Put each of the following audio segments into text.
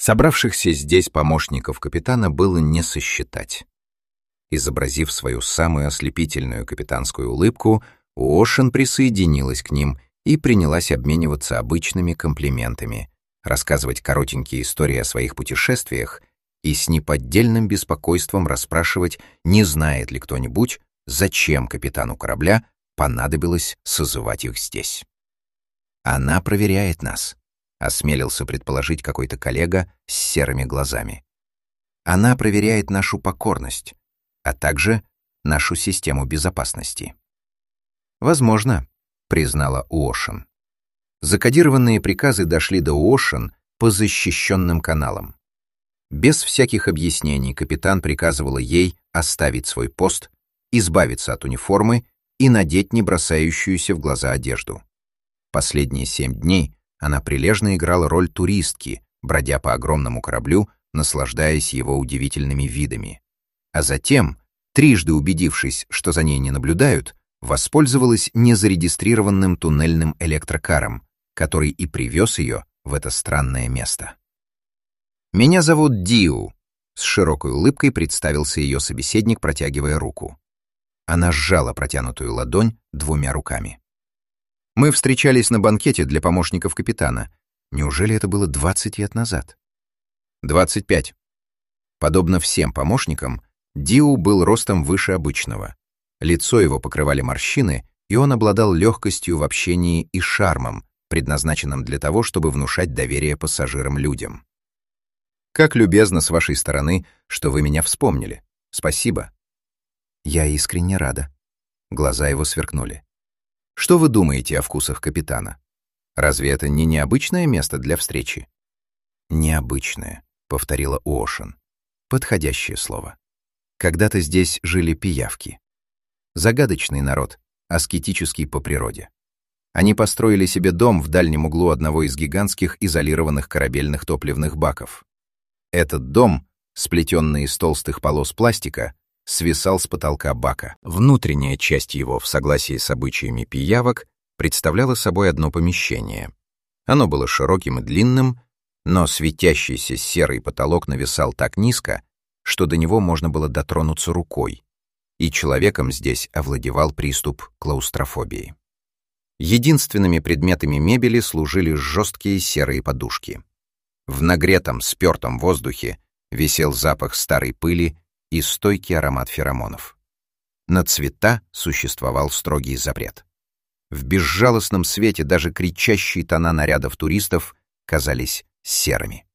Собравшихся здесь помощников капитана было не сосчитать. Изобразив свою самую ослепительную капитанскую улыбку, Уошен присоединилась к ним и принялась обмениваться обычными комплиментами, рассказывать коротенькие истории о своих путешествиях и с неподдельным беспокойством расспрашивать, не знает ли кто-нибудь, зачем капитану корабля понадобилось созывать их здесь. «Она проверяет нас», — осмелился предположить какой-то коллега с серыми глазами. «Она проверяет нашу покорность, а также нашу систему безопасности». «Возможно», — признала Уошен. Закодированные приказы дошли до Уошен по защищенным каналам. Без всяких объяснений капитан приказывала ей оставить свой пост, избавиться от униформы и надеть не бросающуюся в глаза одежду. Последние 7 дней она прилежно играла роль туристки, бродя по огромному кораблю, наслаждаясь его удивительными видами. А затем, трижды убедившись, что за ней не наблюдают, воспользовалась незарегистрированным туннельным электрокаром, который и привез ее в это странное место. «Меня зовут Диу», — с широкой улыбкой представился ее собеседник, протягивая руку. Она сжала протянутую ладонь 2 руками. «Мы встречались на банкете для помощников капитана. Неужели это было 20 лет назад?» 25. Подобно всем помощникам, Диу был ростом выше обычного. Лицо его покрывали морщины, и он обладал легкостью в общении и шармом, предназначенным для того, чтобы внушать доверие пассажирам-людям. «Как любезно с вашей стороны, что вы меня вспомнили. Спасибо». «Я искренне рада». Глаза его сверкнули. «Что вы думаете о вкусах капитана? Разве это не необычное место для встречи?» «Необычное», — повторила Уошен. «Подходящее слово. Когда-то здесь жили пиявки. Загадочный народ, аскетический по природе. Они построили себе дом в дальнем углу одного из гигантских изолированных корабельных топливных баков. Этот дом, сплетенный из толстых полос пластика, свисал с потолка бака. Внутренняя часть его, в согласии с обычаями пиявок, представляла собой одно помещение. Оно было широким и длинным, но светящийся серый потолок нависал так низко, что до него можно было дотронуться рукой, и человеком здесь овладевал приступ клаустрофобии. Единственными предметами мебели служили жесткие серые подушки. В нагретом, спертом воздухе висел запах старой пыли и стойкий аромат феромонов. На цвета существовал строгий запрет. В безжалостном свете даже кричащие тона нарядов туристов казались серыми.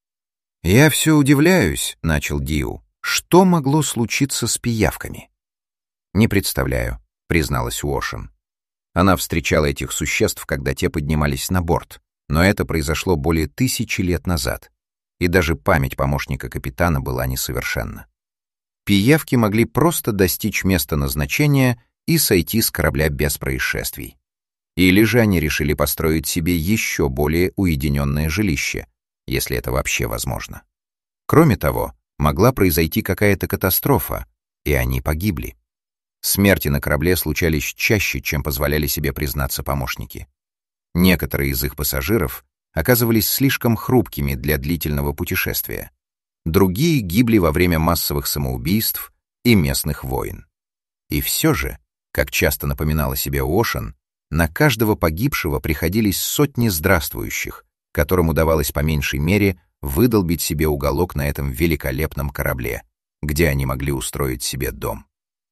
«Я все удивляюсь», — начал Диу, — «что могло случиться с пиявками?» «Не представляю», — призналась Уошен. Она встречала этих существ, когда те поднимались на борт, но это произошло более 1000 лет назад, и даже память помощника капитана была несовершенна. Пиявки могли просто достичь места назначения и сойти с корабля без происшествий. Или же они решили построить себе еще более уединенное жилище, если это вообще возможно. Кроме того, могла произойти какая-то катастрофа, и они погибли. Смерти на корабле случались чаще, чем позволяли себе признаться помощники. Некоторые из их пассажиров оказывались слишком хрупкими для длительного путешествия. Другие гибли во время массовых самоубийств и местных войн. И все же, как часто напоминала себе Уошен, на каждого погибшего приходились сотни здравствующих, которым удавалось по меньшей мере выдолбить себе уголок на этом великолепном корабле, где они могли устроить себе дом.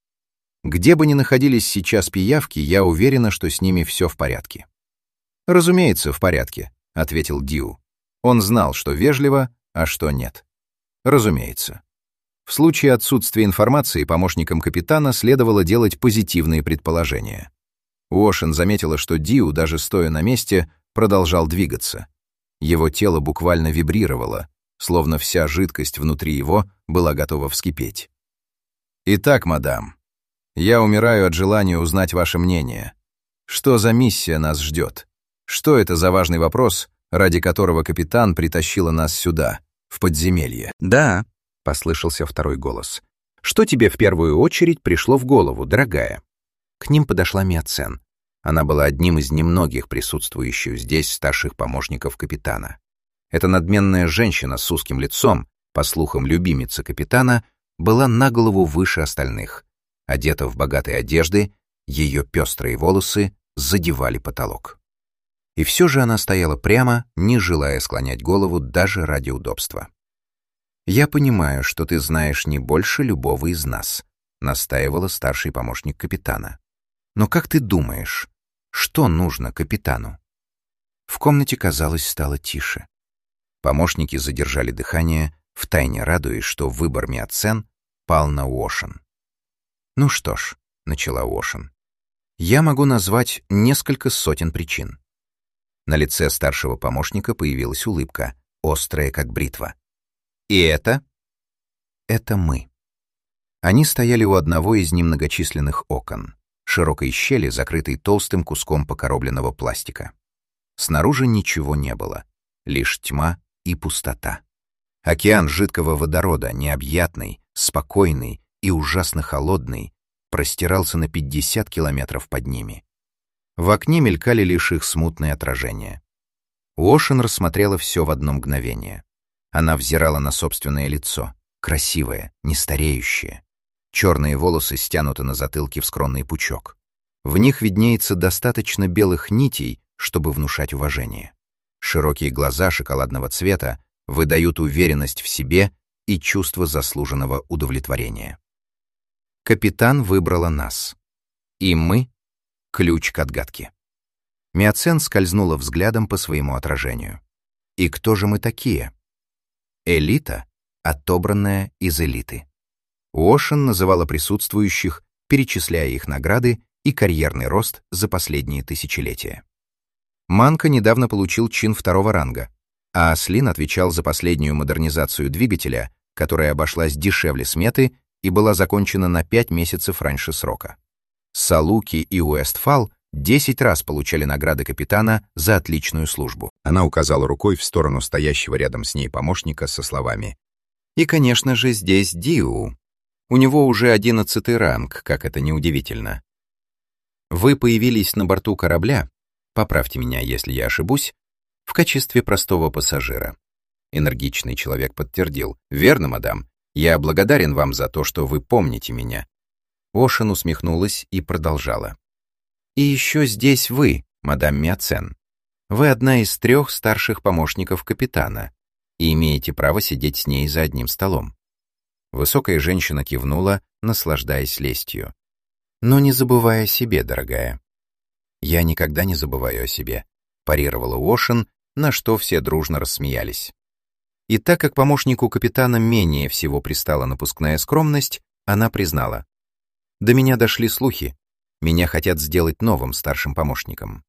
Где бы ни находились сейчас пиявки, я уверена, что с ними все в порядке. «Разумеется, в порядке», — ответил Диу. Он знал, что вежливо, а что нет. Разумеется. В случае отсутствия информации помощникам капитана следовало делать позитивные предположения. Уошен заметила, что Диу, даже стоя на месте, продолжал двигаться. Его тело буквально вибрировало, словно вся жидкость внутри его была готова вскипеть. «Итак, мадам, я умираю от желания узнать ваше мнение. Что за миссия нас ждет? Что это за важный вопрос, ради которого капитан притащила нас сюда, в подземелье?» «Да», — послышался второй голос. «Что тебе в первую очередь пришло в голову, дорогая?» К ним подошла Миоцен. Она была одним из немногих присутствующих здесь старших помощников капитана. Эта надменная женщина с узким лицом, по слухам любимица капитана, была на голову выше остальных. Одета в богатые одежды, ее пестрые волосы задевали потолок. И все же она стояла прямо, не желая склонять голову даже ради удобства. «Я понимаю, что ты знаешь не больше любого из нас», — настаивала старший помощник капитана. «Но как ты думаешь, что нужно капитану?» В комнате, казалось, стало тише. Помощники задержали дыхание, втайне радуясь, что выбор Миоцен пал на Уошен. «Ну что ж», — начала Уошен, — «я могу назвать несколько сотен причин». На лице старшего помощника появилась улыбка, острая как бритва. «И это?» «Это мы». Они стояли у одного из немногочисленных окон, широкой щели, закрытой толстым куском покоробленного пластика. Снаружи ничего не было, лишь тьма и пустота. Океан жидкого водорода, необъятный, спокойный и ужасно холодный, простирался на 50 километров под ними. В окне мелькали лишь их смутные отражения. Уошен рассмотрела все в одно мгновение. Она взирала на собственное лицо, красивое, нестареющее. Черные волосы стянуты на затылке в скромный пучок. В них виднеется достаточно белых нитей, чтобы внушать уважение. Широкие глаза шоколадного цвета выдают уверенность в себе и чувство заслуженного удовлетворения. Капитан выбрала нас. И мы — ключ к отгадке. Миоцен скользнула взглядом по своему отражению. И кто же мы такие? Элита, отобранная из элиты. Уошен называла присутствующих, перечисляя их награды и карьерный рост за последние тысячелетия. Манка недавно получил чин 2-го ранга, а Аслин отвечал за последнюю модернизацию двигателя, которая обошлась дешевле сметы и была закончена на 5 месяцев раньше срока. Салуки и Уэстфал 10 раз получали награды капитана за отличную службу. Она указала рукой в сторону стоящего рядом с ней помощника со словами: «И, конечно же, здесь Диу. У него уже 11-й ранг, как это неудивительно. Вы появились на борту корабля, поправьте меня, если я ошибусь, в качестве простого пассажира». Энергичный человек подтвердил: «Верно, мадам. Я благодарен вам за то, что вы помните меня». Уошен усмехнулась и продолжала: «И еще здесь вы, мадам Миоцен. Вы одна из 3 старших помощников капитана и имеете право сидеть с ней за одним столом». Высокая женщина кивнула, наслаждаясь лестью. «Но не забывая о себе, дорогая». «Я никогда не забываю о себе», — парировала Уошен, на что все дружно рассмеялись. И так как помощнику капитана менее всего пристала напускная скромность, она признала: «До меня дошли слухи. Меня хотят сделать новым старшим помощником».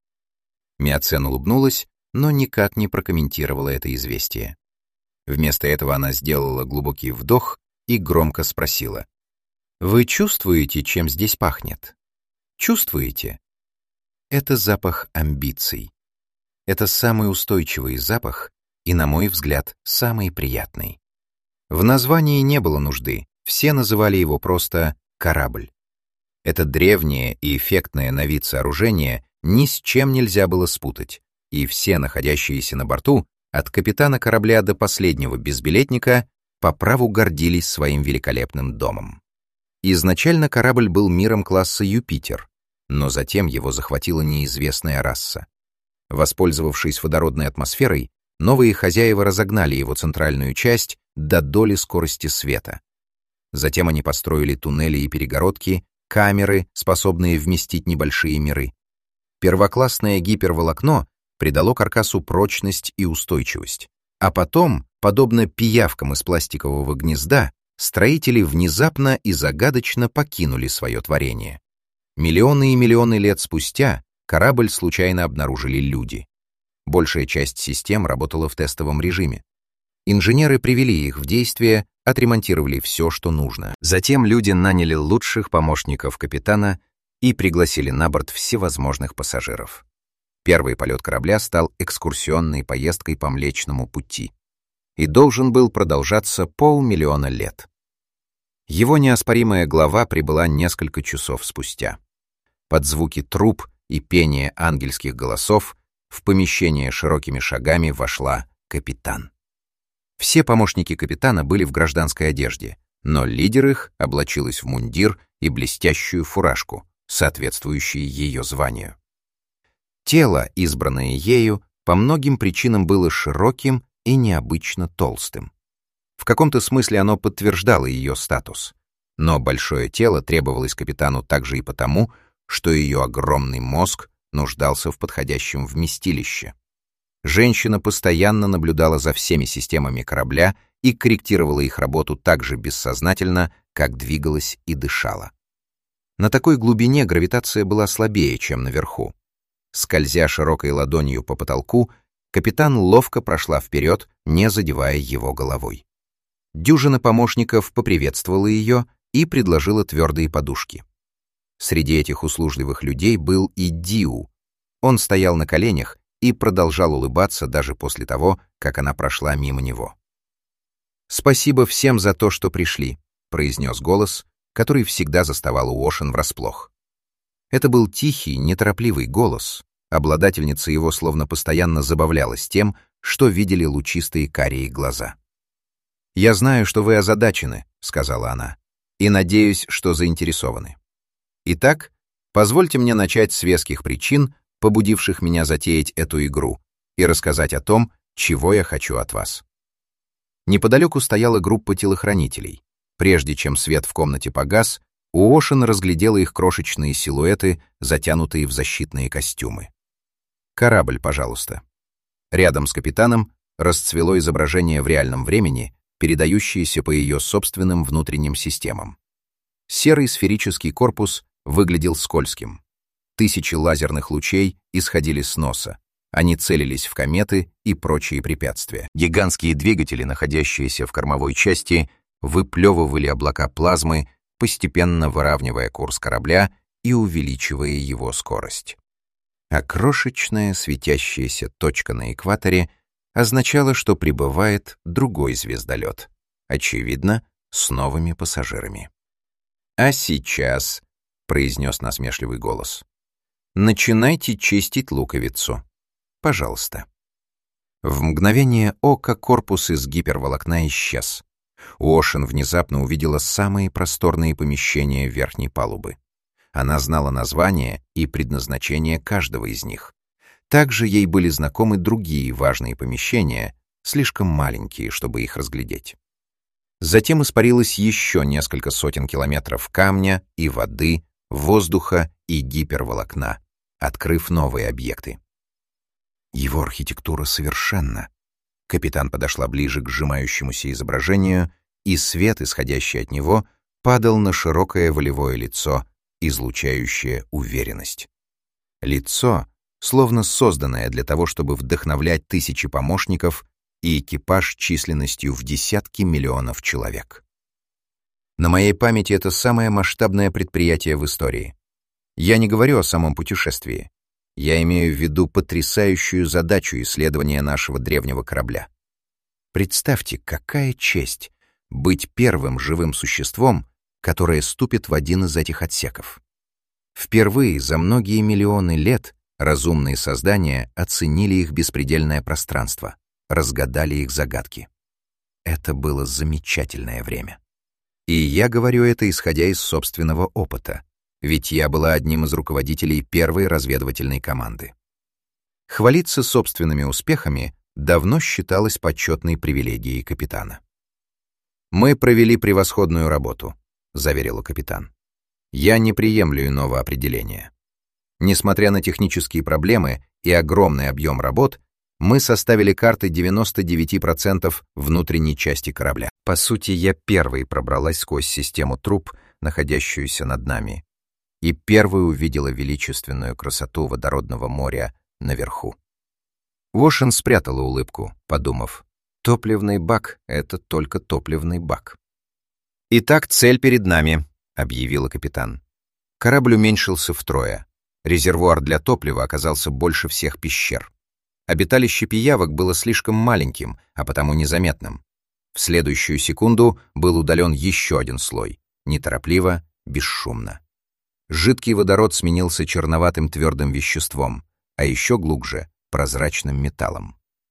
Миоцен улыбнулась, но никак не прокомментировала это известие. Вместо этого она сделала глубокий вдох и громко спросила: «Вы чувствуете, чем здесь пахнет? Чувствуете?» Это запах амбиций. Это самый устойчивый запах и, на мой взгляд, самый приятный. В названии не было нужды, все называли его просто «корабль». Это древнее и эффектное на вид сооружение ни с чем нельзя было спутать, и все находящиеся на борту, от капитана корабля до последнего безбилетника, по праву гордились своим великолепным домом. Изначально корабль был миром класса «Юпитер», но затем его захватила неизвестная раса. Воспользовавшись водородной атмосферой, новые хозяева разогнали его центральную часть до доли скорости света. Затем они построили туннели и перегородки, камеры, способные вместить небольшие миры. Первоклассное гиперволокно придало каркасу прочность и устойчивость. А потом, подобно пиявкам из пластикового гнезда, строители внезапно и загадочно покинули свое творение. Миллионы и миллионы лет спустя корабль случайно обнаружили люди. Большая часть систем работала в тестовом режиме. Инженеры привели их в действие, отремонтировали все, что нужно. Затем люди наняли лучших помощников капитана и пригласили на борт всевозможных пассажиров. Первый полет корабля стал экскурсионной поездкой по Млечному Пути и должен был продолжаться 500 000 лет. Его неоспоримая глава прибыла несколько часов спустя. Под звуки труб и пение ангельских голосов в помещение широкими шагами вошла капитан. Все помощники капитана были в гражданской одежде, но лидер их облачилась в мундир и блестящую фуражку, соответствующие ее званию. Тело, избранное ею, по многим причинам было широким и необычно толстым. В каком-то смысле оно подтверждало ее статус. Но большое тело требовалось капитану также и потому, что ее огромный мозг нуждался в подходящем вместилище. Женщина постоянно наблюдала за всеми системами корабля и корректировала их работу так же бессознательно, как двигалась и дышала. На такой глубине гравитация была слабее, чем наверху. Скользя широкой ладонью по потолку, капитан ловко прошла вперед, не задевая его головой. Дюжина помощников поприветствовала ее и предложила твердые подушки. Среди этих услужливых людей был и Диу. Он стоял на коленях и продолжал улыбаться даже после того, как она прошла мимо него. «Спасибо всем за то, что пришли», — произнес голос, который всегда заставал Уошен врасплох. Это был тихий, неторопливый голос. Обладательница его словно постоянно забавлялась тем, что видели лучистые карие глаза. «Я знаю, что вы озадачены», — сказала она, — «и надеюсь, что заинтересованы. Итак, позвольте мне начать с веских причин, побудивших меня затеять эту игру, и рассказать о том, чего я хочу от вас». Неподалеку стояла группа телохранителей. Прежде чем свет в комнате погас, Уошен разглядела их крошечные силуэты, затянутые в защитные костюмы. «Корабль, пожалуйста». Рядом с капитаном расцвело изображение в реальном времени, передающееся по ее собственным внутренним системам. Серый сферический корпус выглядел скользким. Тысячи лазерных лучей исходили с носа. Они целились в кометы и прочие препятствия. Гигантские двигатели, находящиеся в кормовой части, выплевывали облака плазмы, постепенно выравнивая курс корабля и увеличивая его скорость. А крошечная светящаяся точка на экваторе означала, что прибывает другой звездолет, очевидно, с новыми пассажирами. «А сейчас», — произнес насмешливый голос, — «начинайте чистить луковицу. Пожалуйста». В мгновение ока корпус из гиперволокна исчез. Уошен внезапно увидела самые просторные помещения верхней палубы. Она знала название и предназначение каждого из них. Также ей были знакомы другие важные помещения, слишком маленькие, чтобы их разглядеть. Затем испарилось еще несколько сотен километров камня и воды, воздуха и гиперволокна, открыв новые объекты. Его архитектура совершенна. Капитан подошла ближе к сжимающемуся изображению, и свет, исходящий от него, падал на широкое волевое лицо, излучающее уверенность. Лицо, словно созданное для того, чтобы вдохновлять тысячи помощников и экипаж численностью в десятки миллионов человек. На моей памяти это самое масштабное предприятие в истории. Я не говорю о самом путешествии. Я имею в виду потрясающую задачу исследования нашего древнего корабля. Представьте, какая честь быть первым живым существом, которое ступит в один из этих отсеков. Впервые за многие миллионы лет разумные создания оценили их беспредельное пространство, разгадали их загадки. Это было замечательное время. И я говорю это, исходя из собственного опыта, ведь я была одним из руководителей первой разведывательной команды. Хвалиться собственными успехами давно считалось почетной привилегией капитана. «Мы провели превосходную работу», — заверила капитан. «Я не приемлю иного определения. Несмотря на технические проблемы и огромный объем работ, мы составили карты 99% внутренней части корабля. По сути, я первой пробралась сквозь систему труб, находящуюся над нами, и первой увидела величественную красоту водородного моря наверху». Уошен спрятала улыбку, подумав, топливный бак — это только топливный бак. «Итак, цель перед нами», — объявила капитан. Корабль уменьшился втрое. Резервуар для топлива оказался больше всех пещер. Обиталище пиявок было слишком маленьким, а потому незаметным. В следующую секунду был удален еще один слой, неторопливо, бесшумно. Жидкий водород сменился черноватым твердым веществом, а еще глубже — прозрачным металлом.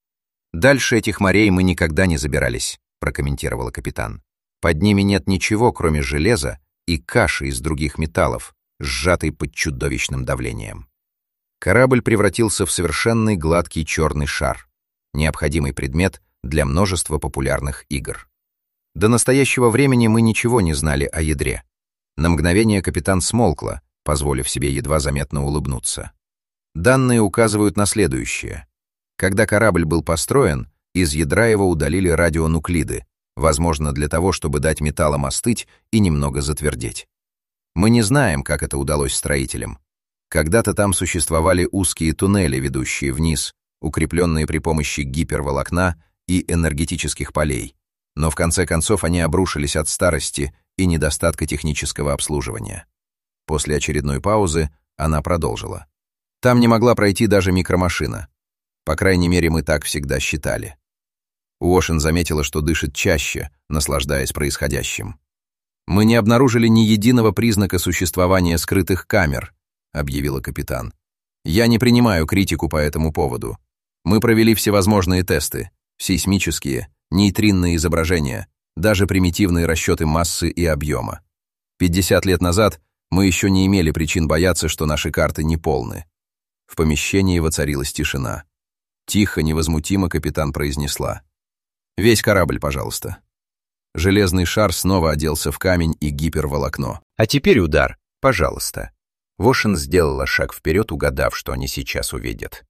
«Дальше этих морей мы никогда не забирались», — прокомментировала капитан. «Под ними нет ничего, кроме железа и каши из других металлов, сжатой под чудовищным давлением». Корабль превратился в совершенный гладкий черный шар, необходимый предмет для множества популярных игр. До настоящего времени мы ничего не знали о ядре. На мгновение капитан смолкла, позволив себе едва заметно улыбнуться. Данные указывают на следующее. Когда корабль был построен, из ядра его удалили радионуклиды, возможно, для того, чтобы дать металлам остыть и немного затвердеть. Мы не знаем, как это удалось строителям. Когда-то там существовали узкие туннели, ведущие вниз, укрепленные при помощи гиперволокна и энергетических полей, но в конце концов они обрушились от старости и недостатка технического обслуживания. После очередной паузы она продолжила. Там не могла пройти даже микромашина. По крайней мере, мы так всегда считали. Уошен заметила, что дышит чаще, наслаждаясь происходящим. «Мы не обнаружили ни единого признака существования скрытых камер», — объявила капитан. «Я не принимаю критику по этому поводу. Мы провели всевозможные тесты, сейсмические, нейтринные изображения, даже примитивные расчеты массы и объема. 50 лет назад мы еще не имели причин бояться, что наши карты неполны». В помещении воцарилась тишина. Тихо, невозмутимо капитан произнесла: «Весь корабль, пожалуйста». Железный шар снова оделся в камень и гиперволокно. «А теперь удар, пожалуйста». Уошен сделала шаг вперед, угадав, что они сейчас увидят.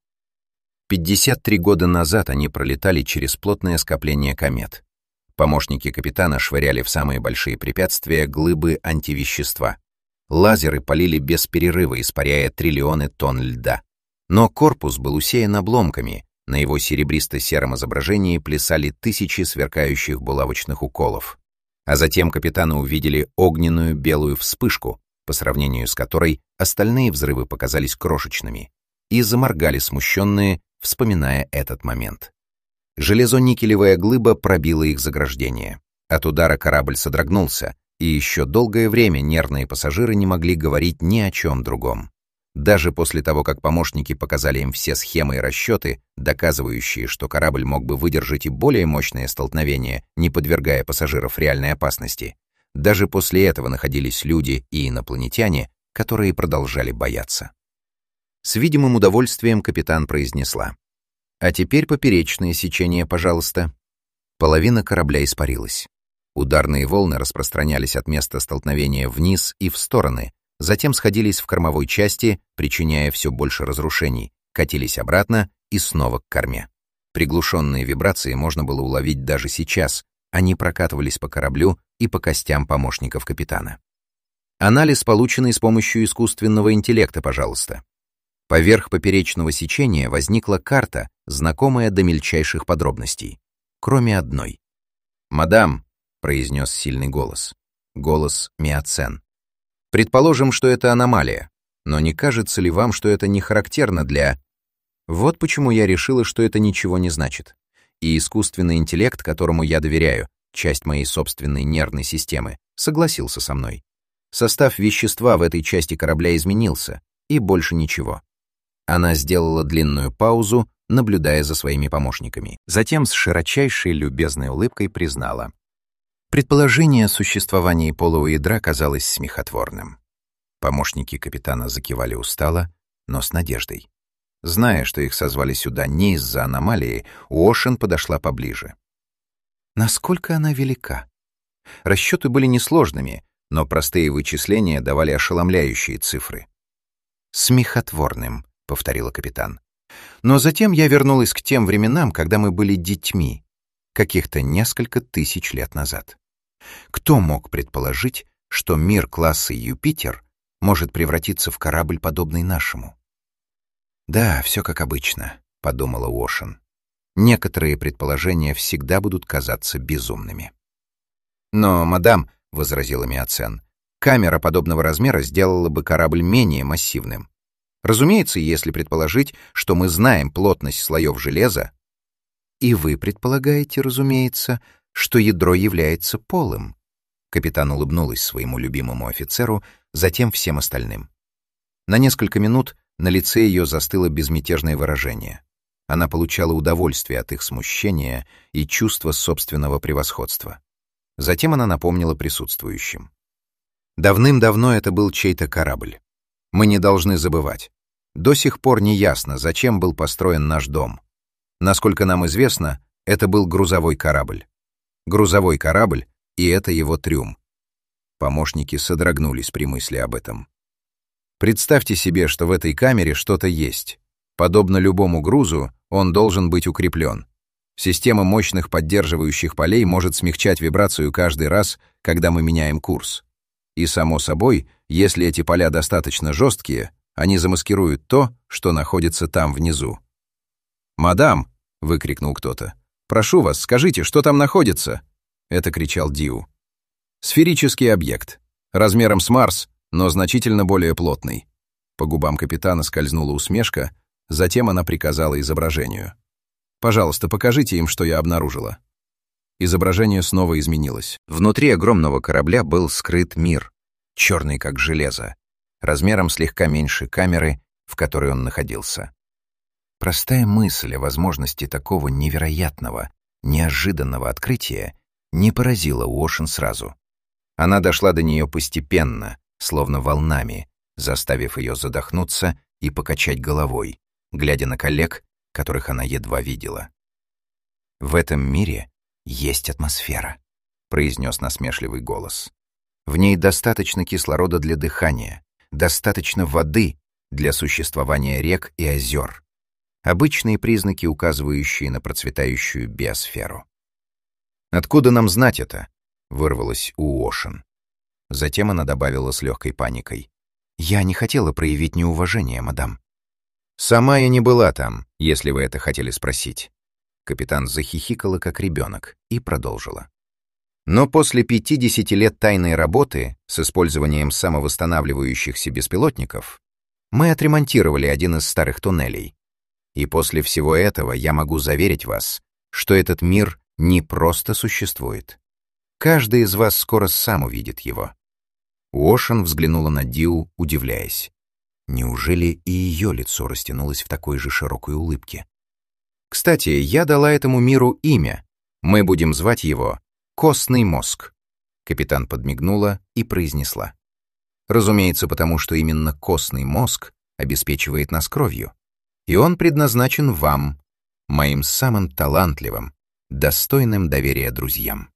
53 года назад они пролетали через плотное скопление комет. Помощники капитана швыряли в самые большие препятствия глыбы антивещества. Лазеры палили без перерыва, испаряя триллионы тонн льда. Но корпус был усеян обломками, на его серебристо-сером изображении плясали тысячи сверкающих булавочных уколов. А затем капитаны увидели огненную белую вспышку, по сравнению с которой остальные взрывы показались крошечными, и заморгали смущенные, вспоминая этот момент. Железо-никелевая глыба пробила их заграждение. От удара корабль содрогнулся, и еще долгое время нервные пассажиры не могли говорить ни о чем другом. Даже после того, как помощники показали им все схемы и расчеты, доказывающие, что корабль мог бы выдержать и более мощное столкновение, не подвергая пассажиров реальной опасности, даже после этого находились люди и инопланетяне, которые продолжали бояться. С видимым удовольствием капитан произнесла: «А теперь поперечное сечение, пожалуйста». Половина корабля испарилась. Ударные волны распространялись от места столкновения вниз и в стороны, затем сходились в кормовой части, причиняя все больше разрушений, катились обратно и снова к корме. Приглушенные вибрации можно было уловить даже сейчас, они прокатывались по кораблю и по костям помощников капитана. Анализ, полученный с помощью искусственного интеллекта, пожалуйста. Поверх поперечного сечения возникла карта, знакомая до мельчайших подробностей, кроме одной. «Мадам», — произнес сильный голос, голос Миоцен. «Предположим, что это аномалия, но не кажется ли вам, что это не характерно для...» Вот почему я решила, что это ничего не значит. И искусственный интеллект, которому я доверяю, часть моей собственной нервной системы, согласился со мной. Состав вещества в этой части корабля изменился, и больше ничего. Она сделала длинную паузу, наблюдая за своими помощниками. Затем с широчайшей любезной улыбкой признала: предположение о существовании полого ядра казалось смехотворным. Помощники капитана закивали устало, но с надеждой. Зная, что их созвали сюда не из-за аномалии, Уошен подошла поближе. Насколько она велика? Расчеты были несложными, но простые вычисления давали ошеломляющие цифры. «Смехотворным», — повторила капитан. «Но затем я вернулась к тем временам, когда мы были детьми, каких-то несколько тысяч лет назад. Кто мог предположить, что мир класса Юпитер может превратиться в корабль, подобный нашему?» «Да, все как обычно», — подумала Уошен. «Некоторые предположения всегда будут казаться безумными». «Но, мадам», — возразила Миоцен, «камера подобного размера сделала бы корабль менее массивным. Разумеется, если предположить, что мы знаем плотность слоев железа...» «И вы предполагаете, разумеется, что ядро является полым?» Капитан улыбнулась своему любимому офицеру, затем всем остальным. На несколько минут на лице ее застыло безмятежное выражение. Она получала удовольствие от их смущения и чувство собственного превосходства. Затем она напомнила присутствующим. Давным-давно это был чей-то корабль. Мы не должны забывать. До сих пор не ясно, зачем был построен наш дом. Насколько нам известно, это был грузовой корабль. Грузовой корабль, и это его трюм. Помощники содрогнулись при мысли об этом. Представьте себе, что в этой камере что-то есть. Подобно любому грузу, он должен быть укреплен. Система мощных поддерживающих полей может смягчать вибрацию каждый раз, когда мы меняем курс. И, само собой, если эти поля достаточно жесткие, они замаскируют то, что находится там внизу. «Мадам!» — выкрикнул кто-то. «Прошу вас, скажите, что там находится?» — это кричал Диу. «Сферический объект. Размером с Марс, но значительно более плотный». По губам капитана скользнула усмешка, затем она приказала изображению. «Пожалуйста, покажите им, что я обнаружила». Изображение снова изменилось. Внутри огромного корабля был скрыт мир, черный как железо, размером слегка меньше камеры, в которой он находился. Простая мысль о возможности такого невероятного, неожиданного открытия не поразила Уошен сразу. Она дошла до нее постепенно, словно волнами, заставив ее задохнуться и покачать головой, глядя на коллег, которых она едва видела. «В этом мире есть атмосфера», — произнес насмешливый голос. «В ней достаточно кислорода для дыхания, достаточно воды для существования рек и озер. Обычные признаки, указывающие на процветающую биосферу». «Откуда нам знать это?» — вырвалось у Уошен. Затем она добавила с легкой паникой. «Я не хотела проявить неуважение, мадам». «Сама я не была там, если вы это хотели спросить». Капитан захихикала, как ребенок, и продолжила. «Но после 50 лет тайной работы с использованием самовосстанавливающихся беспилотников мы отремонтировали один из старых туннелей. И после всего этого я могу заверить вас, что этот мир не просто существует. Каждый из вас скоро сам увидит его». Уошен взглянула на Диу, удивляясь. Неужели и ее лицо растянулось в такой же широкой улыбке? «Кстати, я дала этому миру имя. Мы будем звать его «Костный мозг». Капитан подмигнула и произнесла. «Разумеется, потому что именно костный мозг обеспечивает нас кровью. И он предназначен вам, моим самым талантливым, достойным доверия друзьям».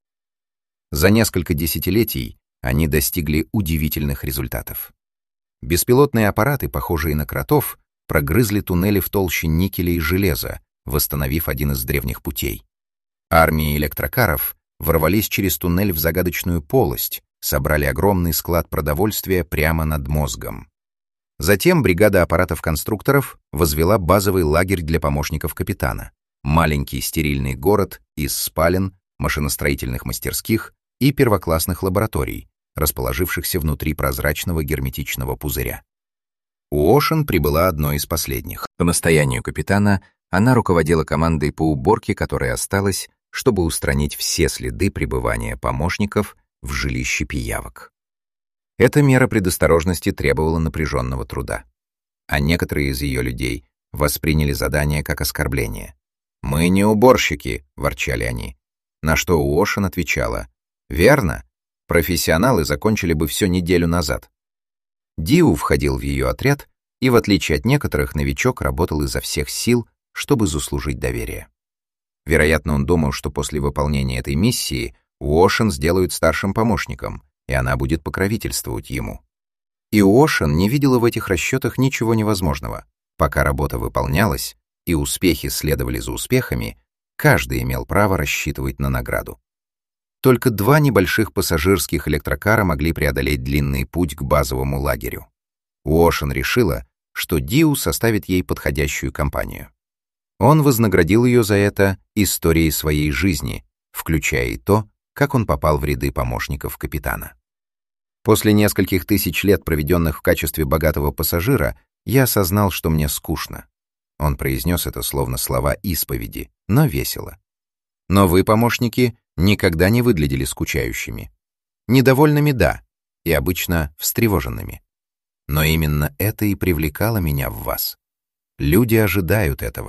За несколько десятилетий они достигли удивительных результатов. Беспилотные аппараты, похожие на кротов, прогрызли туннели в толще никеля и железа, восстановив один из древних путей. Армии электрокаров ворвались через туннель в загадочную полость, собрали огромный склад продовольствия прямо над мозгом. Затем бригада аппаратов-конструкторов возвела базовый лагерь для помощников капитана, маленький стерильный город из спален, машиностроительных мастерских и первоклассных лабораторий, расположившихся внутри прозрачного герметичного пузыря. Уошен прибыла одной из последних. По настоянию капитана она руководила командой по уборке, которая осталась, чтобы устранить все следы пребывания помощников в жилище пиявок. Эта мера предосторожности требовала напряженного труда. А некоторые из ее людей восприняли задание как оскорбление. «Мы не уборщики», — ворчали они. На что Уошен отвечала: «Верно, профессионалы закончили бы все неделю назад». Диу входил в ее отряд, и, в отличие от некоторых, новичок работал изо всех сил, чтобы заслужить доверие. Вероятно, он думал, что после выполнения этой миссии Уошен сделают старшим помощником, и она будет покровительствовать ему. И Уошен не видела в этих расчетах ничего невозможного. Пока работа выполнялась, и успехи следовали за успехами, каждый имел право рассчитывать на награду. Только 2 небольших пассажирских электрокара могли преодолеть длинный путь к базовому лагерю. Уошен решила, что Диу составит ей подходящую компанию. Он вознаградил ее за это историей своей жизни, включая и то, как он попал в ряды помощников капитана. После нескольких тысяч лет, проведенных в качестве богатого пассажира, я осознал, что мне скучно. Он произнес это словно слова исповеди, но весело. Но вы, помощники, никогда не выглядели скучающими. Недовольными — да, и обычно встревоженными. Но именно это и привлекало меня в вас. Люди ожидают этого,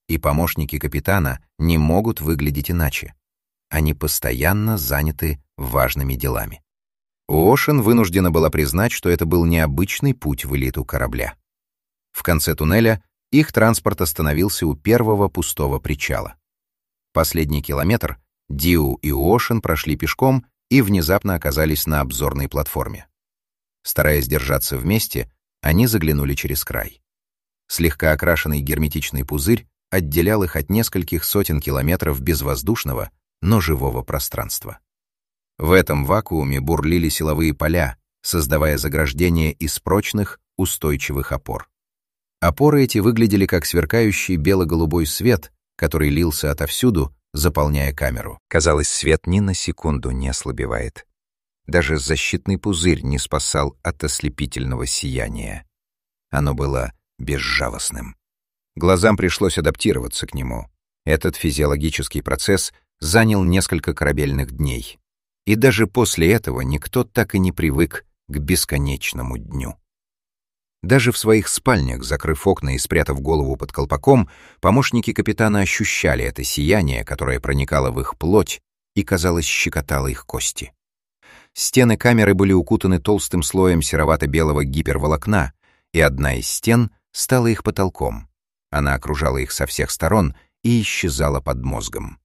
и помощники капитана не могут выглядеть иначе. Они постоянно заняты важными делами. Уошен вынуждена была признать, что это был необычный путь в элиту корабля. В конце туннеля их транспорт остановился у первого пустого причала. Последний километр Диу и Уошен прошли пешком и внезапно оказались на обзорной платформе. Стараясь держаться вместе, они заглянули через край. Слегка окрашенный герметичный пузырь отделял их от нескольких сотен километров безвоздушного, но живого пространства. В этом вакууме бурлили силовые поля, создавая заграждение из прочных, устойчивых опор. Опоры эти выглядели как сверкающий бело-голубой свет, который лился отовсюду, заполняя камеру. Казалось, свет ни на секунду не ослабевает. Даже защитный пузырь не спасал от ослепительного сияния. Оно было безжалостным. Глазам пришлось адаптироваться к нему. Этот физиологический процесс занял несколько корабельных дней. И даже после этого никто так и не привык к бесконечному дню. Даже в своих спальнях, закрыв окна и спрятав голову под колпаком, помощники капитана ощущали это сияние, которое проникало в их плоть и, казалось, щекотало их кости. Стены камеры были укутаны толстым слоем серовато-белого гиперволокна, и одна из стен стала их потолком. Она окружала их со всех сторон и исчезала под мозгом.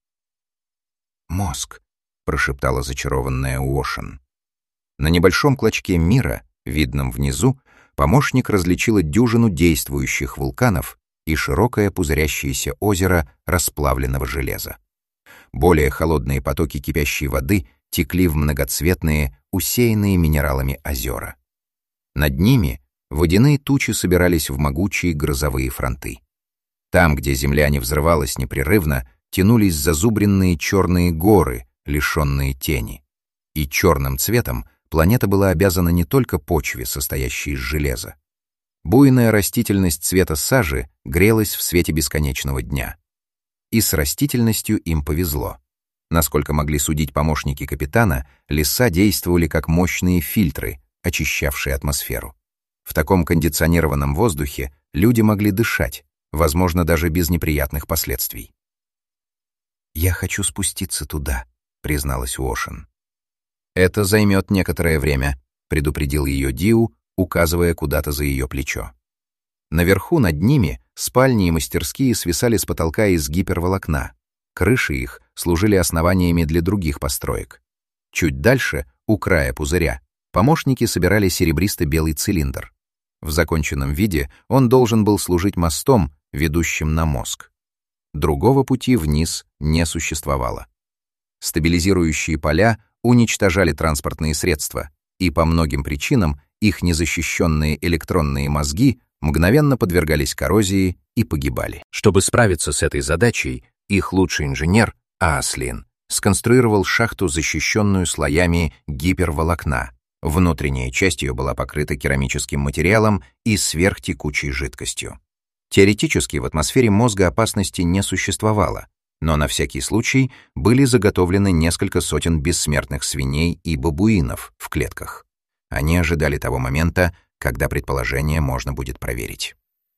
«Мозг», — прошептала зачарованная Уошен. На небольшом клочке мира, видном внизу, помощник различила дюжину действующих вулканов и широкое пузырящееся озеро расплавленного железа. Более холодные потоки кипящей воды текли в многоцветные, усеянные минералами озера. Над ними водяные тучи собирались в могучие грозовые фронты. Там, где земля не взрывалась непрерывно, тянулись зазубренные черные горы, лишенные тени. И черным цветом планета была обязана не только почве, состоящей из железа. Буйная растительность цвета сажи грелась в свете бесконечного дня. И с растительностью им повезло. Насколько могли судить помощники капитана, леса действовали как мощные фильтры, очищавшие атмосферу. В таком кондиционированном воздухе люди могли дышать, возможно, даже без неприятных последствий. «Я хочу спуститься туда», — призналась Уошен. «Это займет некоторое время», — предупредил ее Диу, указывая куда-то за ее плечо. Наверху над ними спальни и мастерские свисали с потолка из гиперволокна. Крыши их служили основаниями для других построек. Чуть дальше, у края пузыря, помощники собирали серебристо-белый цилиндр. В законченном виде он должен был служить мостом, ведущим на мозг. Другого пути вниз не существовало. Стабилизирующие поля уничтожали транспортные средства, и по многим причинам их незащищенные электронные мозги мгновенно подвергались коррозии и погибали. Чтобы справиться с этой задачей, их лучший инженер, Ааслин, сконструировал шахту, защищенную слоями гиперволокна. Внутренняя часть ее была покрыта керамическим материалом и сверхтекучей жидкостью. Теоретически в атмосфере мозга опасности не существовало, но на всякий случай были заготовлены несколько сотен бессмертных свиней и бабуинов в клетках. Они ожидали того момента, когда предположение можно будет проверить.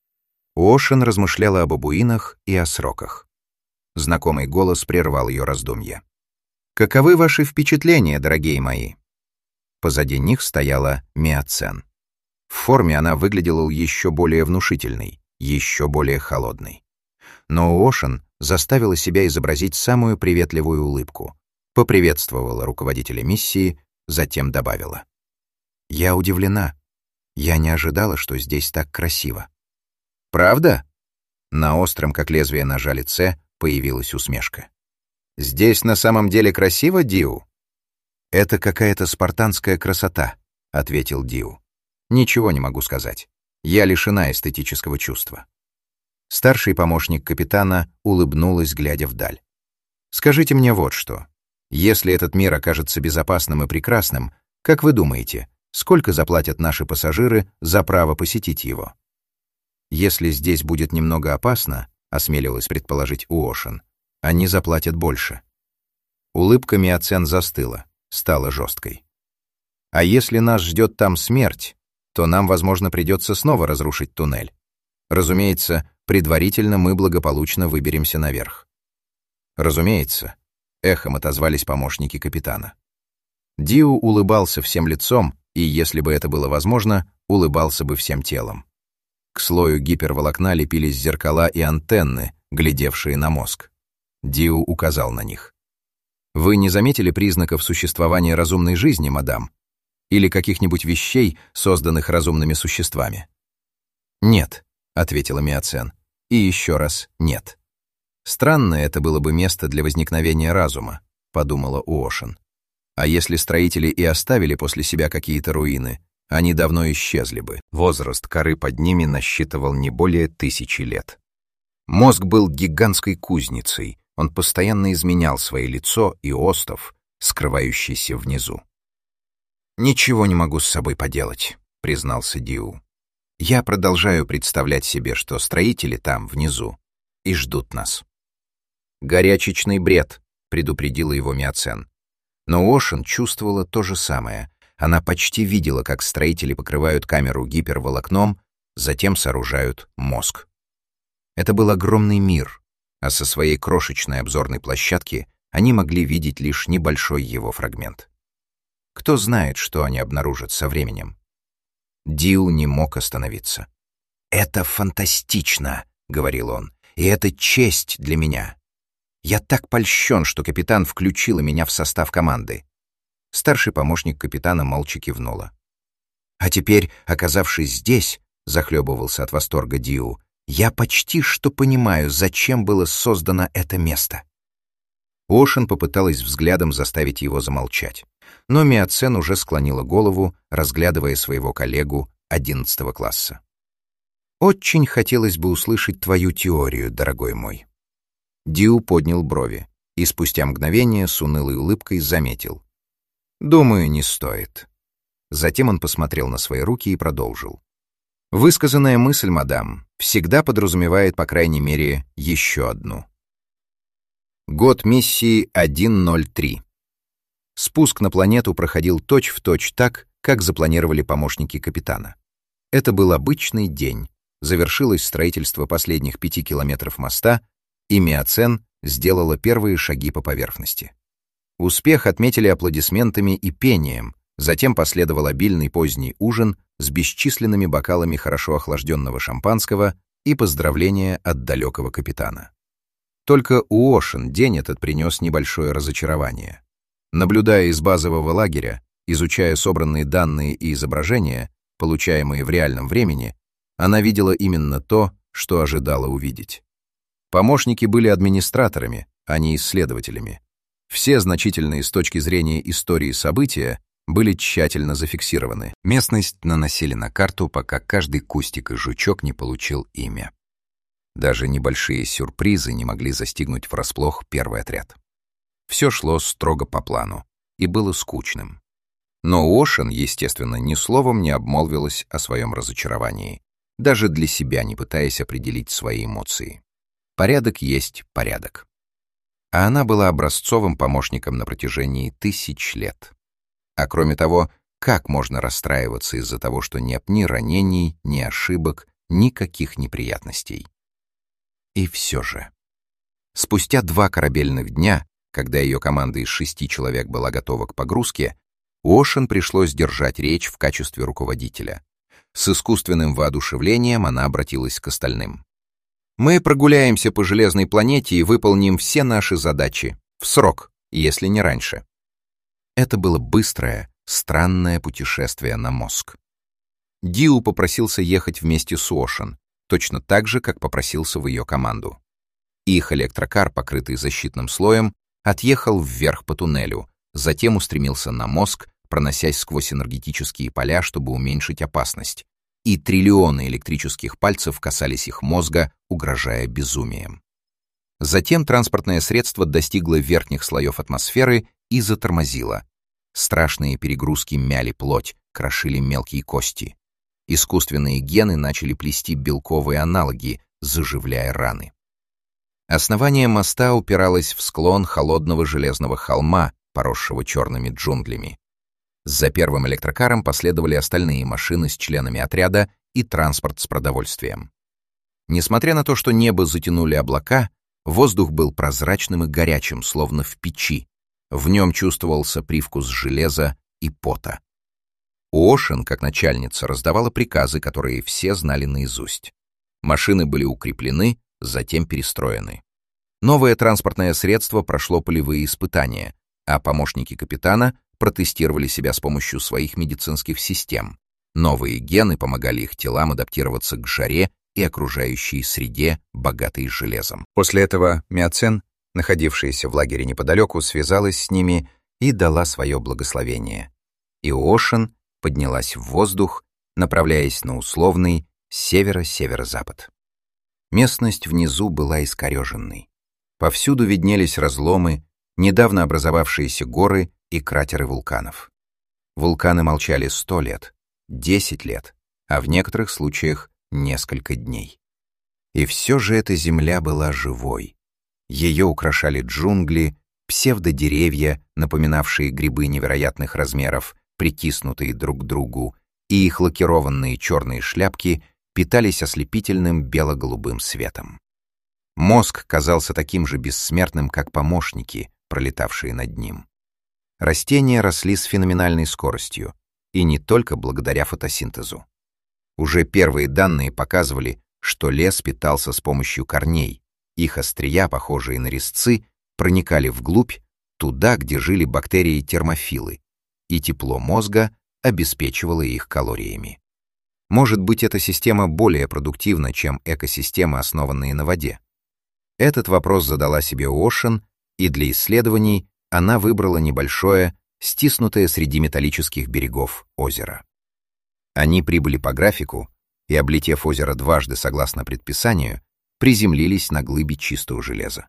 Уошен размышляла о бабуинах и о сроках. Знакомый голос прервал ее раздумья. «Каковы ваши впечатления, дорогие мои?» Позади них стояла Миоцен. В форме она выглядела еще более внушительной, еще более холодной. Но Уошен заставила себя изобразить самую приветливую улыбку, поприветствовала руководителя миссии, затем добавила: «Я удивлена. Я не ожидала, что здесь так красиво». «Правда?» На остром, как лезвие ножа, лице появилась усмешка. «Здесь на самом деле красиво, Диу?» «Это какая-то спартанская красота», — ответил Диу. «Ничего не могу сказать. Я лишена эстетического чувства». Старший помощник капитана улыбнулась, глядя вдаль. «Скажите мне вот что. Если этот мир окажется безопасным и прекрасным, как вы думаете, сколько заплатят наши пассажиры за право посетить его?» «Если здесь будет немного опасно», — осмелилась предположить Уошен, — «они заплатят больше». Улыбка Миоцен застыла, стала жесткой. «А если нас ждет там смерть, то нам, возможно, придется снова разрушить туннель. Разумеется, Предварительно мы благополучно выберемся наверх». «Разумеется», — эхом отозвались помощники капитана. Диу улыбался всем лицом, и, если бы это было возможно, улыбался бы всем телом. К слою гиперволокна лепились зеркала и антенны, глядевшие на мозг. Диу указал на них. «Вы не заметили признаков существования разумной жизни, мадам? Или каких-нибудь вещей, созданных разумными существами?» «Нет», — ответила Миоцен. «И еще раз нет». «Странное это было бы место для возникновения разума», — подумала Уошен. «А если строители и оставили после себя какие-то руины, они давно исчезли бы». Возраст коры под ними насчитывал не более 1000 лет. Мозг был гигантской кузницей, он постоянно изменял свое лицо и остов, скрывающийся внизу. «Ничего не могу с собой поделать», — признался Диу. «Я продолжаю представлять себе, что строители там, внизу, и ждут нас». «Горячечный бред», — предупредила его Миоцен. Но Уошен чувствовала то же самое. Она почти видела, как строители покрывают камеру гиперволокном, затем сооружают мозг. Это был огромный мир, а со своей крошечной обзорной площадки они могли видеть лишь небольшой его фрагмент. Кто знает, что они обнаружат со временем? Диу не мог остановиться. «Это фантастично», — говорил он, — «и это честь для меня. Я так польщен, что капитан включила меня в состав команды». Старший помощник капитана молча кивнула. «А теперь, оказавшись здесь», — захлебывался от восторга Диу, «я почти что понимаю, зачем было создано это место». Уошен попыталась взглядом заставить его замолчать, но Миоцен уже склонила голову, разглядывая своего коллегу 11 класса. «Очень хотелось бы услышать твою теорию, дорогой мой». Диу поднял брови и спустя мгновение с унылой улыбкой заметил: «Думаю, не стоит». Затем он посмотрел на свои руки и продолжил: «Высказанная мысль, мадам, всегда подразумевает, по крайней мере, еще одну». Год миссии 103. Спуск на планету проходил точь-в-точь так, как запланировали помощники капитана. Это был обычный день. Завершилось строительство последних 5 километров моста, и Миоцен сделала первые шаги по поверхности. Успех отметили аплодисментами и пением, затем последовал обильный поздний ужин с бесчисленными бокалами хорошо охлажденного шампанского и поздравления от далекого капитана. Только Уошен день этот принес небольшое разочарование. Наблюдая из базового лагеря, изучая собранные данные и изображения, получаемые в реальном времени, она видела именно то, что ожидала увидеть. Помощники были администраторами, а не исследователями. Все значительные с точки зрения истории события были тщательно зафиксированы. Местность наносили на карту, пока каждый кустик и жучок не получил имя. Даже небольшие сюрпризы не могли застигнуть врасплох первый отряд. Все шло строго по плану и было скучным. Но Уошен, естественно, ни словом не обмолвилась о своем разочаровании, даже для себя не пытаясь определить свои эмоции. Порядок есть порядок. А она была образцовым помощником на протяжении 1000 лет. А кроме того, как можно расстраиваться из-за того, что нет ни ранений, ни ошибок, никаких неприятностей? И все же. Спустя 2 корабельных дня, когда ее команда из 6 человек была готова к погрузке, Уошен пришлось держать речь в качестве руководителя. С искусственным воодушевлением она обратилась к остальным. «Мы прогуляемся по железной планете и выполним все наши задачи. В срок, если не раньше». Это было быстрое, странное путешествие на мозг. Диу попросился ехать вместе с Уошен, точно так же, как попросился в ее команду. Их электрокар, покрытый защитным слоем, отъехал вверх по туннелю, затем устремился на мозг, проносясь сквозь энергетические поля, чтобы уменьшить опасность, и триллионы электрических пальцев касались их мозга, угрожая безумием. Затем транспортное средство достигло верхних слоев атмосферы и затормозило. Страшные перегрузки мяли плоть, крошили мелкие кости. Искусственные гены начали плести белковые аналоги, заживляя раны. Основание моста упиралось в склон холодного железного холма, поросшего черными джунглями. За первым электрокаром последовали остальные машины с членами отряда и транспорт с продовольствием. Несмотря на то, что небо затянули облака, воздух был прозрачным и горячим, словно в печи. В нем чувствовался привкус железа и пота. Оушен, как начальница, раздавала приказы, которые все знали наизусть. Машины были укреплены, затем перестроены. Новое транспортное средство прошло полевые испытания, а помощники капитана протестировали себя с помощью своих медицинских систем. Новые гены помогали их телам адаптироваться к жаре и окружающей среде, богатой железом. После этого Миоцен, находившаяся в лагере неподалеку, связалась с ними и дала свое благословение. И Оушен поднялась в воздух, направляясь на условный северо-северо-запад. Местность внизу была искореженной. Повсюду виднелись разломы, недавно образовавшиеся горы и кратеры вулканов. Вулканы молчали 100 лет, 10 лет, а в некоторых случаях несколько дней. И все же эта земля была живой. Ее украшали джунгли, псевдодеревья, напоминавшие грибы невероятных размеров, притиснутые друг к другу, и их лакированные черные шляпки питались ослепительным бело-голубым светом. Мозг казался таким же бессмертным, как помощники, пролетавшие над ним. Растения росли с феноменальной скоростью, и не только благодаря фотосинтезу. Уже первые данные показывали, что лес питался с помощью корней. Их острия, похожие на резцы, проникали вглубь, туда, где жили бактерии-термофилы, и тепло мозга обеспечивало их калориями. Может быть, эта система более продуктивна, чем экосистемы, основанные на воде? Этот вопрос задала себе Оушен, и для исследований она выбрала небольшое, стиснутое среди металлических берегов озеро. Они прибыли по графику и, облетев озеро дважды согласно предписанию, приземлились на глыбе чистого железа.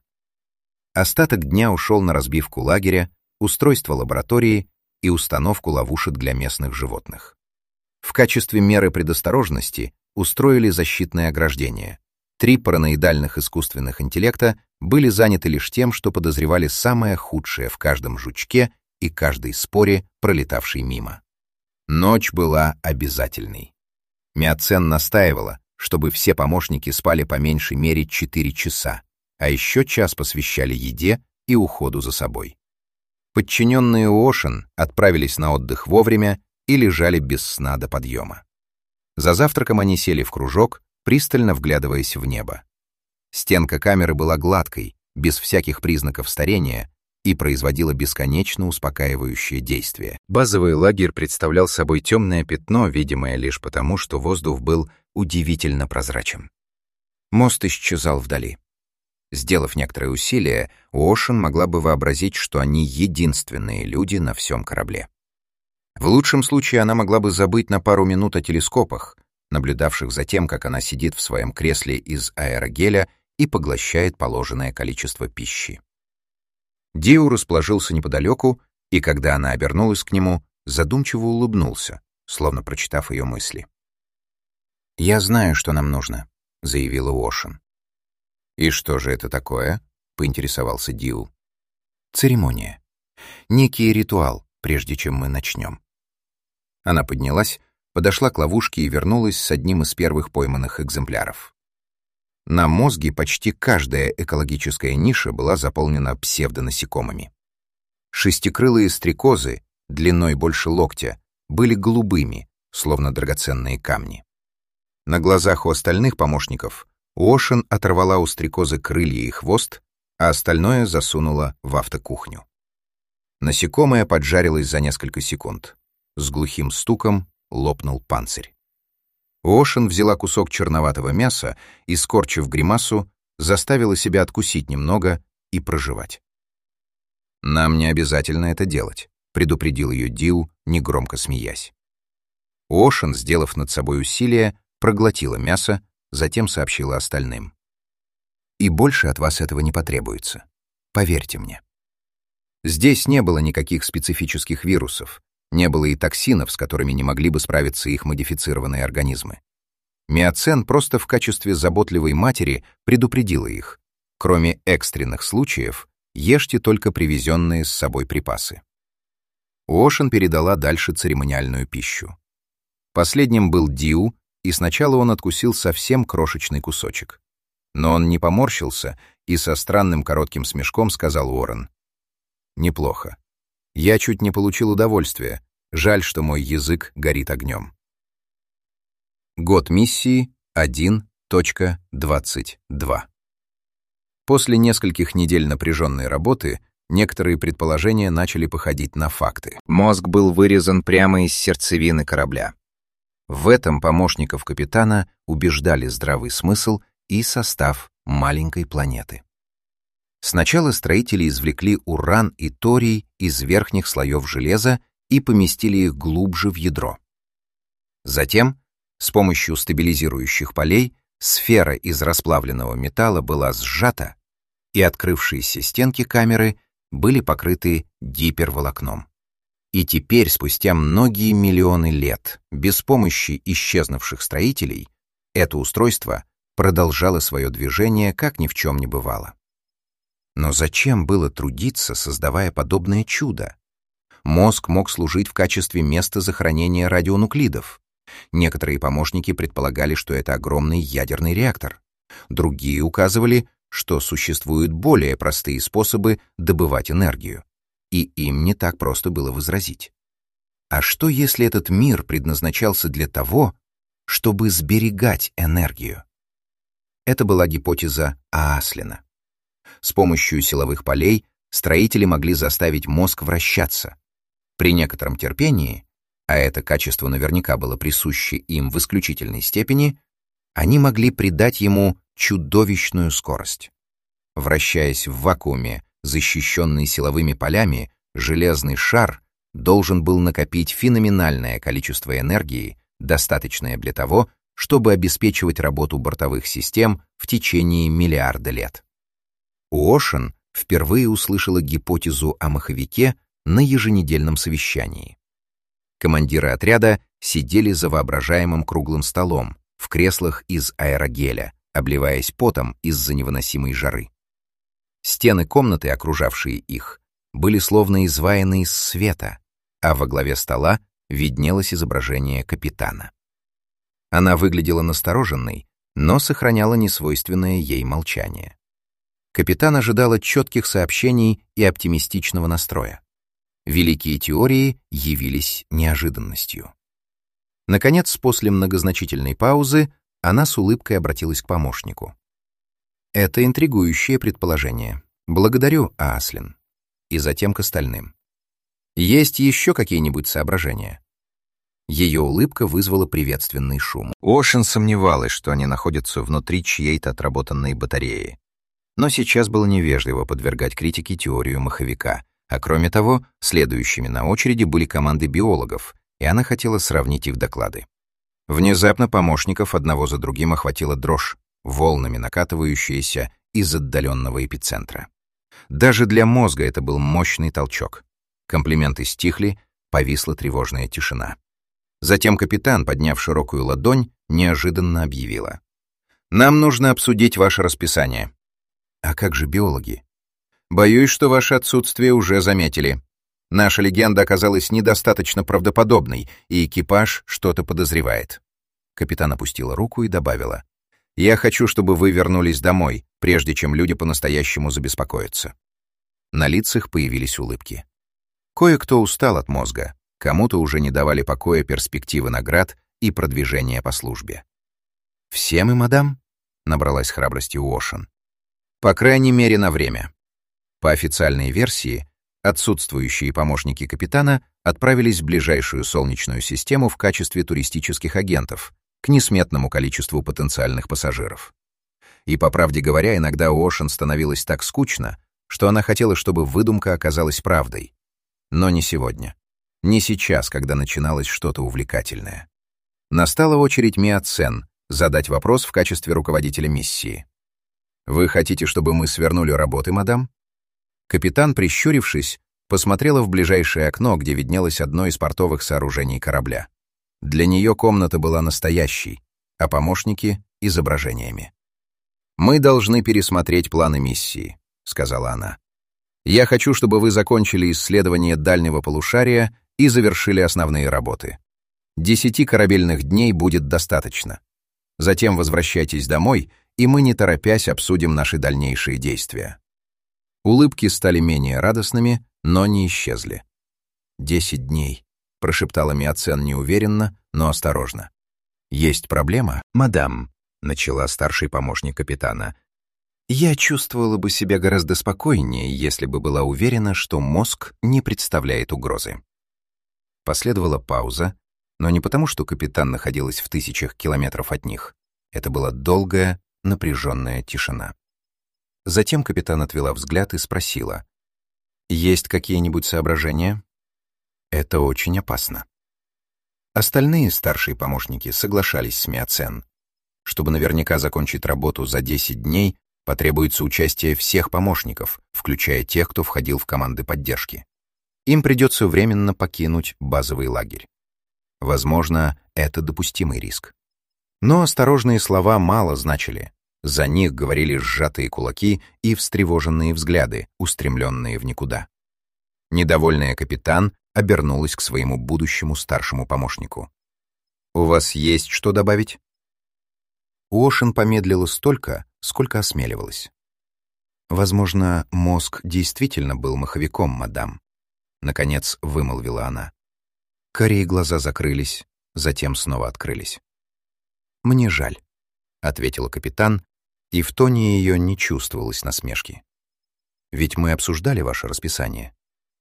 Остаток дня ушел на разбивку лагеря, устройство лаборатории и установку ловушек для местных животных. В качестве меры предосторожности устроили защитное ограждение. 3 параноидальных искусственных интеллекта были заняты лишь тем, что подозревали самое худшее в каждом жучке и каждой споре, пролетавшей мимо. Ночь была обязательной. Миоцен настаивала, чтобы все помощники спали по меньшей мере 4 часа, а еще час посвящали еде и уходу за собой. Подчиненные Оушен отправились на отдых вовремя и лежали без сна до подъема. За завтраком они сели в кружок, пристально вглядываясь в небо. Стенка камеры была гладкой, без всяких признаков старения, и производила бесконечно успокаивающее действие. Базовый лагерь представлял собой темное пятно, видимое лишь потому, что воздух был удивительно прозрачен. Мост исчезал вдали. Сделав некоторые усилия, Оушен могла бы вообразить, что они единственные люди на всем корабле. В лучшем случае она могла бы забыть на пару минут о телескопах, наблюдавших за тем, как она сидит в своем кресле из аэрогеля и поглощает положенное количество пищи. Диу расположился неподалеку, и когда она обернулась к нему, задумчиво улыбнулся, словно прочитав ее мысли. «Я знаю, что нам нужно», — заявила Оушен. «И что же это такое?» — поинтересовался Диу. «Церемония. Некий ритуал, прежде чем мы начнем». Она поднялась, подошла к ловушке и вернулась с одним из первых пойманных экземпляров. На мозге почти каждая экологическая ниша была заполнена псевдонасекомыми. Шестикрылые стрекозы, длиной больше локтя, были голубыми, словно драгоценные камни. На глазах у остальных помощников Оушен оторвала у стрекозы крылья и хвост, а остальное засунула в автокухню. Насекомое поджарилось за несколько секунд. С глухим стуком лопнул панцирь. Оушен взяла кусок черноватого мяса и, скорчив гримасу, заставила себя откусить немного и прожевать. «Нам не обязательно это делать», — предупредил ее Диу, негромко смеясь. Оушен, сделав над собой усилие, проглотила мясо, затем сообщила остальным. «И больше от вас этого не потребуется. Поверьте мне». Здесь не было никаких специфических вирусов, не было и токсинов, с которыми не могли бы справиться их модифицированные организмы. Миоцен просто в качестве заботливой матери предупредила их. Кроме экстренных случаев, ешьте только привезенные с собой припасы. Оушен передала дальше церемониальную пищу. Последним был Диу, и сначала он откусил совсем крошечный кусочек. Но он не поморщился и со странным коротким смешком сказал Уоррен: «Неплохо. Я чуть не получил удовольствия. Жаль, что мой язык горит огнем». Год миссии 1.22. После нескольких недель напряженной работы некоторые предположения начали походить на факты. Мозг был вырезан прямо из сердцевины корабля. В этом помощников капитана убеждали здравый смысл и состав маленькой планеты. Сначала строители извлекли уран и торий из верхних слоев железа и поместили их глубже в ядро. Затем, с помощью стабилизирующих полей, сфера из расплавленного металла была сжата, и открывшиеся стенки камеры были покрыты гиперволокном. И теперь, спустя многие миллионы лет, без помощи исчезнувших строителей, это устройство продолжало свое движение, как ни в чем не бывало. Но зачем было трудиться, создавая подобное чудо? Мозг мог служить в качестве места захоронения радионуклидов. Некоторые помощники предполагали, что это огромный ядерный реактор. Другие указывали, что существуют более простые способы добывать энергию. И им не так просто было возразить. А что, если этот мир предназначался для того, чтобы сберегать энергию? Это была гипотеза Ааслина. С помощью силовых полей строители могли заставить мозг вращаться. При некотором терпении, а это качество наверняка было присуще им в исключительной степени, они могли придать ему чудовищную скорость. Вращаясь в вакууме, защищенный силовыми полями, железный шар должен был накопить феноменальное количество энергии, достаточное для того, чтобы обеспечивать работу бортовых систем в течение миллиарда лет. Уошен впервые услышала гипотезу о маховике на еженедельном совещании. Командиры отряда сидели за воображаемым круглым столом в креслах из аэрогеля, обливаясь потом из-за невыносимой жары. Стены комнаты, окружавшие их, были словно изваяны из света, а во главе стола виднелось изображение капитана. Она выглядела настороженной, но сохраняла несвойственное ей молчание. Капитан ожидала четких сообщений и оптимистичного настроя. Великие теории явились неожиданностью. Наконец, после многозначительной паузы, она с улыбкой обратилась к помощнику. «Это интригующее предположение. Благодарю, Ааслин». И затем к остальным. «Есть еще какие-нибудь соображения?» Ее улыбка вызвала приветственный шум. Уошен сомневалась, что они находятся внутри чьей-то отработанной батареи. Но сейчас было невежливо подвергать критике теорию маховика, а кроме того, следующими на очереди были команды биологов, и она хотела сравнить их доклады. Внезапно помощников одного за другим охватила дрожь, волнами накатывающаяся из отдаленного эпицентра. Даже для мозга это был мощный толчок. Комплименты стихли, повисла тревожная тишина. Затем капитан, подняв широкую ладонь, неожиданно объявила: «Нам нужно обсудить ваше расписание». «А как же биологи?» «Боюсь, что ваше отсутствие уже заметили. Наша легенда оказалась недостаточно правдоподобной, и экипаж что-то подозревает». Капитан опустила руку и добавила: «Я хочу, чтобы вы вернулись домой, прежде чем люди по-настоящему забеспокоятся». На лицах появились улыбки. Кое-кто устал от мозга, кому-то уже не давали покоя перспективы наград и продвижения по службе. «Все мы, мадам?» — набралась храбрости Уошен. «По крайней мере, на время». По официальной версии, отсутствующие помощники капитана отправились в ближайшую Солнечную систему в качестве туристических агентов к несметному количеству потенциальных пассажиров. И, по правде говоря, иногда Уошен становилось так скучно, что она хотела, чтобы выдумка оказалась правдой. Но не сегодня. Не сейчас, когда начиналось что-то увлекательное. Настала очередь Миоцен задать вопрос в качестве руководителя миссии. «Вы хотите, чтобы мы свернули работы, мадам?» Капитан, прищурившись, посмотрела в ближайшее окно, где виднелось одно из портовых сооружений корабля. Для нее комната была настоящей, а помощники — изображениями. «Мы должны пересмотреть планы миссии», — сказала она. «Я хочу, чтобы вы закончили исследование дальнего полушария и завершили основные работы. 10 корабельных дней будет достаточно. Затем возвращайтесь домой, и мы, не торопясь, обсудим наши дальнейшие действия». Улыбки стали менее радостными, но не исчезли. 10 дней», — прошептала Миоцен неуверенно, но осторожно. «Есть проблема, мадам», — начала старший помощник капитана. «Я чувствовала бы себя гораздо спокойнее, если бы была уверена, что мозг не представляет угрозы». Последовала пауза, но не потому, что капитан находилась в 1000 километров от них. Это была долгая, напряженная тишина. Затем капитан отвела взгляд и спросила: «Есть какие-нибудь соображения?» «Это очень опасно». Остальные старшие помощники соглашались с Миоцен. Чтобы наверняка закончить работу за 10 дней, потребуется участие всех помощников, включая тех, кто входил в команды поддержки. Им придется временно покинуть базовый лагерь. Возможно, это допустимый риск. Но осторожные слова мало значили. За них говорили сжатые кулаки и встревоженные взгляды, устремленные в никуда. Недовольная капитан обернулась к своему будущему старшему помощнику. «У вас есть что добавить?» Уошен помедлила столько, сколько осмеливалась. «Возможно, мозг действительно был маховиком, мадам», — наконец вымолвила она. Карие глаза закрылись, затем снова открылись. «Мне жаль», — ответила капитан, и в тоне ее не чувствовалось насмешки. «Ведь мы обсуждали ваше расписание».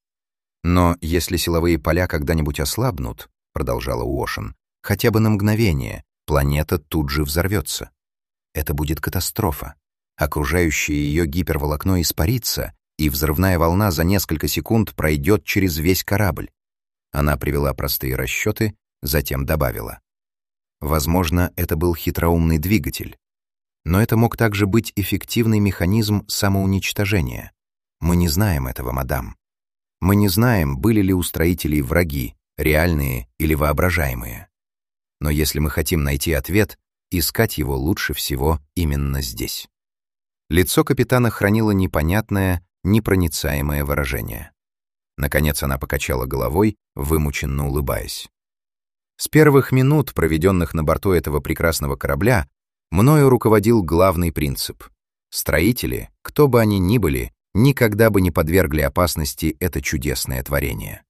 «Но если силовые поля когда-нибудь ослабнут», — продолжала Уошен, «хотя бы на мгновение, планета тут же взорвется. Это будет катастрофа. Окружающее ее гиперволокно испарится, и взрывная волна за несколько секунд пройдет через весь корабль». Она привела простые расчеты, затем добавила: «Возможно, это был хитроумный двигатель. Но это мог также быть эффективный механизм самоуничтожения. Мы не знаем этого, мадам. Мы не знаем, были ли у строителей враги, реальные или воображаемые. Но если мы хотим найти ответ, искать его лучше всего именно здесь». Лицо капитана хранило непонятное, непроницаемое выражение. Наконец она покачала головой, вымученно улыбаясь. «С первых минут, проведенных на борту этого прекрасного корабля, мною руководил главный принцип. Строители, кто бы они ни были, никогда бы не подвергли опасности это чудесное творение».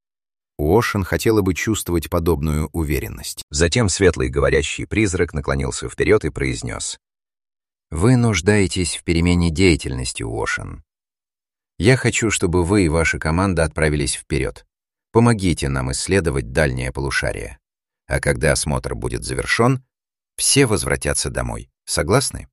Уошен хотела бы чувствовать подобную уверенность. Затем светлый говорящий призрак наклонился вперед и произнес: «Вы нуждаетесь в перемене деятельности, Уошен. Я хочу, чтобы вы и ваша команда отправились вперед. Помогите нам исследовать дальнее полушарие. А когда осмотр будет завершен, все возвратятся домой. Согласны?»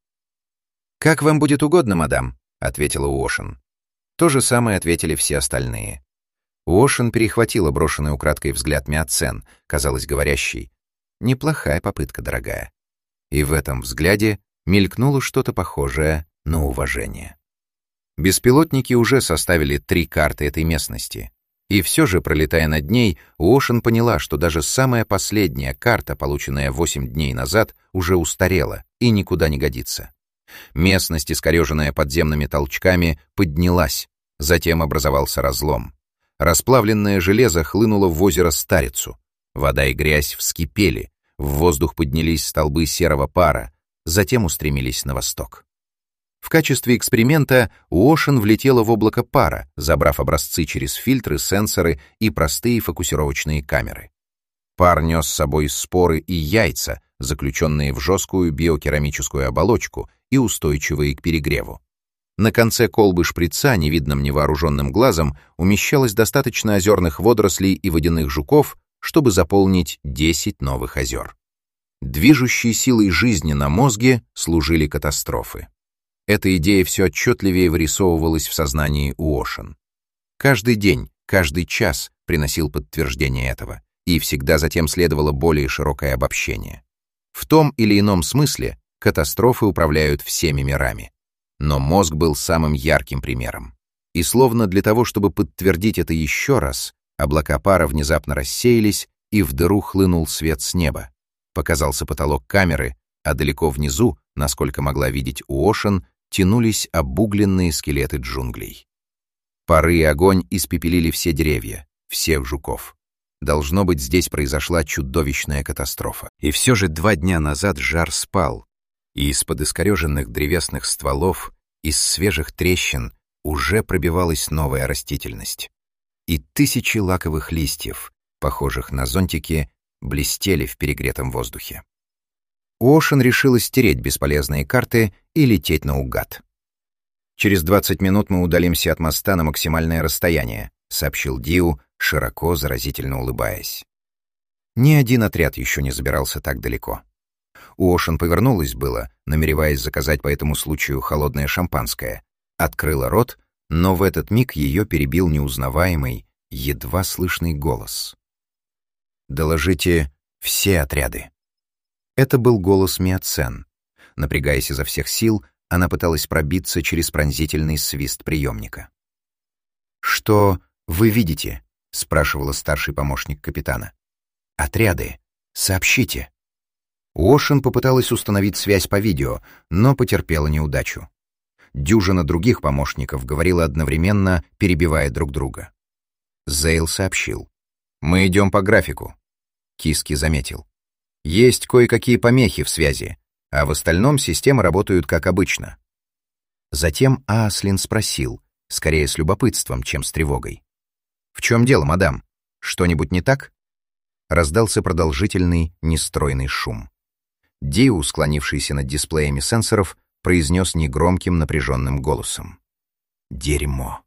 «Как вам будет угодно, мадам», — ответила Уошен. То же самое ответили все остальные. Уошен перехватила брошенный украдкой взгляд Миоцен, казалось говорящей: «Неплохая попытка, дорогая». И в этом взгляде мелькнуло что-то похожее на уважение. Беспилотники уже составили 3 карты этой местности. И все же, пролетая над ней, Уошен поняла, что даже самая последняя карта, полученная 8 дней назад, уже устарела и никуда не годится. Местность, искореженная подземными толчками, поднялась, затем образовался разлом. Расплавленное железо хлынуло в озеро Старицу. Вода и грязь вскипели, в воздух поднялись столбы серого пара, затем устремились на восток. В качестве эксперимента Уошен влетела в облако пара, забрав образцы через фильтры, сенсоры и простые фокусировочные камеры. Пар нес с собой споры и яйца, заключенные в жесткую биокерамическую оболочку и устойчивые к перегреву. На конце колбы шприца, невидным невооруженным глазом, умещалось достаточно озерных водорослей и водяных жуков, чтобы заполнить 10 новых озер. Движущей силой жизни на мозге служили катастрофы. Эта идея все отчетливее вырисовывалась в сознании Уошен. Каждый день, каждый час приносил подтверждение этого, и всегда затем следовало более широкое обобщение. В том или ином смысле катастрофы управляют всеми мирами. Но мозг был самым ярким примером. И словно для того, чтобы подтвердить это еще раз, облака пара внезапно рассеялись, и в дыру хлынул свет с неба. Показался потолок камеры, а далеко внизу, насколько могла видеть Уошен, тянулись обугленные скелеты джунглей. Пары и огонь испепелили все деревья, всех жуков. Должно быть, здесь произошла чудовищная катастрофа. И все же 2 дня назад жар спал, и из-под искореженных древесных стволов, из свежих трещин уже пробивалась новая растительность. И тысячи лаковых листьев, похожих на зонтики, блестели в перегретом воздухе. Уошен решила стереть бесполезные карты и лететь наугад. «Через 20 минут мы удалимся от моста на максимальное расстояние», — сообщил Диу, широко, заразительно улыбаясь. Ни один отряд еще не забирался так далеко. Уошен повернулась было, намереваясь заказать по этому случаю холодное шампанское, открыла рот, но в этот миг ее перебил неузнаваемый, едва слышный голос. «Доложите все отряды». Это был голос Миоцен. Напрягаясь изо всех сил, она пыталась пробиться через пронзительный свист приемника. «Что вы видите?» — спрашивала старший помощник капитана. «Отряды. Сообщите». Уошен попыталась установить связь по видео, но потерпела неудачу. Дюжина других помощников говорила одновременно, перебивая друг друга. Зейл сообщил. «Мы идем по графику». Киски заметил. «Есть кое-какие помехи в связи, а в остальном системы работают как обычно». Затем Ааслин спросил, скорее с любопытством, чем с тревогой. «В чем дело, мадам? Что-нибудь не так?» Раздался продолжительный, нестройный шум. Диу, склонившийся над дисплеями сенсоров, произнес негромким напряженным голосом. «Дерьмо!»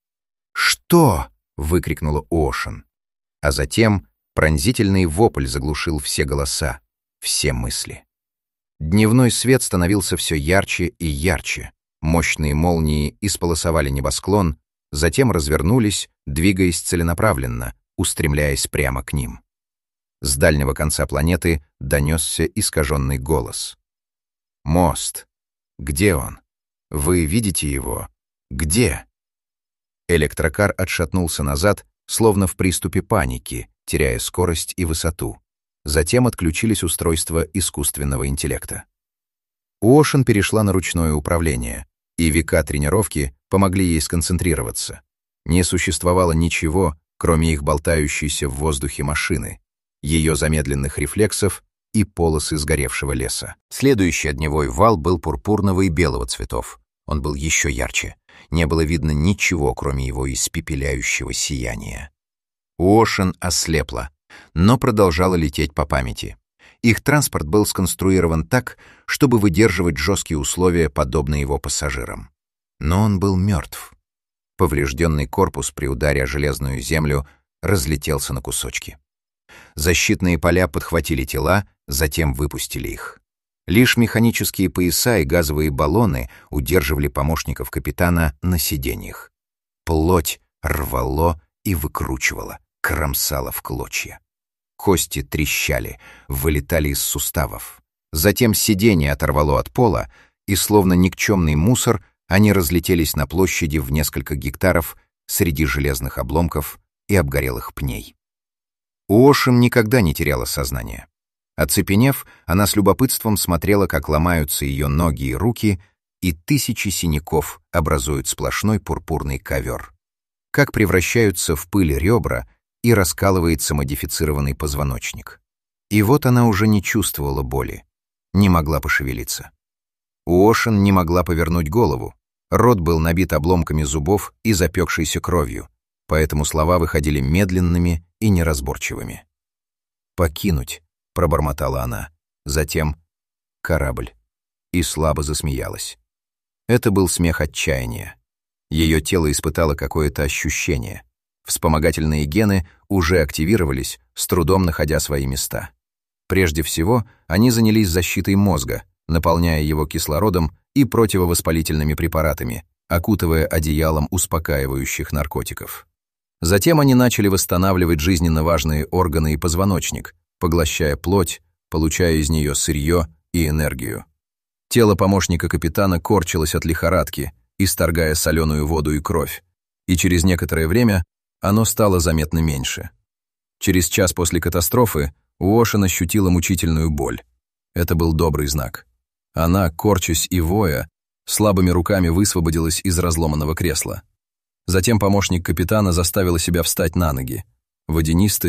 «Что?» — выкрикнула Уошен. А затем пронзительный вопль заглушил все голоса, все мысли. Дневной свет становился все ярче и ярче. Мощные молнии исполосовали небосклон, затем развернулись, двигаясь целенаправленно, устремляясь прямо к ним. С дальнего конца планеты донесся искаженный голос. «Мост! Где он? Вы видите его? Где?» Электрокар отшатнулся назад, словно в приступе паники, теряя скорость и высоту. Затем отключились устройства искусственного интеллекта. Уошен перешла на ручное управление, и века тренировки помогли ей сконцентрироваться. Не существовало ничего, кроме их болтающейся в воздухе машины, ее замедленных рефлексов и полосы сгоревшего леса. Следующий огневой вал был пурпурного и белого цветов. Он был еще ярче. Не было видно ничего, кроме его испепеляющего сияния. Уошен ослепла, но продолжала лететь по памяти. Их транспорт был сконструирован так, чтобы выдерживать жесткие условия, подобно его пассажирам. Но он был мертв. Поврежденный корпус при ударе о железную землю разлетелся на кусочки. Защитные поля подхватили тела, затем выпустили их. Лишь механические пояса и газовые баллоны удерживали помощников капитана на сиденьях. Плоть рвало и выкручивало, кромсало в клочья. Кости трещали, вылетали из суставов. Затем сиденье оторвало от пола, и, словно никчемный мусор, они разлетелись на площади в несколько гектаров среди железных обломков и обгорелых пней. Уошен никогда не теряла сознание. Оцепенев, она с любопытством смотрела, как ломаются ее ноги и руки, и тысячи синяков образуют сплошной пурпурный ковер. Как превращаются в пыль ребра и раскалывается модифицированный позвоночник. И вот она уже не чувствовала боли, не могла пошевелиться. Уошен не могла повернуть голову, рот был набит обломками зубов и запекшейся кровью, поэтому слова выходили медленными и неразборчивыми. «Покинуть», — пробормотала она, затем «корабль», и слабо засмеялась. Это был смех отчаяния. Ее тело испытало какое-то ощущение. Вспомогательные гены уже активировались, с трудом находя свои места. Прежде всего, они занялись защитой мозга, наполняя его кислородом и противовоспалительными препаратами, окутывая одеялом успокаивающих наркотиков. Затем они начали восстанавливать жизненно важные органы и позвоночник, поглощая плоть, получая из нее сырье и энергию. Тело помощника капитана корчилось от лихорадки, исторгая соленую воду и кровь, и через некоторое время оно стало заметно меньше. Через час после катастрофы Уошен ощутила мучительную боль. Это был добрый знак. Она, корчась и воя, слабыми руками высвободилась из разломанного кресла. Затем помощник капитана заставила себя встать на ноги. Водянистые,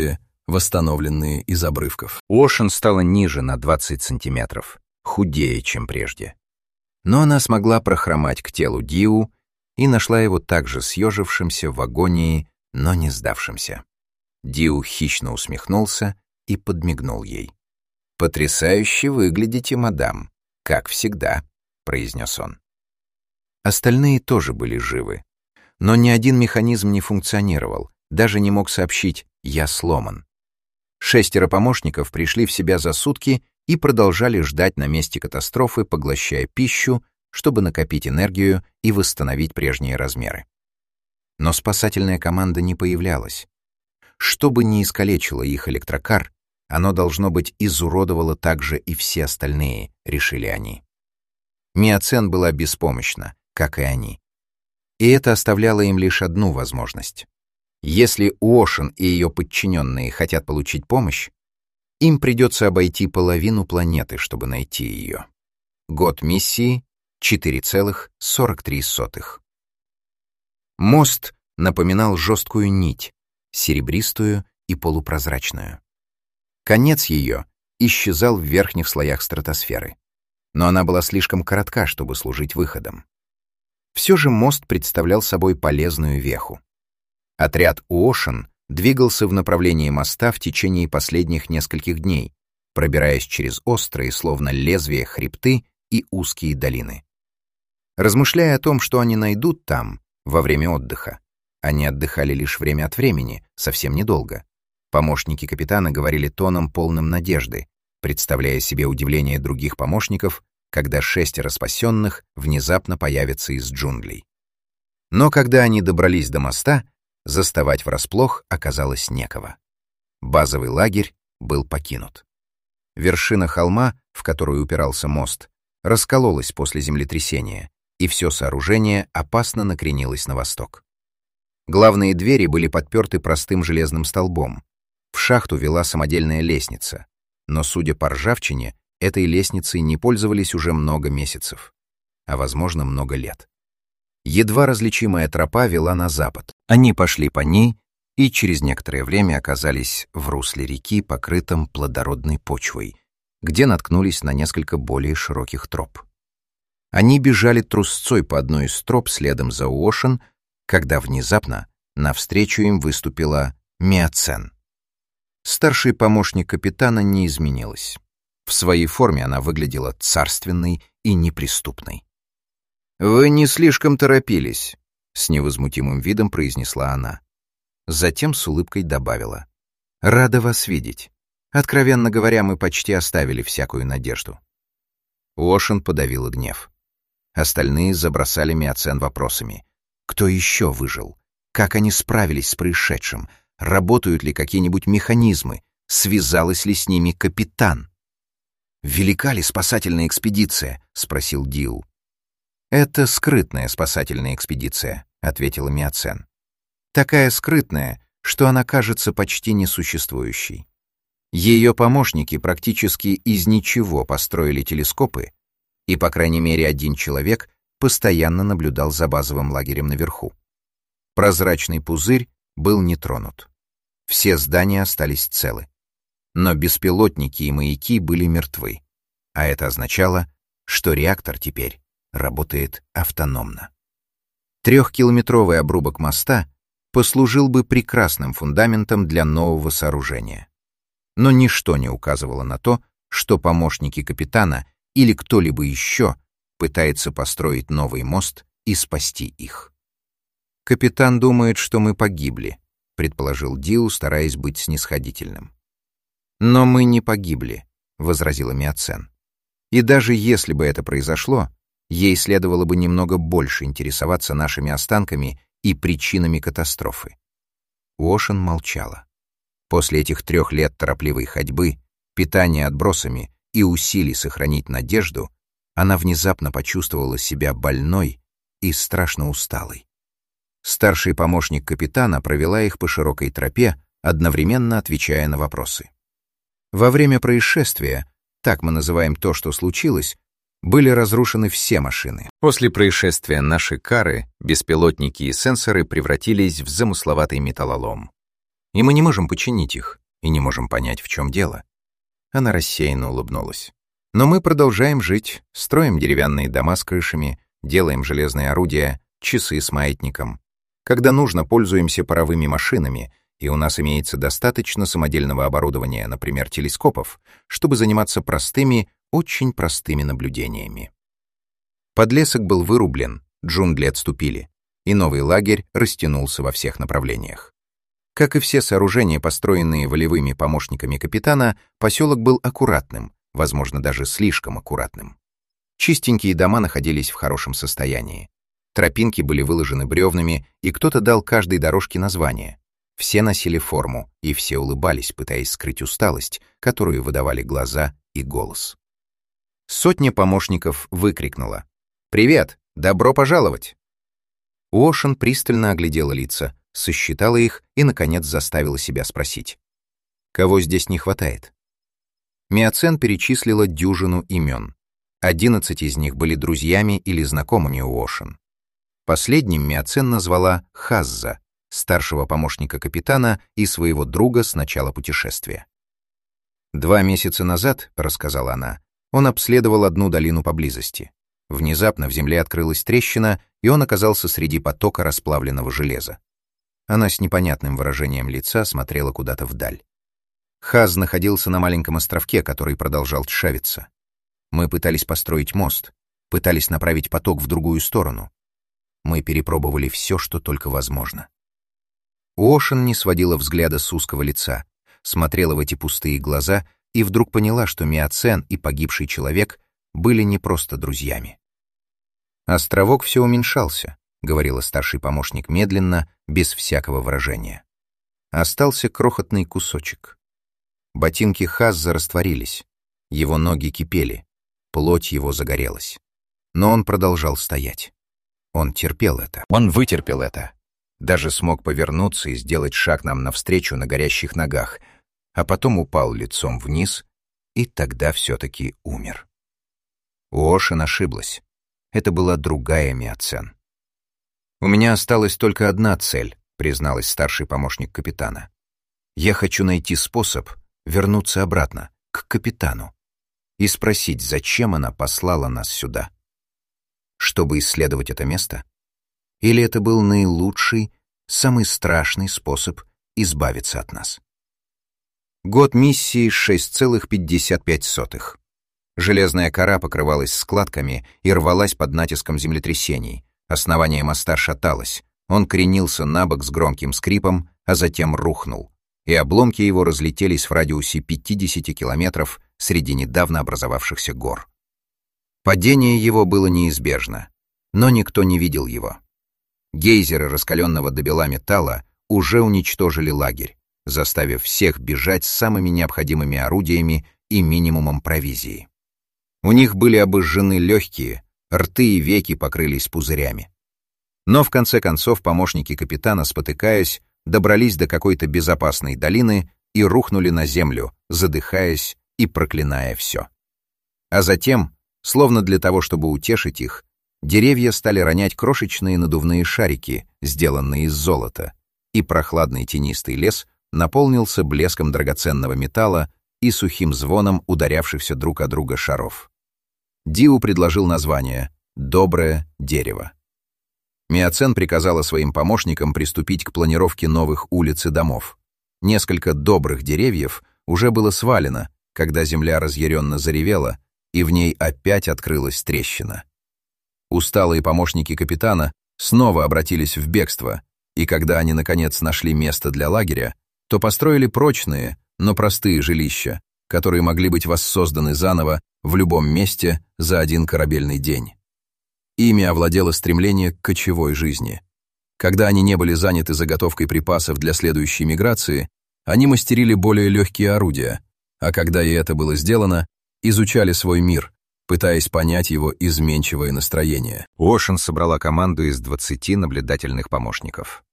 восстановленные из обрывков. Уошен стала ниже на 20 сантиметров, худее, чем прежде. Но она смогла прохромать к телу Диу и нашла его также съежившимся в агонии, но не сдавшимся. Диу хищно усмехнулся и подмигнул ей. «Потрясающе выглядите, мадам, как всегда», — произнес он. Остальные тоже были живы, но ни один механизм не функционировал, даже не мог сообщить «я сломан». 6 помощников пришли в себя за сутки и продолжали ждать на месте катастрофы, поглощая пищу, чтобы накопить энергию и восстановить прежние размеры. Но спасательная команда не появлялась. Что бы ни искалечило их электрокар, оно, должно быть, изуродовало также и все остальные, решили они. Миоцен была беспомощна, как и они. И это оставляло им лишь одну возможность. Если Уошен и ее подчиненные хотят получить помощь, им придется обойти половину планеты, чтобы найти ее. Год миссии — 4,43. Мост напоминал жесткую нить, серебристую и полупрозрачную. Конец ее исчезал в верхних слоях стратосферы, но она была слишком коротка, чтобы служить выходом. Все же мост представлял собой полезную веху. Отряд Уошен двигался в направлении моста в течение последних нескольких дней, пробираясь через острые, словно лезвия, хребты и узкие долины. Размышляя о том, что они найдут там во время отдыха, они отдыхали лишь время от времени, совсем недолго. Помощники капитана говорили тоном, полным надежды, представляя себе удивление других помощников, когда 6 спасенных внезапно появятся из джунглей. Но когда они добрались до моста, заставать врасплох оказалось некого. Базовый лагерь был покинут. Вершина холма, в которую упирался мост, раскололась после землетрясения, и все сооружение опасно накренилось на восток. Главные двери были подперты простым железным столбом. В шахту вела самодельная лестница, но, судя по ржавчине, этой лестницей не пользовались уже много месяцев, а, возможно, много лет. Едва различимая тропа вела на запад. Они пошли по ней и через некоторое время оказались в русле реки, покрытом плодородной почвой, где наткнулись на несколько более широких троп. Они бежали трусцой по одной из троп следом за Уошен, когда внезапно навстречу им выступила Миоцен. Старший помощник капитана не изменилась. В своей форме она выглядела царственной и неприступной. «Вы не слишком торопились», — с невозмутимым видом произнесла она. Затем с улыбкой добавила: «Рада вас видеть. Откровенно говоря, мы почти оставили всякую надежду». Уошен подавила гнев. Остальные забросали Миоцен вопросами. Кто еще выжил? Как они справились с происшедшим? Работают ли какие-нибудь механизмы? Связалась ли с ними капитан? «Велика ли спасательная экспедиция?» — спросил Диу. «Это скрытная спасательная экспедиция», — ответила Миоцен. «Такая скрытная, что она кажется почти несуществующей. Ее помощники практически из ничего построили телескопы, и, по крайней мере, один человек постоянно наблюдал за базовым лагерем наверху. Прозрачный пузырь был не тронут. Все здания остались целы. Но беспилотники и маяки были мертвы, а это означало, что реактор теперь работает автономно. 3-километровый обрубок моста послужил бы прекрасным фундаментом для нового сооружения. Но ничто не указывало на то, что помощники капитана или кто-либо еще пытается построить новый мост и спасти их. «Капитан думает, что мы погибли», — предположил Диу, стараясь быть снисходительным. «Но мы не погибли», — возразила Миоцен. «И даже если бы это произошло, ей следовало бы немного больше интересоваться нашими останками и причинами катастрофы». Уошен молчала. После этих 3 лет торопливой ходьбы, питания отбросами и усилий сохранить надежду, она внезапно почувствовала себя больной и страшно усталой. Старший помощник капитана провела их по широкой тропе, одновременно отвечая на вопросы. Во время происшествия, так мы называем то, что случилось, были разрушены все машины. После происшествия наши кары, беспилотники и сенсоры превратились в замысловатый металлолом. И мы не можем починить их, и не можем понять, в чем дело». Она рассеянно улыбнулась. «Но мы продолжаем жить, строим деревянные дома с крышами, делаем железные орудия, часы с маятником. Когда нужно, пользуемся паровыми машинами, и у нас имеется достаточно самодельного оборудования, например, телескопов, чтобы заниматься простыми, очень простыми наблюдениями». Подлесок был вырублен, джунгли отступили, и новый лагерь растянулся во всех направлениях. Как и все сооружения, построенные волевыми помощниками капитана, поселок был аккуратным, возможно, даже слишком аккуратным. Чистенькие дома находились в хорошем состоянии. Тропинки были выложены бревнами, и кто-то дал каждой дорожке название. Все носили форму, и все улыбались, пытаясь скрыть усталость, которую выдавали глаза и голос. Сотня помощников выкрикнула: «Привет! Добро пожаловать!» Уошен пристально оглядела лица, сосчитала их и, наконец, заставила себя спросить: «Кого здесь не хватает?» Миоцен перечислила дюжину имен. 11 из них были друзьями или знакомыми Уошен. Последним Миоцен назвала Хазза, старшего помощника капитана и своего друга с начала путешествия. 2 месяца назад, — рассказала она, — он обследовал одну долину поблизости. Внезапно в земле открылась трещина, и он оказался среди потока расплавленного железа. Она с непонятным выражением лица смотрела куда-то вдаль. Хаз находился на маленьком островке, который продолжал тшавиться. Мы пытались построить мост, пытались направить поток в другую сторону. Мы перепробовали все, что только возможно. Уошен не сводила взгляда с узкого лица, смотрела в эти пустые глаза и вдруг поняла, что Миоцен и погибший человек были не просто друзьями. «Островок все уменьшался», — говорила старший помощник медленно, без всякого выражения. Остался крохотный кусочек. Ботинки Хазза растворились, его ноги кипели, плоть его загорелась. Но он продолжал стоять. Он терпел это. Он вытерпел это. Даже смог повернуться и сделать шаг нам навстречу на горящих ногах, а потом упал лицом вниз и тогда все-таки умер. Уошен ошиблась. Это была другая Миоцен. «У меня осталась только одна цель», — призналась старший помощник капитана. «Я хочу найти способ вернуться обратно, к капитану, и спросить, зачем она послала нас сюда. Чтобы исследовать это место? Или это был наилучший, самый страшный способ избавиться от нас?» Год миссии 6,55. Железная кора покрывалась складками и рвалась под натиском землетрясений. Основание моста шаталось. Он кренился на бок с громким скрипом, а затем рухнул. И обломки его разлетелись в радиусе 50 километров среди недавно образовавшихся гор. Падение его было неизбежно, но никто не видел его. Гейзеры раскаленного до бела металла уже уничтожили лагерь, заставив всех бежать с самыми необходимыми орудиями и минимумом провизии. У них были обожжены легкие, рты и веки покрылись пузырями. Но в конце концов помощники капитана, спотыкаясь, добрались до какой-то безопасной долины и рухнули на землю, задыхаясь и проклиная все. А затем, словно для того, чтобы утешить их, деревья стали ронять крошечные надувные шарики, сделанные из золота, и прохладный тенистый лес наполнился блеском драгоценного металла и сухим звоном ударявшихся друг о друга шаров. Диу предложил название «Доброе дерево». Миоцен приказала своим помощникам приступить к планировке новых улиц и домов. Несколько добрых деревьев уже было свалено, когда земля разъяренно заревела, и в ней опять открылась трещина. Усталые помощники капитана снова обратились в бегство, и когда они, наконец, нашли место для лагеря, то построили прочные, но простые жилища, которые могли быть воссозданы заново в любом месте за один корабельный день. Ими овладело стремление к кочевой жизни. Когда они не были заняты заготовкой припасов для следующей миграции, они мастерили более легкие орудия, а когда и это было сделано, изучали свой мир, пытаясь понять его изменчивое настроение. Уошен собрала команду из 20 наблюдательных помощников.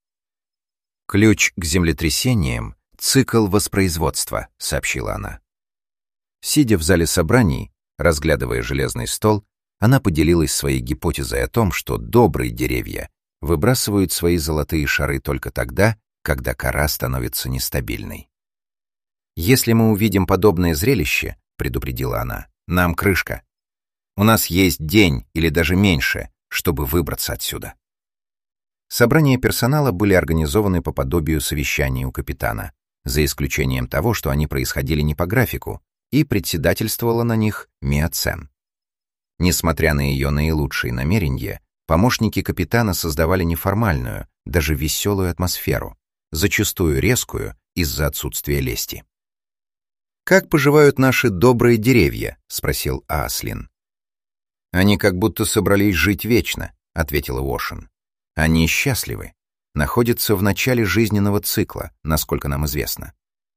«Ключ к землетрясениям — цикл воспроизводства», — сообщила она. Сидя в зале собраний, разглядывая железный стол, она поделилась своей гипотезой о том, что добрые деревья выбрасывают свои золотые шары только тогда, когда кора становится нестабильной. «Если мы увидим подобное зрелище, — предупредила она, — нам крышка. У нас есть день или даже меньше, чтобы выбраться отсюда». Собрания персонала были организованы по подобию совещаний у капитана, за исключением того, что они происходили не по графику, и председательствовала на них Миа Цен. Несмотря на ее наилучшие намерения, помощники капитана создавали неформальную, даже веселую атмосферу, зачастую резкую из-за отсутствия лести. «Как поживают наши добрые деревья?» — спросил Ааслин. «Они как будто собрались жить вечно», — ответила Уошен. «Они счастливы, находятся в начале жизненного цикла, насколько нам известно».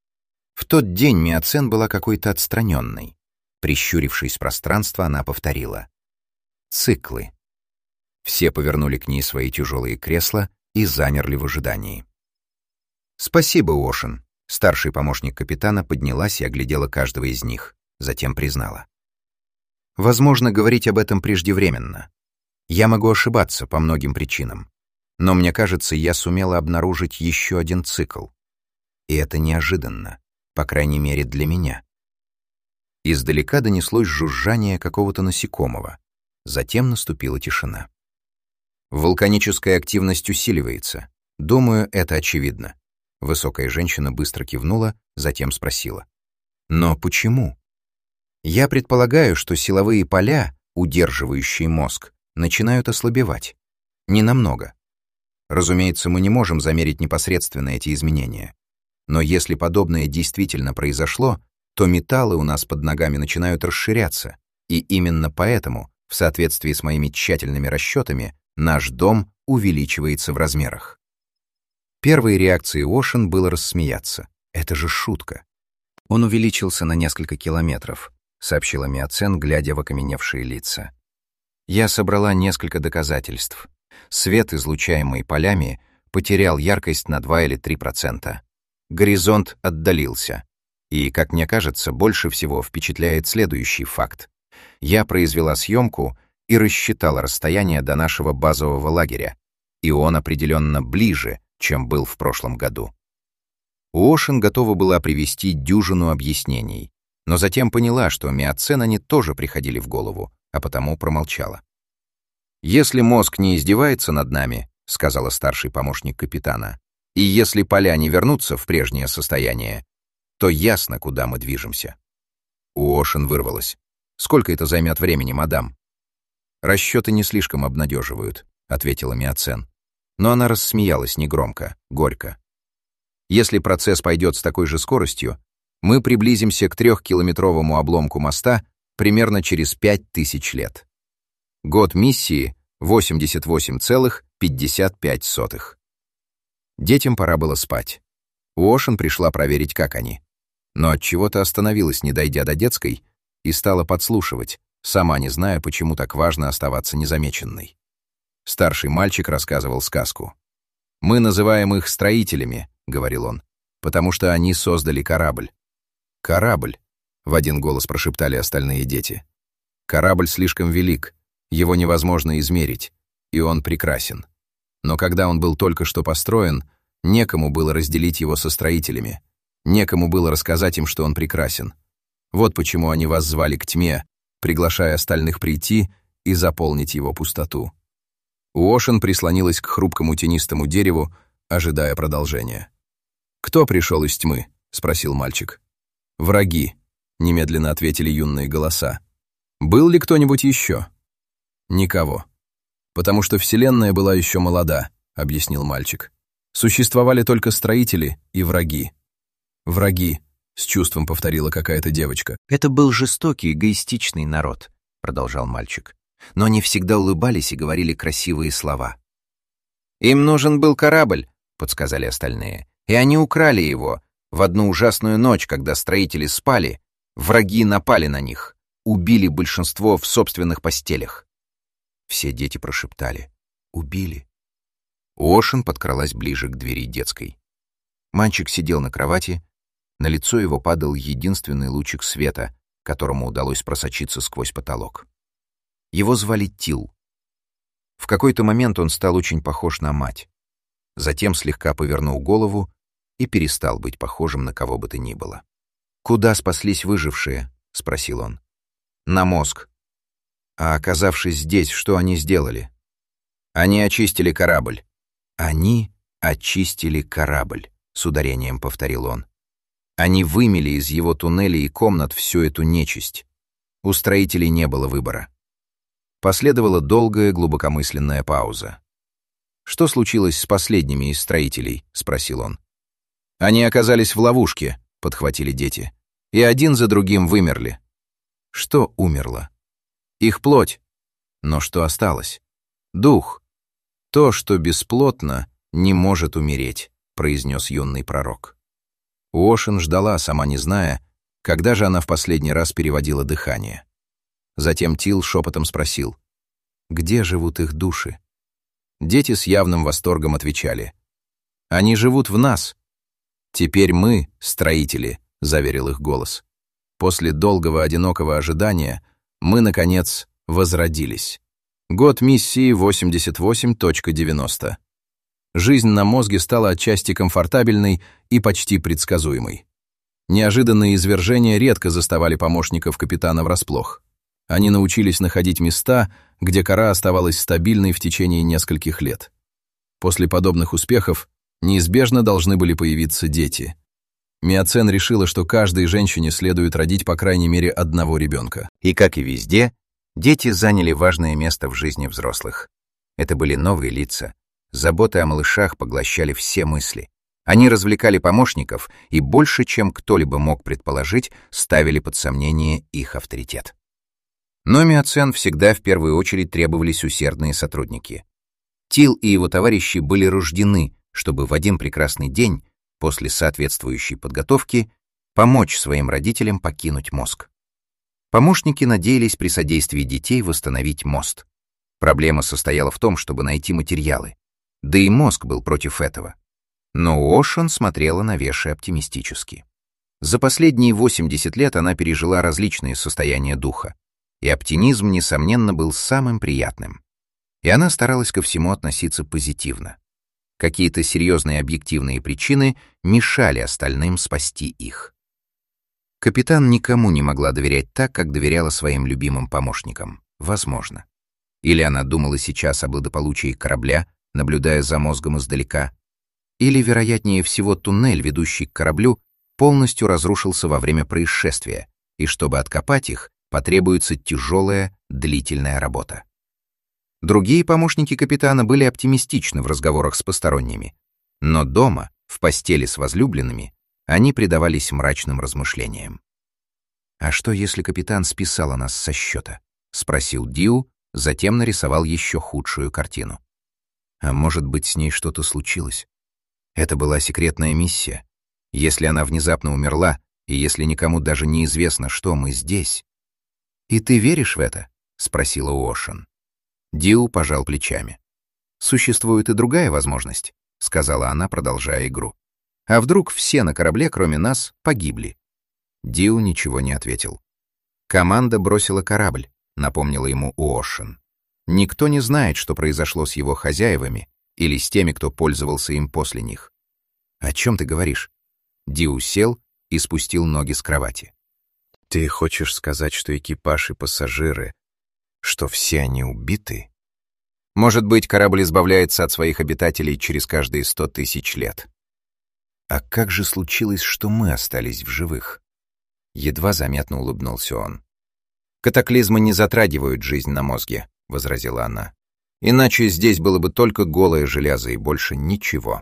В тот день Миа Цен была какой-то отстраненной. Прищурившись в пространство, она повторила: «Циклы». Все повернули к ней свои тяжелые кресла и замерли в ожидании. «Спасибо, Уошен». Старший помощник капитана поднялась и оглядела каждого из них, затем признала: «Возможно, говорить об этом преждевременно. Я могу ошибаться по многим причинам, но мне кажется, я сумела обнаружить еще один цикл. И это неожиданно, по крайней мере для меня». Издалека донеслось жужжание какого-то насекомого. Затем наступила тишина. «Вулканическая активность усиливается. Думаю, это очевидно». Высокая женщина быстро кивнула, затем спросила: «Но почему?» «Я предполагаю, что силовые поля, удерживающие мозг, начинают ослабевать. Ненамного. Разумеется, мы не можем замерить непосредственно эти изменения. Но если подобное действительно произошло, то металлы у нас под ногами начинают расширяться, и именно поэтому, в соответствии с моими тщательными расчетами, наш дом увеличивается в размерах». Первой реакцией Уошен было рассмеяться. «Это же шутка». «Он увеличился на несколько километров», — сообщила Миа Цен, глядя в окаменевшие лица. «Я собрала несколько доказательств. Свет, излучаемый полями, потерял яркость на 2 или 3%. Горизонт отдалился. И, как мне кажется, больше всего впечатляет следующий факт. Я произвела съемку и рассчитала расстояние до нашего базового лагеря, и он определенно ближе, чем был в прошлом году». Уошен готова была привести дюжину объяснений, но затем поняла, что Миа Цен они тоже приходили в голову, а потому промолчала. «Если мозг не издевается над нами, — сказала старший помощник капитана, — и если поля не вернутся в прежнее состояние, то ясно, куда мы движемся». Уошен вырвалась. «Сколько это займет времени, мадам?» «Расчеты не слишком обнадеживают», — ответила Миа Цен. Но она рассмеялась негромко, горько. «Если процесс пойдет с такой же скоростью, мы приблизимся к 3-километровому обломку моста примерно через 5000 лет. Год миссии — 88,55. Детям пора было спать. Уошен пришла проверить, как они. Но отчего-то остановилась, не дойдя до детской, и стала подслушивать, сама не зная, почему так важно оставаться незамеченной. Старший мальчик рассказывал сказку. «Мы называем их строителями», — говорил он, «потому что они создали корабль». «Корабль», — в один голос прошептали остальные дети. «Корабль слишком велик, его невозможно измерить, и он прекрасен. Но когда он был только что построен, некому было разделить его со строителями, некому было рассказать им, что он прекрасен. Вот почему они воззвали к тьме, приглашая остальных прийти и заполнить его пустоту». Уошен прислонилась к хрупкому тенистому дереву, ожидая продолжения. «Кто пришел из тьмы?» — спросил мальчик. «Враги», — немедленно ответили юные голоса. «Был ли кто-нибудь еще?» «Никого. Потому что Вселенная была еще молода», — объяснил мальчик. «Существовали только строители и враги». «Враги», — с чувством повторила какая-то девочка. «Это был жестокий, эгоистичный народ», — продолжал мальчик. «Но они всегда улыбались и говорили красивые слова». «Им нужен был корабль», — подсказали остальные, «и они украли его. В одну ужасную ночь, когда строители спали, враги напали на них, убили большинство в собственных постелях». Все дети прошептали: «Убили». Уошен подкралась ближе к двери детской. Мальчик сидел на кровати, на лицо его падал единственный лучик света, которому удалось просочиться сквозь потолок. Его звали Тил. В какой-то момент он стал очень похож на мать. Затем слегка повернул голову и перестал быть похожим на кого бы то ни было. «Куда спаслись выжившие?» — спросил он. «На мозг. А оказавшись здесь, что они сделали?» «Они очистили корабль». «Они очистили корабль», — с ударением повторил он. «Они вымели из его туннелей и комнат всю эту нечисть. У строителей не было выбора». Последовала долгая глубокомысленная пауза. «Что случилось с последними из строителей?» — спросил он. «Они оказались в ловушке», — подхватили дети, «и один за другим вымерли». «Что умерло?» «Их плоть. Но что осталось?» «Дух. То, что бесплотно, не может умереть», — произнес юный пророк. Уошен ждала, сама не зная, когда же она в последний раз переводила дыхание. Затем Тил шепотом спросил, «Где живут их души?» Дети с явным восторгом отвечали, «Они живут в нас». «Теперь мы, строители», — заверил их голос. «После долгого одинокого ожидания мы, наконец, возродились. Год миссии 88.90. Жизнь на мозге стала отчасти комфортабельной и почти предсказуемой. Неожиданные извержения редко заставали помощников капитана врасплох. Они научились находить места, где кора оставалась стабильной в течение нескольких лет. После подобных успехов неизбежно должны были появиться дети. Миоцен решила, что каждой женщине следует родить по крайней мере одного ребенка. И, как и везде, дети заняли важное место в жизни взрослых. Это были новые лица. Заботы о малышах поглощали все мысли. Они развлекали помощников и больше, чем кто-либо мог предположить, ставили под сомнение их авторитет. Но Миоцен всегда в первую очередь требовались усердные сотрудники. Тил и его товарищи были рождены, чтобы в один прекрасный день, после соответствующей подготовки, помочь своим родителям покинуть мозг. Помощники надеялись при содействии детей восстановить мост. Проблема состояла в том, чтобы найти материалы. Да и мозг был против этого. Но Уошен смотрела на Веши оптимистически. За последние 80 лет она пережила различные состояния духа, и оптимизм, несомненно, был самым приятным. И она старалась ко всему относиться позитивно. Какие-то серьезные объективные причины мешали остальным спасти их. Капитан никому не могла доверять так, как доверяла своим любимым помощникам. Возможно. Или она думала сейчас о благополучии корабля, наблюдая за мозгом издалека, или, вероятнее всего, туннель, ведущий к кораблю, полностью разрушился во время происшествия, и чтобы откопать их, потребуется тяжелая, длительная работа. Другие помощники капитана были оптимистичны в разговорах с посторонними, но дома, в постели с возлюбленными, они предавались мрачным размышлениям. «А что, если капитан списала нас со счета?» — спросил Диу, затем нарисовал еще худшую картину. «А может быть, с ней что-то случилось? Это была секретная миссия. Если она внезапно умерла, и если никому даже не известно, что мы здесь...» «И ты веришь в это?» — спросила Уошен. Диу пожал плечами. «Существует и другая возможность», — сказала она, продолжая игру. «А вдруг все на корабле, кроме нас, погибли?» Диу ничего не ответил. «Команда бросила корабль», — напомнила ему Уошен. «Никто не знает, что произошло с его хозяевами или с теми, кто пользовался им после них». «О чем ты говоришь?» Диу сел и спустил ноги с кровати. «Ты хочешь сказать, что экипаж и пассажиры, что все они убиты?» «Может быть, корабль избавляется от своих обитателей через каждые 100 000 лет». «А как же случилось, что мы остались в живых?» Едва заметно улыбнулся он. «Катаклизмы не затрагивают жизнь на мозге», — возразила она. «Иначе здесь было бы только голое железо и больше ничего».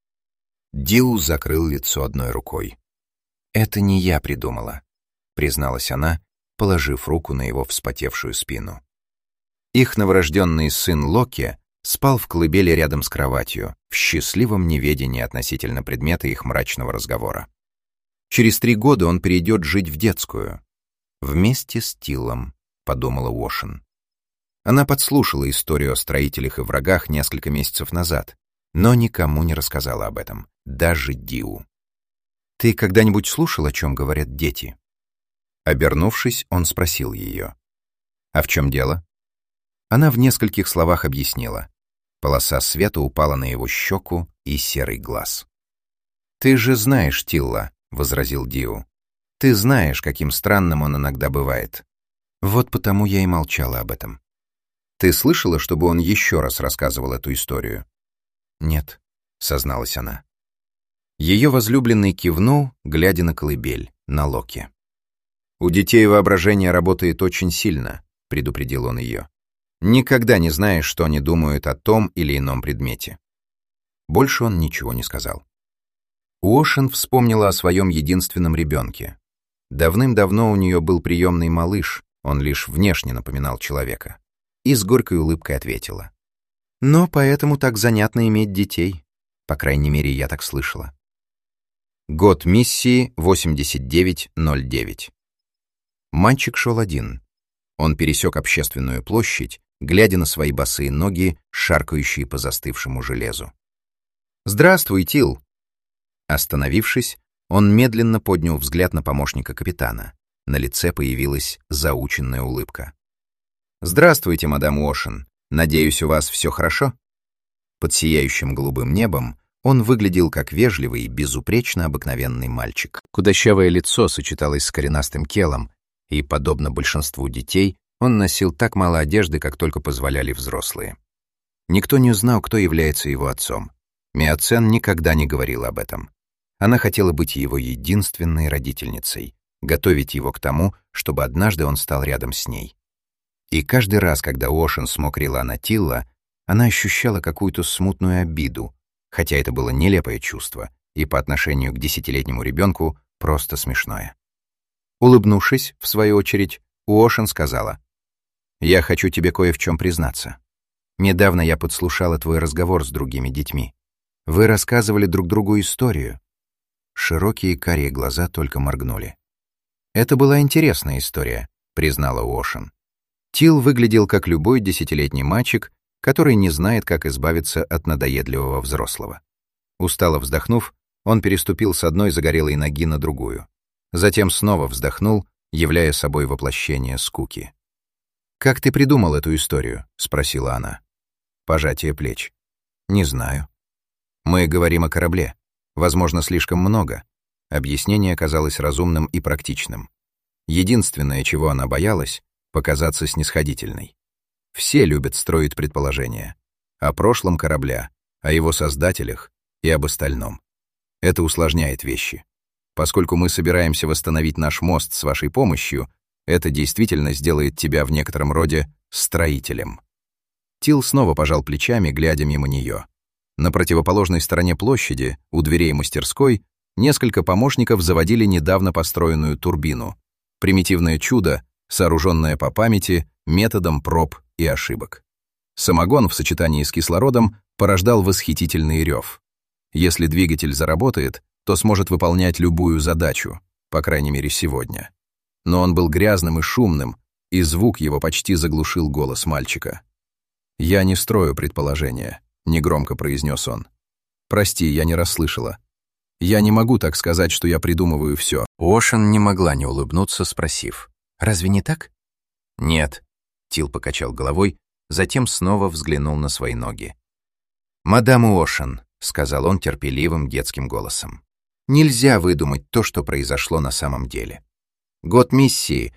Диу закрыл лицо одной рукой. «Это не я придумала», — призналась она, положив руку на его вспотевшую спину. Их новорожденный сын Локи спал в колыбели рядом с кроватью, в счастливом неведении относительно предмета их мрачного разговора. Через 3 года он перейдет жить в детскую. «Вместе с Тилом», — подумала Уошен. Она подслушала историю о строителях и врагах несколько месяцев назад, но никому не рассказала об этом, даже Диу. «Ты когда-нибудь слушал, о чем говорят дети?» Обернувшись, он спросил ее. «А в чем дело?» Она в нескольких словах объяснила. Полоса света упала на его щеку и серый глаз. «Ты же знаешь Тилла», — возразил Диу. Ты знаешь, каким странным он иногда бывает. Вот потому я и молчала об этом. Ты слышала, чтобы он еще раз рассказывал эту историю? Нет, созналась она. Ее возлюбленный кивнул, глядя на колыбель, на Локи. «У детей воображение работает очень сильно», — предупредил он ее. «Никогда не знаешь, что они думают о том или ином предмете». Больше он ничего не сказал. Уошен вспомнила о своем единственном ребенке. Давным-давно у нее был приемный малыш, он лишь внешне напоминал человека. И с горькой улыбкой ответила. «Но поэтому так занятно иметь детей. По крайней мере, я так слышала». Год миссии 8909. Мальчик шел один. Он пересек общественную площадь, глядя на свои босые ноги, шаркающие по застывшему железу. «Здравствуй, Тил!» Остановившись, он медленно поднял взгляд на помощника капитана. На лице появилась заученная улыбка. «Здравствуйте, мадам Уошен. Надеюсь, у вас все хорошо?» Под сияющим голубым небом он выглядел как вежливый, безупречно обыкновенный мальчик. Худощавое лицо сочеталось с коренастым келом, и, подобно большинству детей, он носил так мало одежды, как только позволяли взрослые. Никто не узнал, кто является его отцом. Миоцен никогда не говорил об этом. Она хотела быть его единственной родительницей, готовить его к тому, чтобы однажды он стал рядом с ней. И каждый раз, когда Уошен смокрила на Тилла, она ощущала какую-то смутную обиду, хотя это было нелепое чувство и по отношению к 10-летнему ребенку просто смешное. Улыбнувшись, в свою очередь, Уошен сказала: «Я хочу тебе кое в чем признаться. Недавно я подслушала твой разговор с другими детьми. Вы рассказывали друг другу историю». Широкие карие глаза только моргнули. «Это была интересная история», — признала Уошен. Тил выглядел как любой 10-летний мальчик, который не знает, как избавиться от надоедливого взрослого. Устало вздохнув, он переступил с одной загорелой ноги на другую. Затем снова вздохнул, являя собой воплощение скуки. «Как ты придумал эту историю?» — спросила она. Пожатие плеч. «Не знаю». «Мы говорим о корабле. Возможно, слишком много». Объяснение оказалось разумным и практичным. Единственное, чего она боялась — показаться снисходительной. Все любят строить предположения. О прошлом корабля, о его создателях и об остальном. Это усложняет вещи. Поскольку мы собираемся восстановить наш мост с вашей помощью, это действительно сделает тебя в некотором роде строителем. Тил снова пожал плечами, глядя мимо нее. На противоположной стороне площади, у дверей мастерской, несколько помощников заводили недавно построенную турбину. Примитивное чудо, сооруженное по памяти, методом проб и ошибок. Самогон в сочетании с кислородом порождал восхитительный рев. Если двигатель заработает, то сможет выполнять любую задачу, по крайней мере сегодня. Но он был грязным и шумным, и звук его почти заглушил голос мальчика. «Я не строю предположения», — негромко произнес он. «Прости, я не расслышала. Я не могу так сказать, что я придумываю все». Уошен не могла не улыбнуться, спросив: «Разве не так?» «Нет», — Тил покачал головой, затем снова взглянул на свои ноги. «Мадам Уошен», — сказал он терпеливым детским голосом, «нельзя выдумать то, что произошло на самом деле. Год миссии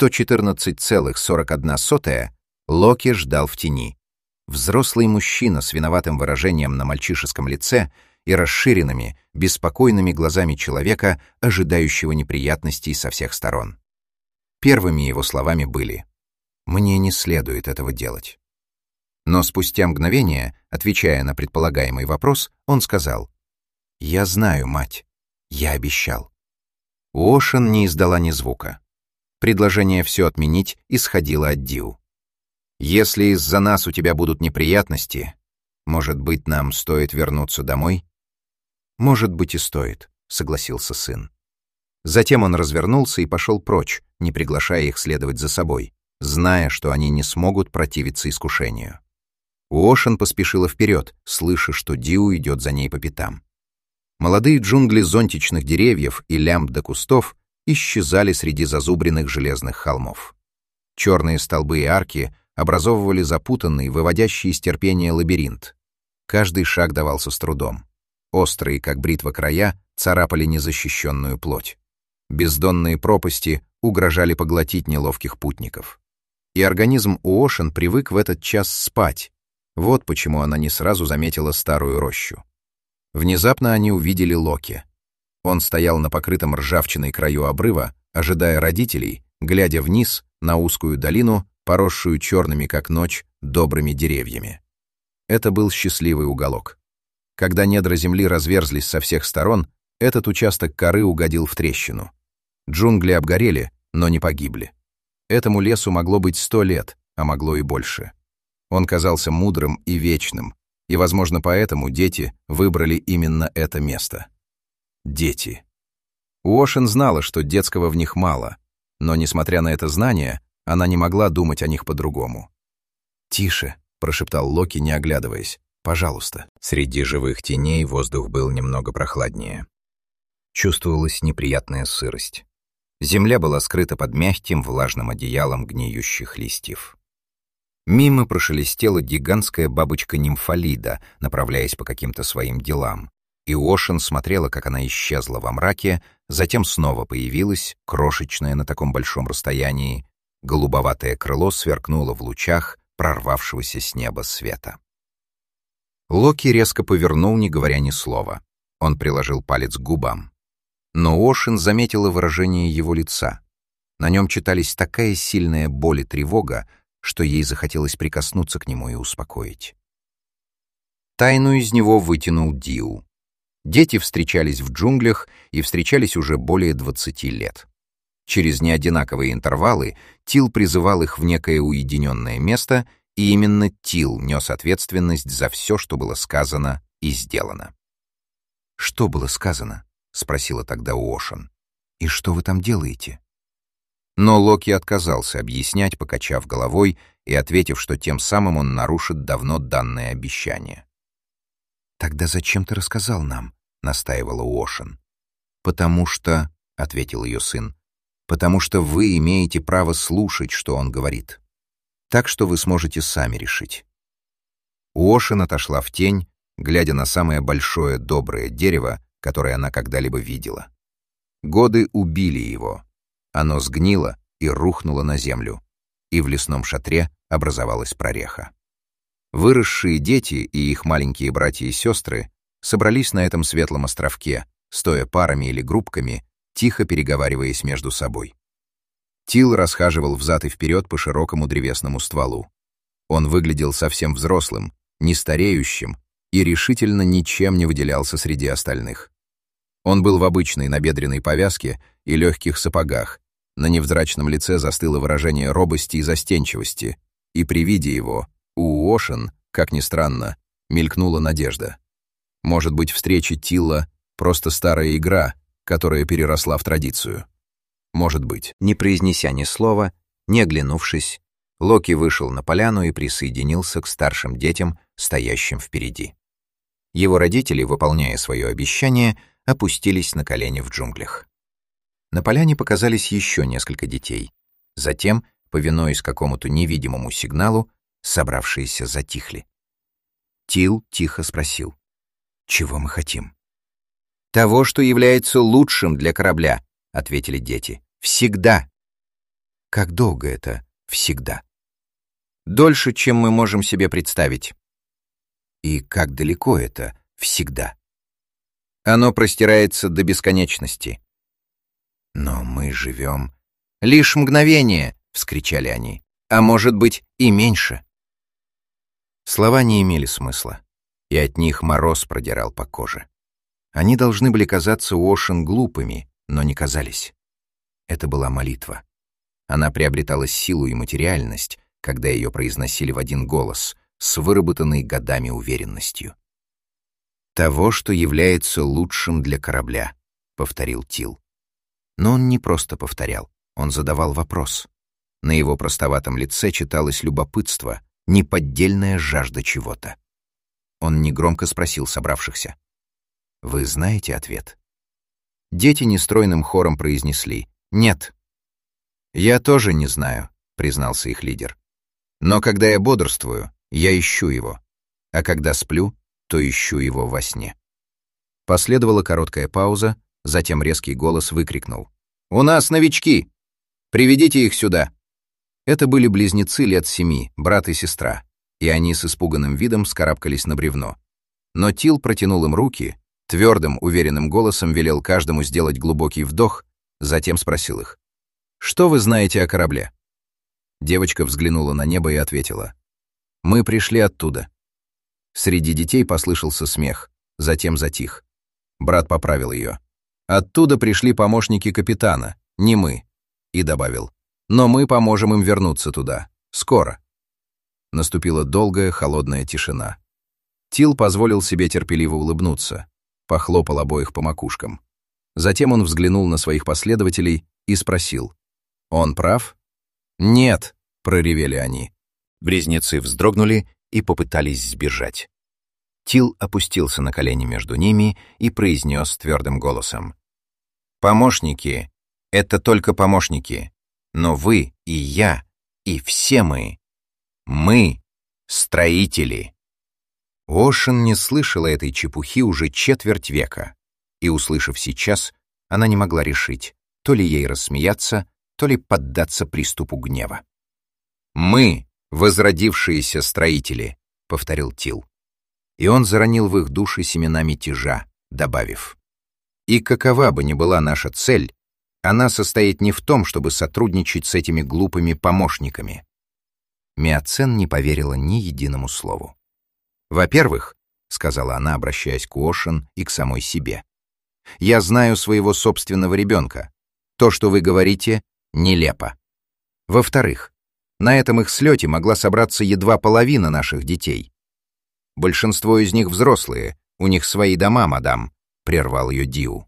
114,41 Локи ждал в тени. Взрослый мужчина с виноватым выражением на мальчишеском лице и расширенными, беспокойными глазами человека, ожидающего неприятностей со всех сторон. Первыми его словами были: «Мне не следует этого делать». Но спустя мгновение, отвечая на предполагаемый вопрос, он сказал: «Я знаю, мать. Я обещал». Уошен не издала ни звука. Предложение все отменить исходило от Диу. «Если из-за нас у тебя будут неприятности, может быть, нам стоит вернуться домой?» «Может быть, и стоит», — согласился сын. Затем он развернулся и пошел прочь, не приглашая их следовать за собой, зная, что они не смогут противиться искушению. Уошен поспешила вперед, слыша, что Диу идет за ней по пятам. Молодые джунгли зонтичных деревьев и лямб до кустов исчезали среди зазубренных железных холмов. Черные столбы и арки образовывали запутанный, выводящий из терпения лабиринт. Каждый шаг давался с трудом. Острые, как бритва, края царапали незащищенную плоть. Бездонные пропасти угрожали поглотить неловких путников. И организм Уошен привык в этот час спать. Вот почему она не сразу заметила старую рощу. Внезапно они увидели Локи. Он стоял на покрытом ржавчиной краю обрыва, ожидая родителей, глядя вниз на узкую долину, поросшую черными, как ночь, добрыми деревьями. Это был счастливый уголок. Когда недра земли разверзлись со всех сторон, этот участок коры угодил в трещину. Джунгли обгорели, но не погибли. Этому лесу могло быть 100 лет, а могло и больше. Он казался мудрым и вечным, и, возможно, поэтому дети выбрали именно это место. Дети. Уошен знала, что детского в них мало, но, несмотря на это знание, она не могла думать о них по-другому. «Тише», — прошептал Локи, не оглядываясь. «Пожалуйста». Среди живых теней воздух был немного прохладнее. Чувствовалась неприятная сырость. Земля была скрыта под мягким влажным одеялом гниющих листьев. Мимо прошелестела гигантская бабочка нимфалида, направляясь по каким-то своим делам. И Уошен смотрела, как она исчезла во мраке, затем снова появилась, крошечная на таком большом расстоянии. Голубоватое крыло сверкнуло в лучах прорвавшегося с неба света. Локи резко повернул, не говоря ни слова. Он приложил палец к губам. Но Уошен заметила выражение его лица. На нем читались такая сильная боль и тревога, что ей захотелось прикоснуться к нему и успокоить. Тайну из него вытянул Диу. Дети встречались в джунглях и встречались уже более 20 лет. Через неодинаковые интервалы Тил призывал их в некое уединенное место, и именно Тил нес ответственность за все, что было сказано и сделано. «Что было сказано?» — спросила тогда Уошен. «И что вы там делаете?» Но Локи отказался объяснять, покачав головой и ответив, что тем самым он нарушит давно данное обещание. «Тогда зачем ты рассказал нам?» — настаивала Уошен. «Потому что», — ответил ее сын, «потому что вы имеете право слушать, что он говорит. Так что вы сможете сами решить». Уошен отошла в тень, глядя на самое большое доброе дерево, которое она когда-либо видела. Годы убили его. Оно сгнило и рухнуло на землю, и в лесном шатре образовалась прореха. Выросшие дети и их маленькие братья и сестры собрались на этом светлом островке, стоя парами или группками, тихо переговариваясь между собой. Тил расхаживал взад и вперед по широкому древесному стволу. Он выглядел совсем взрослым, не стареющим и решительно ничем не выделялся среди остальных. Он был в обычной набедренной повязке и легких сапогах. На невзрачном лице застыло выражение робости и застенчивости, и при виде его у Уошен, как ни странно, мелькнула надежда. Может быть, встреча Тилла — просто старая игра, которая переросла в традицию. Может быть. Не произнеся ни слова, не оглянувшись, Локи вышел на поляну и присоединился к старшим детям, стоящим впереди. Его родители, выполняя свое обещание, опустились на колени в джунглях. На поляне показались еще несколько детей. Затем, повинуясь какому-то невидимому сигналу, собравшиеся затихли. Тил тихо спросил: «Чего мы хотим?» «Того, что является лучшим для корабля», — ответили дети. «Всегда». «Как долго это всегда?» «Дольше, чем мы можем себе представить». «И как далеко это всегда?» «Оно простирается до бесконечности». «Но мы живем...» «Лишь мгновение!» — вскричали они. «А может быть, и меньше». Слова не имели смысла, и от них мороз продирал по коже. Они должны были казаться Уошен глупыми, но не казались. Это была молитва. Она приобретала силу и материальность, когда ее произносили в один голос, с выработанной годами уверенностью. «Того, что является лучшим для корабля», — повторил Тил. Но он не просто повторял, он задавал вопрос. На его простоватом лице читалось любопытство, неподдельная жажда чего-то. Он негромко спросил собравшихся: «Вы знаете ответ?» Дети нестройным хором произнесли: «Нет». «Я тоже не знаю», — признался их лидер. «Но когда я бодрствую, я ищу его, а когда сплю, то ищу его во сне». Последовала короткая пауза, затем резкий голос выкрикнул: «У нас новички! Приведите их сюда!» Это были близнецы лет 7, брат и сестра, и они с испуганным видом вскарабкались на бревно. Но Тил протянул им руки, твердым, уверенным голосом велел каждому сделать глубокий вдох, затем спросил их: «Что вы знаете о корабле?» Девочка взглянула на небо и ответила: «Мы пришли оттуда». Среди детей послышался смех, затем затих. Брат поправил ее: «Оттуда пришли помощники капитана, не мы», и добавил: «Но мы поможем им вернуться туда. Скоро». Наступила долгая, холодная тишина. Тил позволил себе терпеливо улыбнуться, похлопал обоих по макушкам. Затем он взглянул на своих последователей и спросил: «Он прав?» «Нет», — проревели они. Близнецы вздрогнули и попытались сбежать. Тил опустился на колени между ними и произнес твердым голосом: «Помощники — это только помощники, но вы и я, и все мы — строители». Ошен не слышала этой чепухи уже четверть века, и, услышав сейчас, она не могла решить, то ли ей рассмеяться, то ли поддаться приступу гнева. «Мы — возродившиеся строители», — повторил Тил. И он заронил в их души семена мятежа, добавив: «И какова бы ни была наша цель, она состоит не в том, чтобы сотрудничать с этими глупыми помощниками». Миоцен не поверила ни единому слову. «Во-первых, — сказала она, обращаясь к Ошен и к самой себе, — я знаю своего собственного ребенка. То, что вы говорите, нелепо. Во-вторых, на этом их слете могла собраться едва половина наших детей. Большинство из них взрослые, у них свои дома, мадам», — прервал ее Диу.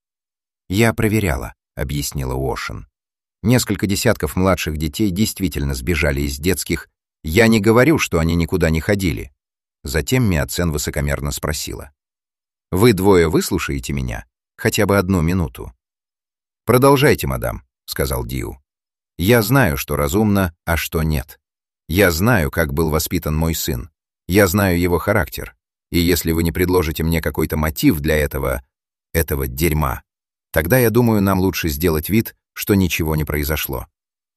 «Я проверяла», — объяснила Ошен. «Несколько десятков младших детей действительно сбежали из детских. Я не говорю, что они никуда не ходили». Затем Миоцен высокомерно спросила: «Вы двое выслушаете меня? Хотя бы 1 минуту?» «Продолжайте, мадам», — сказал Диу. «Я знаю, что разумно, а что нет. Я знаю, как был воспитан мой сын. Я знаю его характер. И если вы не предложите мне какой-то мотив для этого дерьма, тогда, я думаю, нам лучше сделать вид, что ничего не произошло».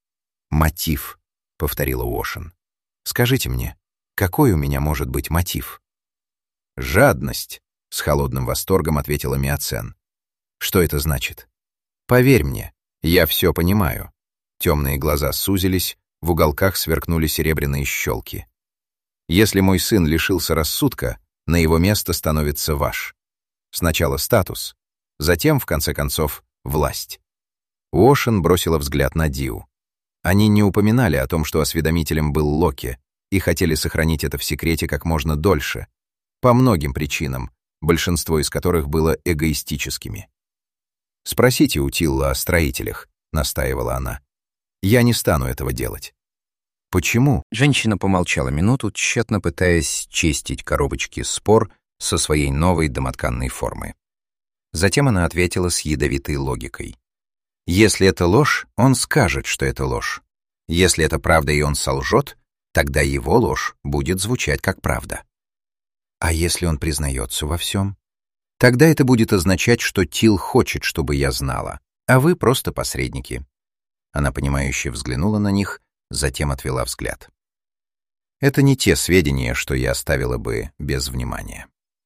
«Мотив», — повторила Ошен. «Скажите мне, какой у меня может быть мотив?» «Жадность», — с холодным восторгом ответила Миоцен. «Что это значит?» «Поверь мне, я все понимаю». Темные глаза сузились, в уголках сверкнули серебряные щелки. «Если мой сын лишился рассудка, на его место становится ваш. Сначала статус, затем, в конце концов, власть». Ошен бросила взгляд на Диу. Они не упоминали о том, что осведомителем был Локи, и хотели сохранить это в секрете как можно дольше, по многим причинам, большинство из которых было эгоистическими. «Спросите у Тилла о строителях», — настаивала она. «Я не стану этого делать». «Почему?» Женщина помолчала минуту, тщетно пытаясь чистить коробочки спор со своей новой домотканной формы. Затем она ответила с ядовитой логикой. «Если это ложь, он скажет, что это ложь. Если это правда и он солжет, тогда его ложь будет звучать как правда. А если он признается во всем? Тогда это будет означать, что Тил хочет, чтобы я знала, а вы просто посредники». Она понимающе взглянула на них, затем отвела взгляд. «Это не те сведения, что я оставила бы без внимания».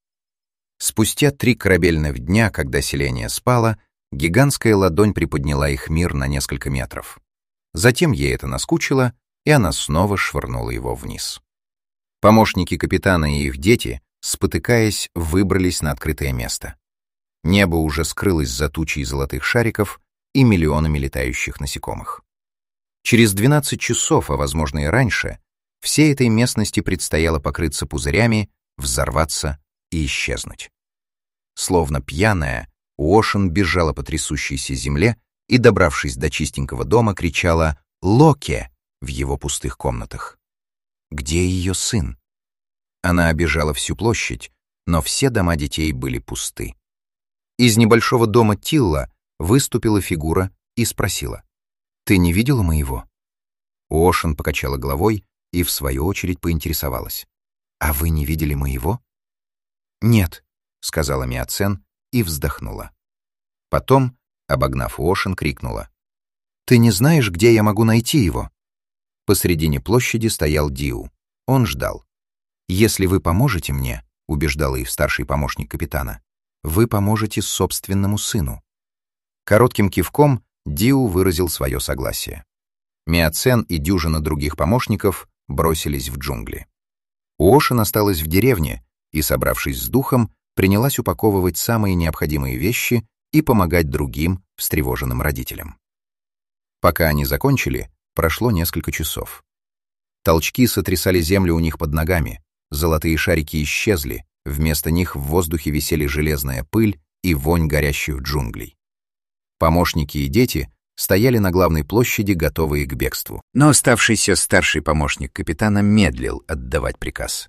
Спустя 3 корабельных дня, когда селение спало, гигантская ладонь приподняла их мир на несколько метров. Затем ей это наскучило, и она снова швырнула его вниз. Помощники капитана и их дети, спотыкаясь, выбрались на открытое место. Небо уже скрылось за тучей золотых шариков и миллионами летающих насекомых. Через 12 часов, а возможно и раньше, всей этой местности предстояло покрыться пузырями, взорваться и исчезнуть. Словно пьяная, Ошен бежала по трясущейся земле и, добравшись до чистенького дома, кричала «Локи!» в его пустых комнатах. Где ее сын? Она обежала всю площадь, но все дома детей были пусты. Из небольшого дома Тилла выступила фигура и спросила: «Ты не видела моего?» Ошен покачала головой и, в свою очередь, поинтересовалась: «А вы не видели моего?» «Нет», — сказала Миоцен и вздохнула. Потом, Обогнав Уошен, крикнула: «Ты не знаешь, где я могу найти его?» Посредине площади стоял Диу. Он ждал. «Если вы поможете мне», — убеждал их старший помощник капитана, «вы поможете собственному сыну». Коротким кивком Диу выразил свое согласие. Миоцен и дюжина других помощников бросились в джунгли. Уошен осталась в деревне и, собравшись с духом, принялась упаковывать самые необходимые вещи и помогать другим встревоженным родителям. Пока они закончили, прошло несколько часов. Толчки сотрясали землю у них под ногами, золотые шарики исчезли, вместо них в воздухе висели железная пыль и вонь горящих джунглей. Помощники и дети стояли на главной площади, готовые к бегству. Но оставшийся старший помощник капитана медлил отдавать приказ.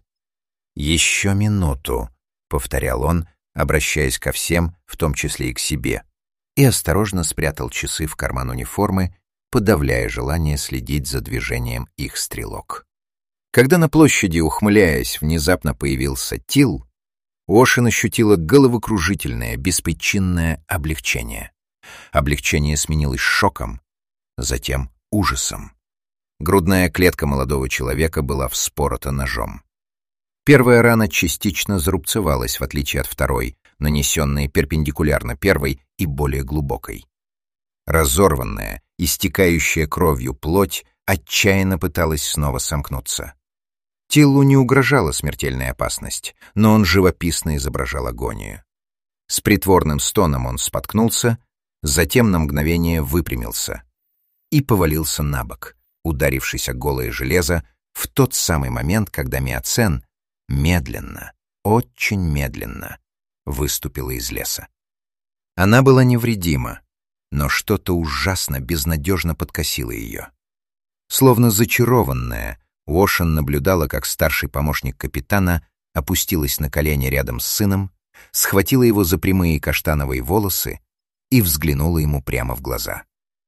«Еще минуту», — повторял он, обращаясь ко всем, в том числе и к себе, и осторожно спрятал часы в карман униформы, подавляя желание следить за движением их стрелок. Когда на площади, ухмыляясь, внезапно появился Тил, Уошен ощутила головокружительное, беспричинное облегчение. Облегчение сменилось шоком, затем ужасом. Грудная клетка молодого человека была вспорота ножом. Первая рана частично зарубцевалась, в отличие от второй, нанесенной перпендикулярно первой и более глубокой. Разорванная, истекающая кровью плоть отчаянно пыталась снова сомкнуться. Тиллу не угрожала смертельная опасность, но он живописно изображал агонию. С притворным стоном он споткнулся, затем на мгновение выпрямился и повалился на бок, ударившись о голое железо в тот самый момент, когда Миоцен медленно, очень медленно выступила из леса. Она была невредима, но что-то ужасно безнадежно подкосило ее. Словно зачарованная, Уошен наблюдала, как старший помощник капитана опустилась на колени рядом с сыном, схватила его за прямые каштановые волосы и взглянула ему прямо в глаза.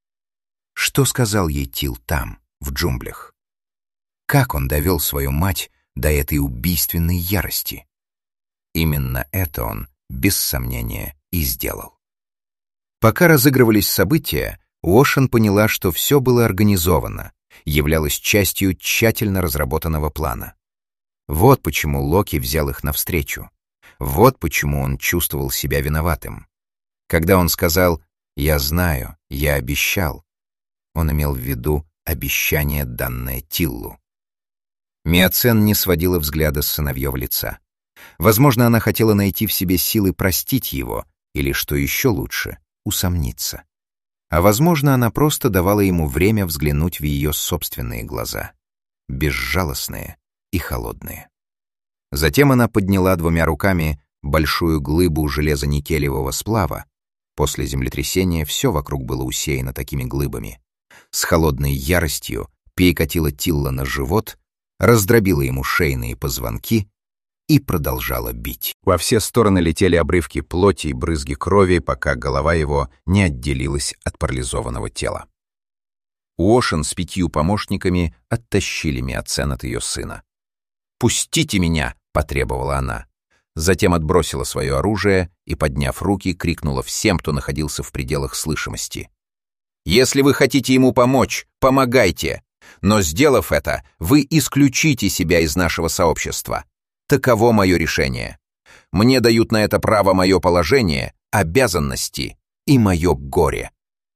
Что сказал ей Тил там, в джунглях? Как он довел свою мать до этой убийственной ярости? Именно это он, без сомнения, и сделал. Пока разыгрывались события, Уошен поняла, что все было организовано, являлось частью тщательно разработанного плана. Вот почему Локи взял их навстречу. Вот почему он чувствовал себя виноватым. Когда он сказал «Я знаю, я обещал», он имел в виду обещание, данное Тиллу. Миоцен не сводила взгляда с сыновьего лица. Возможно, она хотела найти в себе силы простить его, или, что еще лучше, усомниться. А возможно, она просто давала ему время взглянуть в ее собственные глаза, безжалостные и холодные. Затем она подняла двумя руками большую глыбу железоникелевого сплава. После землетрясения все вокруг было усеяно такими глыбами. С холодной яростью перекатила Тилла на живот, раздробила ему шейные позвонки и продолжала бить. Во все стороны летели обрывки плоти и брызги крови, пока голова его не отделилась от парализованного тела. Уошен с 5 помощниками оттащили Миоцен от ее сына. «Пустите меня!» — потребовала она. Затем отбросила свое оружие и, подняв руки, крикнула всем, кто находился в пределах слышимости. «Если вы хотите ему помочь, помогайте! Но, сделав это, вы исключите себя из нашего сообщества. Таково мое решение. Мне дают на это право мое положение, обязанности и мое горе».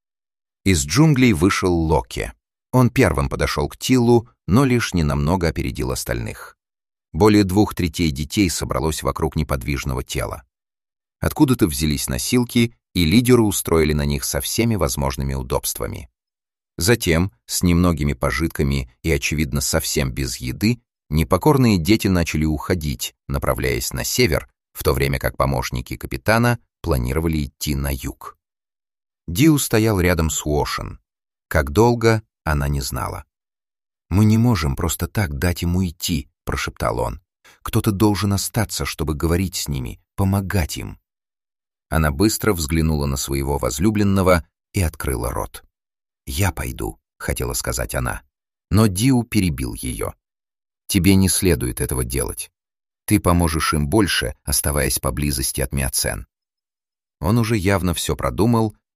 Из джунглей вышел Локи. Он первым подошел к Тиллу, но лишь ненамного опередил остальных. Более 2/3 детей собралось вокруг неподвижного тела. Откуда-то взялись носилки, и лидеры устроили на них со всеми возможными удобствами. Затем, с немногими пожитками и, очевидно, совсем без еды, непокорные дети начали уходить, направляясь на север, в то время как помощники капитана планировали идти на юг. Диу стоял рядом с Уошен. Как долго, она не знала. «Мы не можем просто так дать ему идти», — прошептал он. «Кто-то должен остаться, чтобы говорить с ними, помогать им». Она быстро взглянула на своего возлюбленного и открыла рот. «Я пойду», — хотела сказать она. Но Диу перебил ее. «Тебе не следует этого делать. Ты поможешь им больше, оставаясь поблизости от Миоцен». Он уже явно все продумал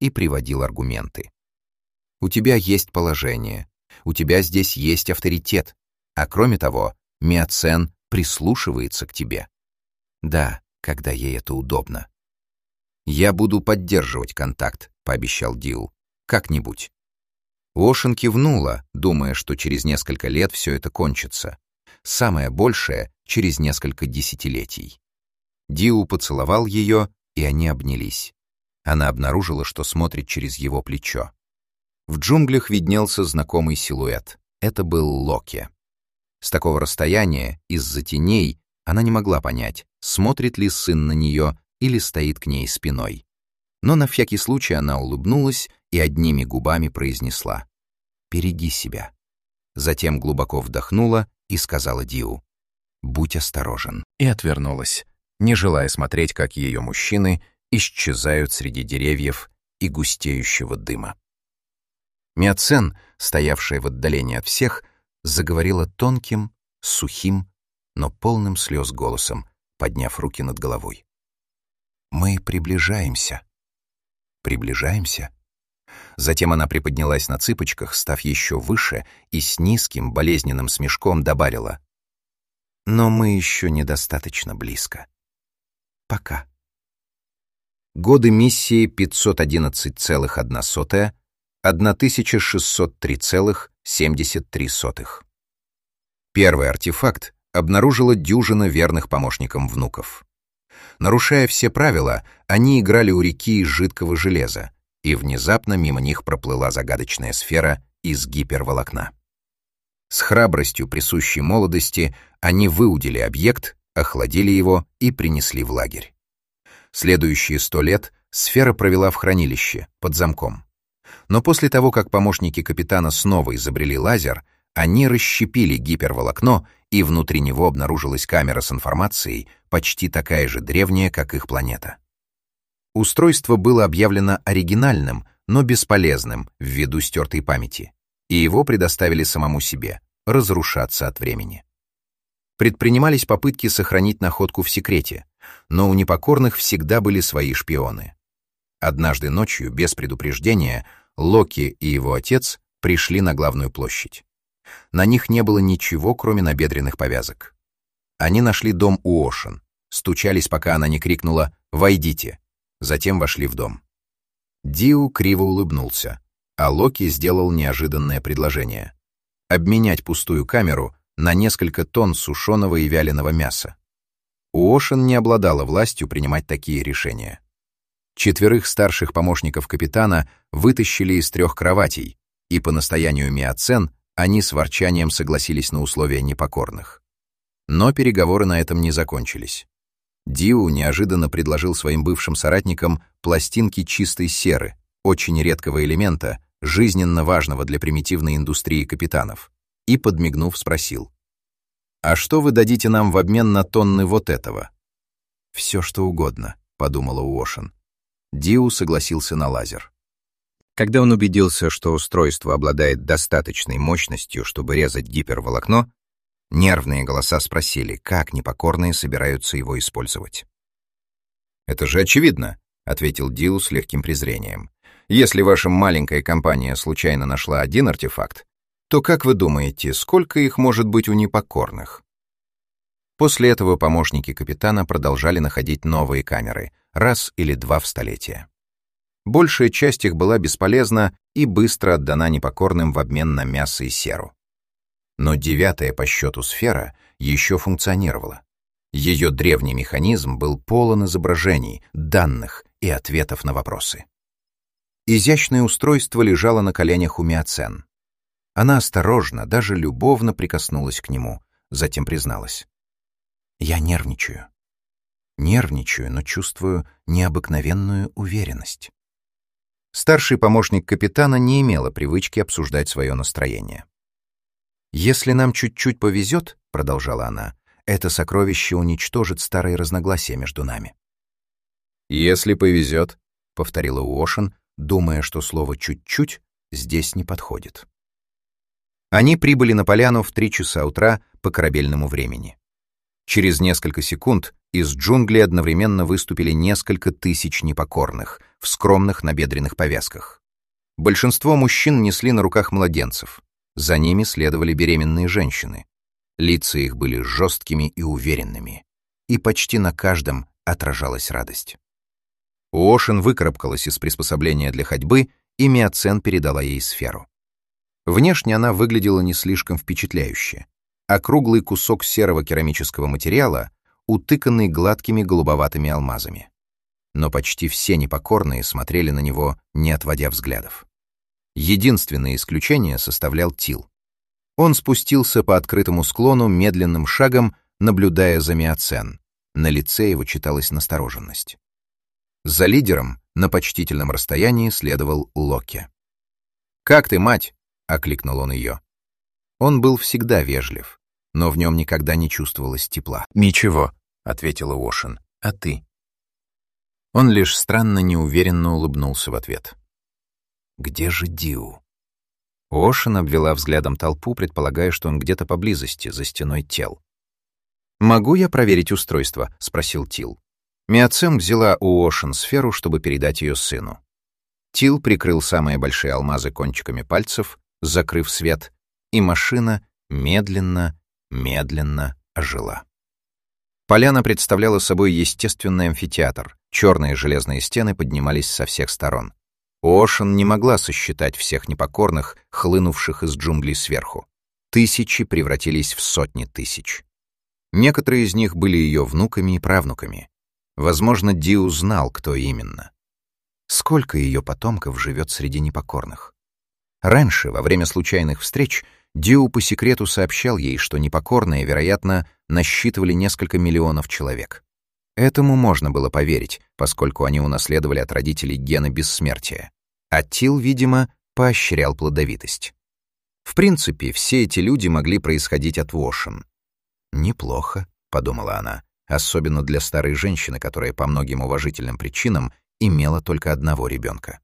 и приводил аргументы. У тебя есть положение, у тебя здесь есть авторитет, а кроме того, Миоцен прислушивается к тебе. Да, когда ей это удобно. «Я буду поддерживать контакт», — пообещал Дил. «Как-нибудь». Уошен кивнула, думая, что через несколько лет все это кончится. Самое большее — через несколько десятилетий. Диу поцеловал ее, и они обнялись. Она обнаружила, что смотрит через его плечо. В джунглях виднелся знакомый силуэт. Это был Локи. С такого расстояния, из-за теней, она не могла понять, смотрит ли сын на нее или стоит к ней спиной. Но на всякий случай она улыбнулась и одними губами произнесла: «Береги себя». Затем глубоко вдохнула и сказала Диу: «Будь осторожен», и отвернулась, не желая смотреть, как ее мужчины исчезают среди деревьев и густеющего дыма. Миоцен, стоявшая в отдалении от всех, заговорила тонким, сухим, но полным слез голосом, подняв руки над головой. «Мы приближаемся. Приближаемся». Затем она приподнялась на цыпочках, став еще выше, и с низким, болезненным смешком добавила: «Но мы еще недостаточно близко. Пока». Годы миссии 511,1, 1603,73. Первый артефакт обнаружила дюжина верных помощникам внуков. Нарушая все правила, они играли у реки из жидкого железа, и внезапно мимо них проплыла загадочная сфера из гиперволокна. С храбростью, присущей молодости, они выудили объект, охладили его и принесли в лагерь. Следующие 100 лет сфера провела в хранилище, под замком. Но после того, как помощники капитана снова изобрели лазер, они расщепили гиперволокно, и внутри него обнаружилась камера с информацией, почти такая же древняя, как их планета. Устройство было объявлено оригинальным, но бесполезным ввиду стертой памяти, и его предоставили самому себе, разрушаться от времени. Предпринимались попытки сохранить находку в секрете, но у непокорных всегда были свои шпионы. Однажды ночью, без предупреждения, Локи и его отец пришли на главную площадь. На них не было ничего, кроме набедренных повязок. Они нашли дом Уошен, стучались, пока она не крикнула «Войдите!», затем вошли в дом. Диу криво улыбнулся, а Локи сделал неожиданное предложение — обменять пустую камеру на несколько тонн сушеного и вяленого мяса. Уошен не обладала властью принимать такие решения. 4 старших помощников капитана вытащили из 3 кроватей, и по настоянию Миоцен они с ворчанием согласились на условия непокорных. Но переговоры на этом не закончились. Диу неожиданно предложил своим бывшим соратникам пластинки чистой серы, очень редкого элемента, жизненно важного для примитивной индустрии капитанов, и, подмигнув, спросил: «А что вы дадите нам в обмен на тонны вот этого?» «Все, что угодно», — подумала Уошен. Диу согласился на лазер. Когда он убедился, что устройство обладает достаточной мощностью, чтобы резать гиперволокно, нервные голоса спросили, как непокорные собираются его использовать. «Это же очевидно», — ответил Диу с легким презрением. «Если ваша маленькая компания случайно нашла один артефакт, то как вы думаете, сколько их может быть у непокорных?» После этого помощники капитана продолжали находить новые камеры, раз или 2 в столетие. Большая часть их была бесполезна и быстро отдана непокорным в обмен на мясо и серу. Но 9-я по счету сфера еще функционировала. Ее древний механизм был полон изображений, данных и ответов на вопросы. Изящное устройство лежало на коленях у Миоцен. Она осторожно, даже любовно прикоснулась к нему, затем призналась: «Я нервничаю. Нервничаю, но чувствую необыкновенную уверенность». Старший помощник капитана не имела привычки обсуждать свое настроение. «Если нам чуть-чуть повезет, — продолжала она, — это сокровище уничтожит старые разногласия между нами». «Если повезет, — повторила Уошен, думая, что слово «чуть-чуть» здесь не подходит. Они прибыли на поляну в 3 часа утра по корабельному времени. Через несколько секунд Из джунглей одновременно выступили несколько тысяч непокорных в скромных набедренных повязках. Большинство мужчин несли на руках младенцев. За ними следовали беременные женщины. Лица их были жесткими и уверенными, и почти на каждом отражалась радость. Уошен выкарабкалась из приспособления для ходьбы, и Миоцен передала ей сферу. Внешне она выглядела не слишком впечатляюще. Округлый кусок серого керамического материала, утыканный гладкими голубоватыми алмазами. Но почти все непокорные смотрели на него, не отводя взглядов. Единственное исключение составлял Тил. Он спустился по открытому склону медленным шагом, наблюдая за Миоцен. На лице его читалась настороженность. За лидером на почтительном расстоянии следовал Локе. «Как ты, мать?» — окликнул он ее. Он был всегда вежлив, но в нем никогда не чувствовалось тепла. «Ничего», — ответила Уошен. «А ты?» Он лишь странно неуверенно улыбнулся в ответ. «Где же Диу?» Уошен обвела взглядом толпу, предполагая, что он где-то поблизости, за стеной тел. «Могу я проверить устройство?» — спросил Тил. Миоцен взяла у Уошен сферу, чтобы передать ее сыну. Тил прикрыл самые большие алмазы кончиками пальцев, закрыв свет, и машина медленно ожила. Поляна представляла собой естественный амфитеатр. Черные железные стены поднимались со всех сторон. Уошен не могла сосчитать всех непокорных, хлынувших из джунглей сверху. Тысячи превратились в сотни тысяч. Некоторые из них были ее внуками и правнуками. Возможно, Диу знал, кто именно. Сколько ее потомков живет среди непокорных? Раньше, во время случайных встреч, Диу по секрету сообщал ей, что непокорные, вероятно, насчитывали несколько миллионов человек. Этому можно было поверить, поскольку они унаследовали от родителей гены бессмертия. А Тил, видимо, поощрял плодовитость. В принципе, все эти люди могли происходить от Уошен. «Неплохо», — подумала она, особенно для старой женщины, которая по многим уважительным причинам имела только одного ребенка.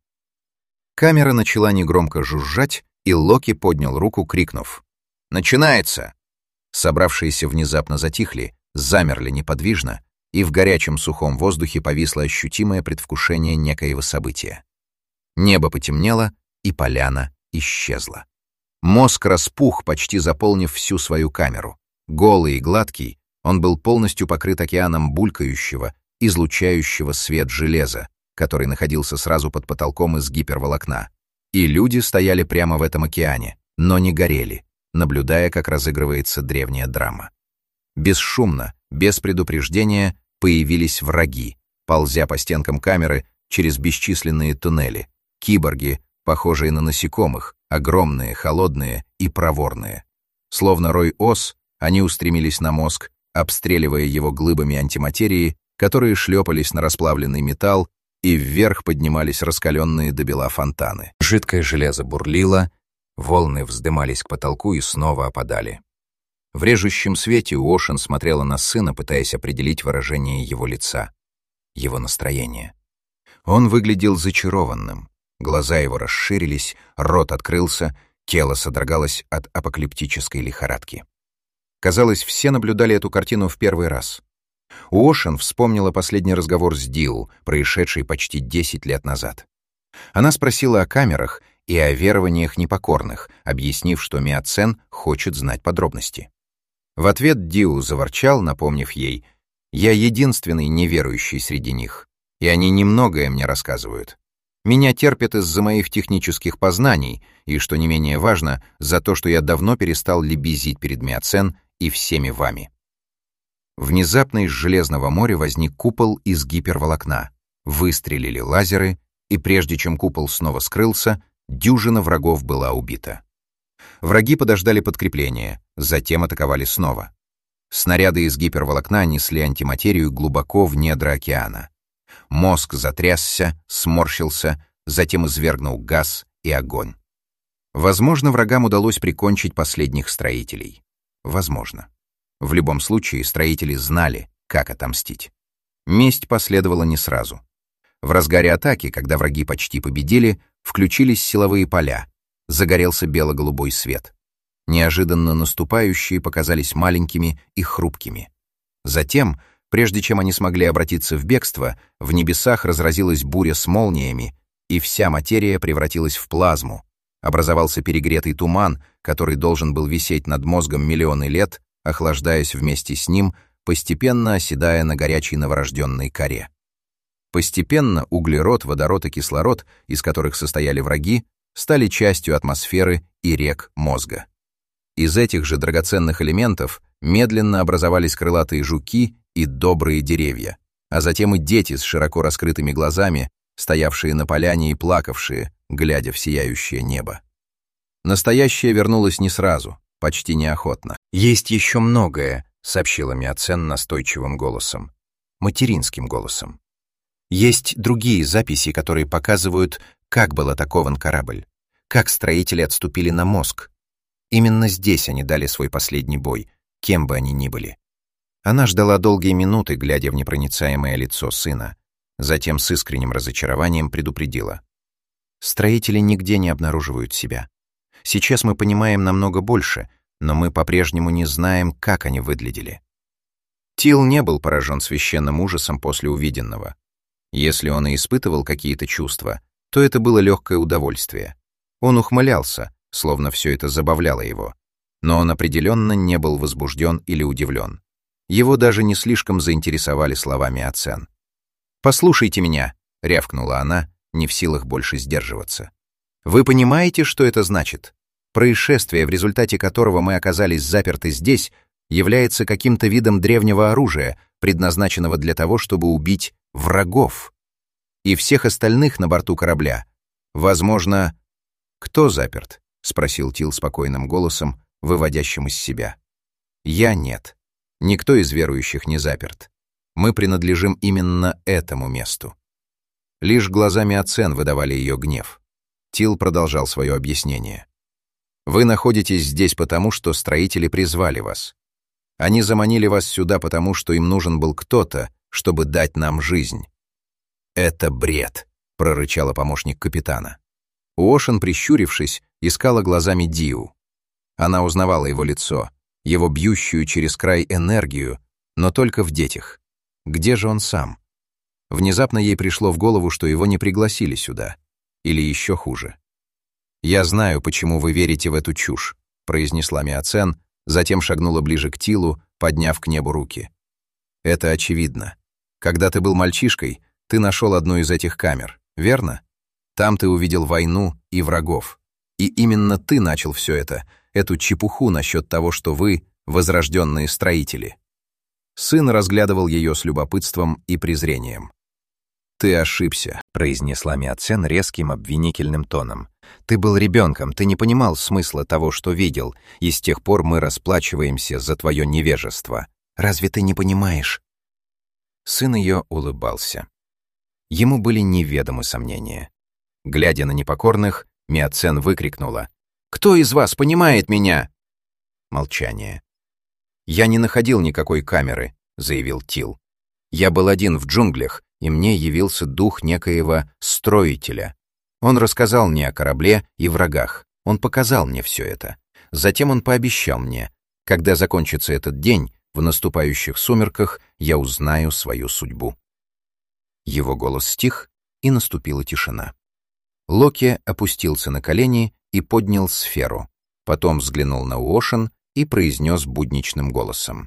Камера начала негромко жужжать, и Локи поднял руку, крикнув: «Начинается!». Собравшиеся внезапно затихли, замерли неподвижно, и в горячем сухом воздухе повисло ощутимое предвкушение некоего события. Небо потемнело, и поляна исчезла. Мозг распух, почти заполнив всю свою камеру. Голый и гладкий, он был полностью покрыт океаном булькающего, излучающего свет железа, который находился сразу под потолком из гиперволокна. И люди стояли прямо в этом океане, но не горели, наблюдая, как разыгрывается древняя драма. Бесшумно, без предупреждения, появились враги, ползя по стенкам камеры через бесчисленные туннели, киборги, похожие на насекомых, огромные, холодные и проворные. Словно рой ос, они устремились на мозг, обстреливая его глыбами антиматерии, которые шлепались на расплавленный металл, и вверх поднимались раскаленные до бела фонтаны. Жидкое железо бурлило, волны вздымались к потолку и снова опадали. В режущем свете Уошен смотрела на сына, пытаясь определить выражение его лица, его настроение. Он выглядел зачарованным, глаза его расширились, рот открылся, тело содрогалось от апокалиптической лихорадки. Казалось, все наблюдали эту картину в первый раз. Уошен вспомнила последний разговор с Диу, происшедший почти 10 лет назад. Она спросила о камерах и о верованиях непокорных, объяснив, что Миоцен хочет знать подробности. В ответ Диу заворчал, напомнив ей: «Я единственный неверующий среди них, и они немногое мне рассказывают. Меня терпят из-за моих технических познаний, и, что не менее важно, за то, что я давно перестал лебезить перед Миоцен и всеми вами». Внезапно из Железного моря возник купол из гиперволокна. Выстрелили лазеры, и прежде чем купол снова скрылся, дюжина врагов была убита. Враги подождали подкрепления, затем атаковали снова. Снаряды из гиперволокна несли антиматерию глубоко в недра океана. Мозг затрясся, сморщился, затем извергнул газ и огонь. Возможно, врагам удалось прикончить последних строителей. Возможно. В любом случае, строители знали, как отомстить. Месть последовала не сразу. В разгаре атаки, когда враги почти победили, включились силовые поля, загорелся бело-голубой свет. Неожиданно наступающие показались маленькими и хрупкими. Затем Прежде чем они смогли обратиться в бегство, в небесах разразилась буря с молниями, и вся материя превратилась в плазму. Образовался перегретый туман, который должен был висеть над мозгом миллионы лет, охлаждаясь вместе с ним, постепенно оседая на горячей новорожденной коре. Постепенно углерод, водород и кислород, из которых состояли враги, стали частью атмосферы и рек мозга. Из этих же драгоценных элементов медленно образовались крылатые жуки и добрые деревья, а затем и дети с широко раскрытыми глазами, стоявшие на поляне и плакавшие, глядя в сияющее небо. Настоящее вернулось не сразу, почти неохотно. «Есть еще многое», — сообщила Миоцен настойчивым голосом, материнским голосом. «Есть другие записи, которые показывают, как был атакован корабль, как строители отступили на мозг. Именно здесь они дали свой последний бой, кем бы они ни были». Она ждала долгие минуты, глядя в непроницаемое лицо сына, затем с искренним разочарованием предупредила. «Строители нигде не обнаруживают себя. Сейчас мы понимаем намного больше, но мы по-прежнему не знаем, как они выглядели». Тил не был поражен священным ужасом после увиденного. Если он и испытывал какие-то чувства, то это было легкое удовольствие. Он ухмылялся, словно все это забавляло его. Но он определенно не был возбужден или удивлен. Его даже не слишком заинтересовали слова Миоцен. «Послушайте меня», — рявкнула она, не в силах больше сдерживаться. «Вы понимаете, что это значит? Происшествие, в результате которого мы оказались заперты здесь, является каким-то видом древнего оружия, предназначенного для того, чтобы убить врагов. И всех остальных на борту корабля. Возможно...» «Кто заперт?» — спросил Тил спокойным голосом, выводящим из себя. «Я нет. Никто из верующих не заперт. Мы принадлежим именно этому месту». Лишь глаза Миоцен выдавали ее гнев. Тил продолжал свое объяснение. «Вы находитесь здесь потому, что строители призвали вас. Они заманили вас сюда потому, что им нужен был кто-то, чтобы дать нам жизнь». «Это бред», — прорычала помощник капитана. Уошен, прищурившись, искала глазами Диу. Она узнавала его лицо, его бьющую через край энергию, но только в детях. Где же он сам? Внезапно ей пришло в голову, что его не пригласили сюда. Или еще хуже. «Я знаю, почему вы верите в эту чушь», — произнесла Миоцен, затем шагнула ближе к Тилу, подняв к небу руки. «Это очевидно. Когда ты был мальчишкой, ты нашел одну из этих камер, верно? Там ты увидел войну и врагов. И именно ты начал все это, эту чепуху насчет того, что вы — возрожденные строители». Сын разглядывал ее с любопытством и презрением. «Ты ошибся», — произнесла Миоцен резким обвинительным тоном. «Ты был ребенком, ты не понимал смысла того, что видел, и с тех пор мы расплачиваемся за твое невежество. Разве ты не понимаешь?» Сын ее улыбался. Ему были неведомы сомнения. Глядя на непокорных, Миоцен выкрикнула: «Кто из вас понимает меня?» Молчание. «Я не находил никакой камеры», — заявил Тил. «Я был один в джунглях, и мне явился дух некоего строителя. Он рассказал мне о корабле и врагах. Он показал мне все это. Затем он пообещал мне, когда закончится этот день, в наступающих сумерках я узнаю свою судьбу». Его голос стих, и наступила тишина. Локи опустился на колени и поднял сферу, потом взглянул на Уошен и произнес будничным голосом: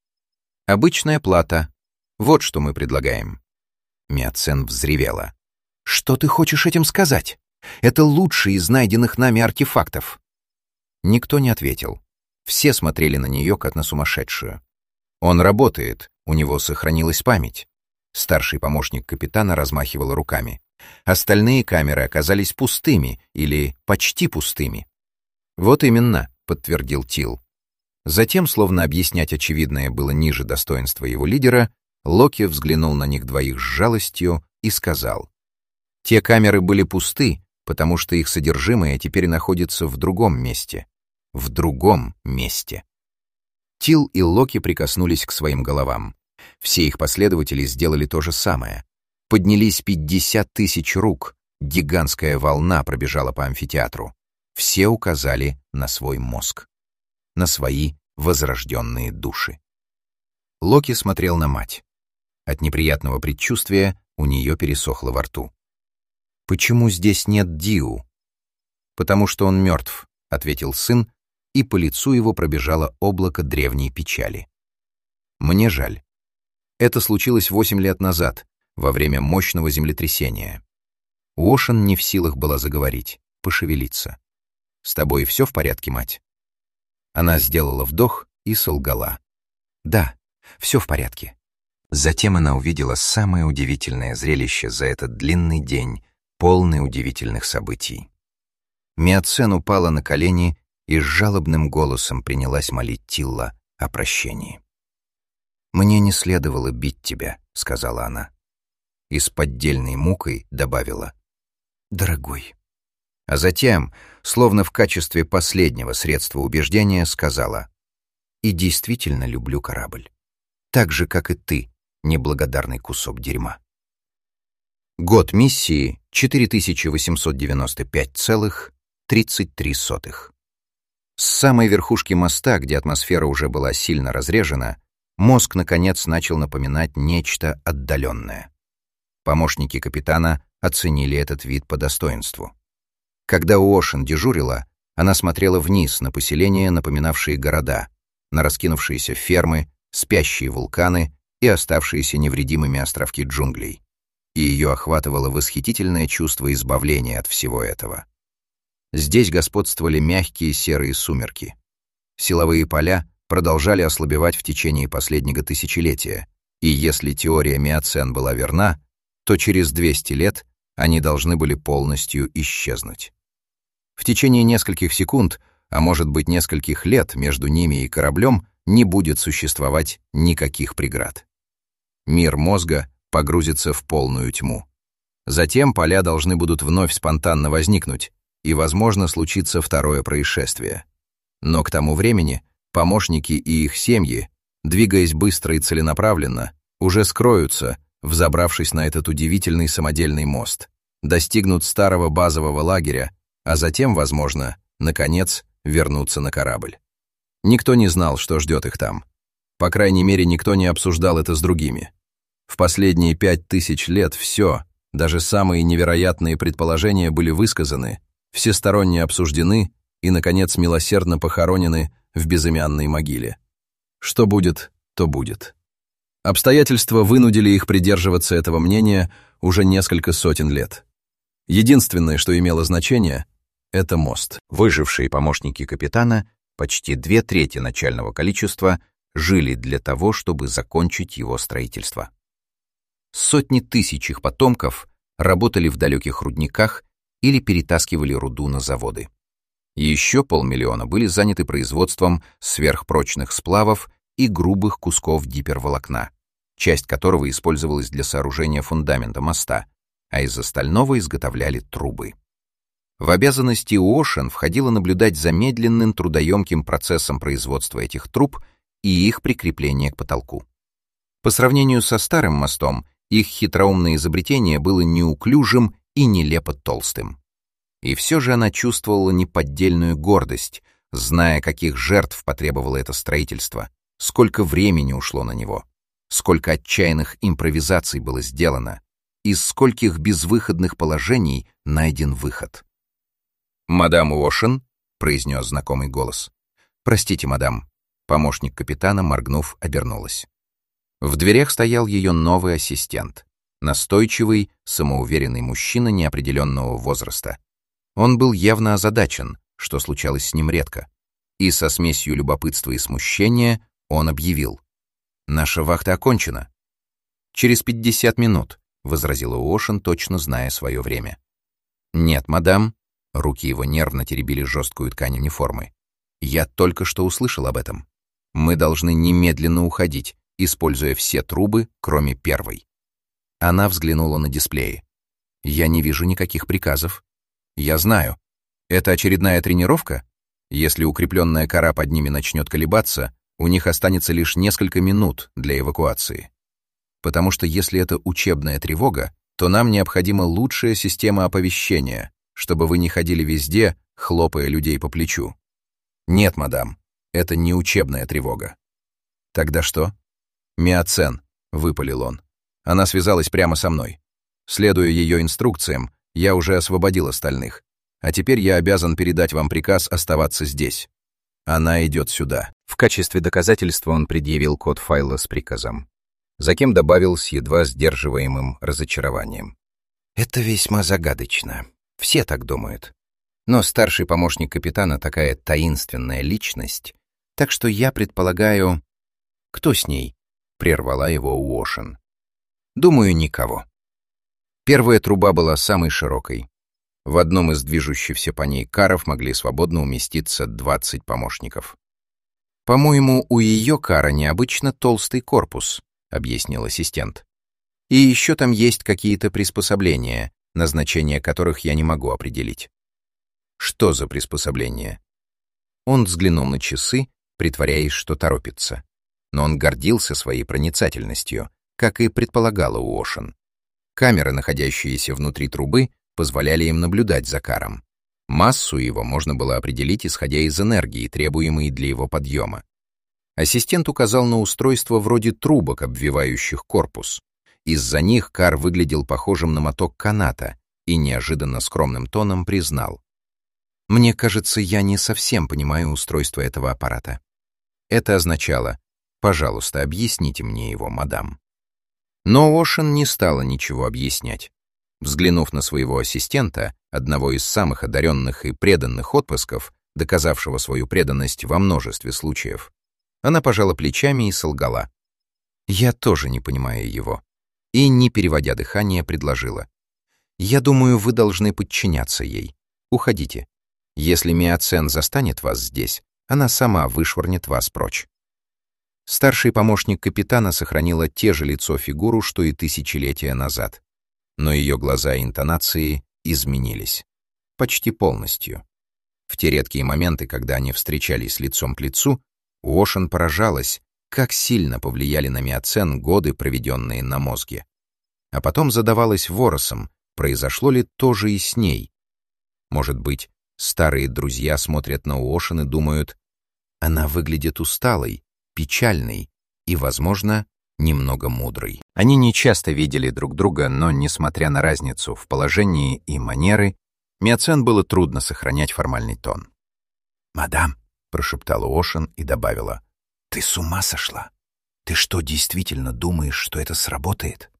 «Обычная плата. Вот что мы предлагаем». Миоцен взревела. «Что ты хочешь этим сказать? Это лучший из найденных нами артефактов». Никто не ответил. Все смотрели на нее, как на сумасшедшую. «Он работает, у него сохранилась память». Старший помощник капитана размахивал руками. Остальные камеры оказались пустыми или почти пустыми. «Вот именно», — подтвердил Тил. Затем, словно объяснять очевидное было ниже достоинства его лидера, Локи взглянул на них двоих с жалостью и сказал: «Те камеры были пусты, потому что их содержимое теперь находится в другом месте. В другом месте». Тил и Локи прикоснулись к своим головам. Все их последователи сделали то же самое. Поднялись 50 тысяч рук, гигантская волна пробежала по амфитеатру. Все указали на свой мозг, на свои возрожденные души. Локи смотрел на мать. От неприятного предчувствия у нее пересохло во рту. «Почему здесь нет Диу?» «Потому что он мертв», — ответил сын, и по лицу его пробежало облако древней печали. «Мне жаль. Это случилось 8 лет назад, во время мощного землетрясения». Уошен не в силах была заговорить, пошевелиться. «С тобой все в порядке, мать?» Она сделала вдох и солгала. «Да, все в порядке». Затем она увидела самое удивительное зрелище за этот длинный день, полный удивительных событий. Миоцен упала на колени и с жалобным голосом принялась молить Тилла о прощении. «Мне не следовало бить тебя», — сказала она. И с поддельной мукой добавила: «Дорогой». А затем, словно в качестве последнего средства убеждения, сказала: «И действительно люблю корабль. Так же, как и ты, неблагодарный кусок дерьма». Год миссии — 4895,33. С самой верхушки моста, где атмосфера уже была сильно разрежена, мозг, наконец, начал напоминать нечто отдаленное. Помощники капитана оценили этот вид по достоинству. Когда Уошен дежурила, она смотрела вниз на поселения, напоминавшие города, на раскинувшиеся фермы, спящие вулканы и оставшиеся невредимыми островки джунглей. И ее охватывало восхитительное чувство избавления от всего этого. Здесь господствовали мягкие серые сумерки. Силовые поля продолжали ослабевать в течение последнего тысячелетия, и если теория Миоцен была верна, то через 200 лет они должны были полностью исчезнуть. В течение нескольких секунд, а может быть нескольких лет, между ними и кораблем не будет существовать никаких преград. Мир мозга погрузится в полную тьму. Затем поля должны будут вновь спонтанно возникнуть, и, возможно, случится второе происшествие. Но к тому времени помощники и их семьи, двигаясь быстро и целенаправленно, уже скроются, взобравшись на этот удивительный самодельный мост, достигнут старого базового лагеря, а затем, возможно, наконец, вернутся на корабль. Никто не знал, что ждет их там. По крайней мере, никто не обсуждал это с другими. В последние 5000 лет все, даже самые невероятные предположения были высказаны, всесторонне обсуждены и, наконец, милосердно похоронены в безымянной могиле. Что будет, то будет. Обстоятельства вынудили их придерживаться этого мнения уже несколько сотен лет. Единственное, что имело значение, — это мост. Выжившие помощники капитана, почти 2/3 начального количества, жили для того, чтобы закончить его строительство. Сотни тысяч их потомков работали в далеких рудниках или перетаскивали руду на заводы. Еще 500 000 были заняты производством сверхпрочных сплавов и грубых кусков гиперволокна, часть которого использовалась для сооружения фундамента моста, а из остального изготовляли трубы. В обязанности Уошен входило наблюдать за медленным трудоемким процессом производства этих труб и их прикрепления к потолку. По сравнению со старым мостом, их хитроумное изобретение было неуклюжим и нелепо толстым. И все же она чувствовала неподдельную гордость, зная, каких жертв потребовало это строительство, сколько времени ушло на него, сколько отчаянных импровизаций было сделано, из скольких безвыходных положений найден выход. «Мадам Уошен», — произнес знакомый голос. «Простите, мадам». Помощник капитана, моргнув, обернулась. В дверях стоял ее новый ассистент, настойчивый, самоуверенный мужчина неопределенного возраста. Он был явно озадачен, что случалось с ним редко, и со смесью любопытства и смущения он объявил: «Наша вахта окончена». «Через 50 минут», — возразила Уошен, точно зная свое время. «Нет, мадам», — руки его нервно теребили жесткую ткань униформы, «я только что услышал об этом. Мы должны немедленно уходить, используя все трубы, кроме первой». Она взглянула на дисплеи. «Я не вижу никаких приказов». «Я знаю. Это очередная тренировка? Если укрепленная кора под ними начнет колебаться, у них останется лишь несколько минут для эвакуации. Потому что если это учебная тревога, то нам необходима лучшая система оповещения, чтобы вы не ходили везде, хлопая людей по плечу». «Нет, мадам, это не учебная тревога». «Тогда что?» «Миоцен», — выпалил он. Она связалась прямо со мной. Следуя ее инструкциям, я уже освободил остальных. А теперь я обязан передать вам приказ оставаться здесь. Она идет сюда». В качестве доказательства он предъявил код файла с приказом. За кем добавил с едва сдерживаемым разочарованием: «Это весьма загадочно. Все так думают. Но старший помощник капитана такая таинственная личность, так что я предполагаю...» «Кто с ней?» — прервала его Уошен. «Думаю, никого». Первая труба была самой широкой. В одном из движущихся по ней каров могли свободно уместиться 20 помощников. «По-моему, у ее кара необычно толстый корпус», — объяснил ассистент. «И еще там есть какие-то приспособления, назначение которых я не могу определить». «Что за приспособления?» Он взглянул на часы, притворяясь, что торопится. Но он гордился своей проницательностью, как и предполагала Уошен. Камеры, находящиеся внутри трубы, позволяли им наблюдать за каром. Массу его можно было определить, исходя из энергии, требуемой для его подъема. Ассистент указал на устройство вроде трубок, обвивающих корпус. Из-за них кар выглядел похожим на моток каната и неожиданно скромным тоном признал: «Мне кажется, я не совсем понимаю устройство этого аппарата». Это означало: «Пожалуйста, объясните мне его, мадам». Но Уошен не стала ничего объяснять. Взглянув на своего ассистента, одного из самых одаренных и преданных отпрысков, доказавшего свою преданность во множестве случаев, она пожала плечами и солгала: «Я тоже не понимаю его». И, не переводя дыхание, предложила: «Я думаю, вы должны подчиняться ей. Уходите. Если Миоцен застанет вас здесь, она сама вышвырнет вас прочь». Старший помощник капитана сохранила те же лицо-фигуру, что и тысячелетия назад. Но ее глаза и интонации изменились. Почти полностью. В те редкие моменты, когда они встречались лицом к лицу, Уошен поражалась, как сильно повлияли на Миоцен годы, проведенные на мозге. А потом задавалась воросом, произошло ли то же и с ней. Может быть, старые друзья смотрят на Уошен и думают: она выглядит усталой, печальной и, возможно, немного мудрой. Они не часто видели друг друга, но, несмотря на разницу в положении и манеры, Миоцен было трудно сохранять формальный тон. «Мадам», — прошептала Уошен и добавила: «Ты с ума сошла? Ты что, действительно думаешь, что это сработает?»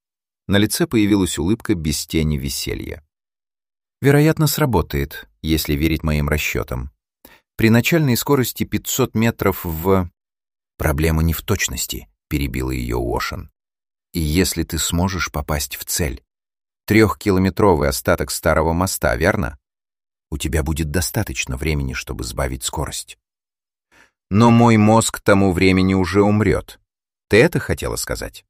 На лице появилась улыбка без тени веселья. «Вероятно, сработает, если верить моим расчетам. При начальной скорости 500 метров в...» «Проблема не в точности», — перебила ее Уошен. «И если ты сможешь попасть в цель, 3-километровый остаток старого моста, верно? У тебя будет достаточно времени, чтобы сбавить скорость». «Но мой мозг к тому времени уже умрет. Ты это хотела сказать?»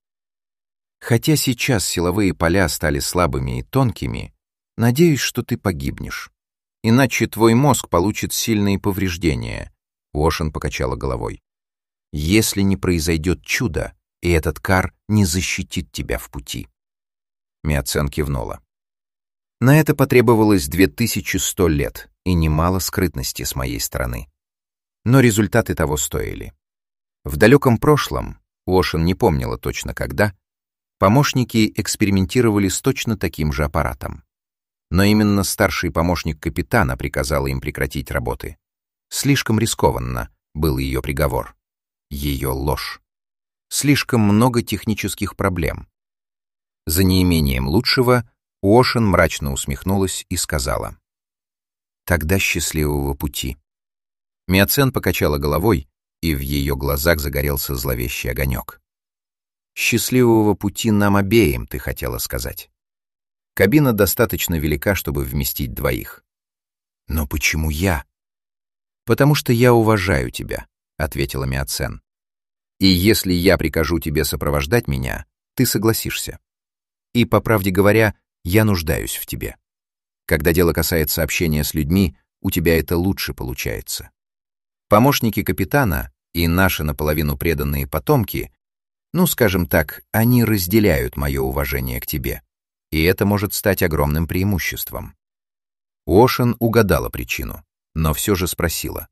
«Хотя сейчас силовые поля стали слабыми и тонкими, надеюсь, что ты погибнешь. Иначе твой мозг получит сильные повреждения», — Уошен покачала головой. «Если не произойдет чудо, и этот кар не защитит тебя в пути». Миоцен кивнула. «На это потребовалось 2100 лет и немало скрытности с моей стороны. Но результаты того стоили. В далеком прошлом, Уошен не помнила точно когда, помощники экспериментировали с точно таким же аппаратом. Но именно старший помощник капитана приказал им прекратить работы. Слишком рискованно был ее приговор. Ее ложь. Слишком много технических проблем. За неимением лучшего Уошен мрачно усмехнулась и сказала: «Тогда счастливого пути». Миоцен покачала головой, и в ее глазах загорелся зловещий огонек. «Счастливого пути нам обеим», ты хотела сказать. Кабина достаточно велика, чтобы вместить двоих. «Но почему я?» «Потому что я уважаю тебя», — ответила Миоцен. «И если я прикажу тебе сопровождать меня, ты согласишься. И, по правде говоря, я нуждаюсь в тебе. Когда дело касается общения с людьми, у тебя это лучше получается. Помощники капитана и наши наполовину преданные потомки, ну, скажем так, они разделяют мое уважение к тебе, и это может стать огромным преимуществом». Уошен угадала причину, но все же спросила: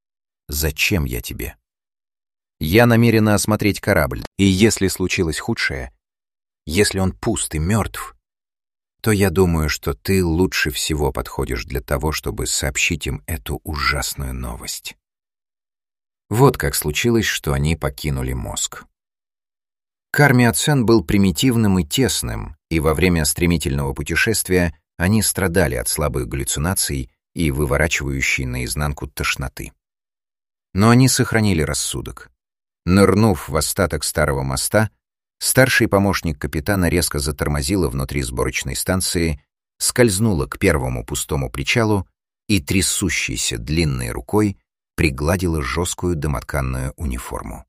«Зачем я тебе?» «Я намерена осмотреть корабль, и если случилось худшее, Если он пуст и мертв, то я думаю, что ты лучше всего подходишь для того, чтобы сообщить им эту ужасную новость. Вот как случилось, что они покинули мозг. Кар Миоцен был примитивным и тесным, и во время стремительного путешествия они страдали от слабых галлюцинаций и выворачивающей наизнанку тошноты. Но они сохранили рассудок. Нырнув в остаток старого моста, старший помощник капитана резко затормозила внутри сборочной станции, скользнула к первому пустому причалу и трясущейся длинной рукой пригладила жесткую домотканную униформу.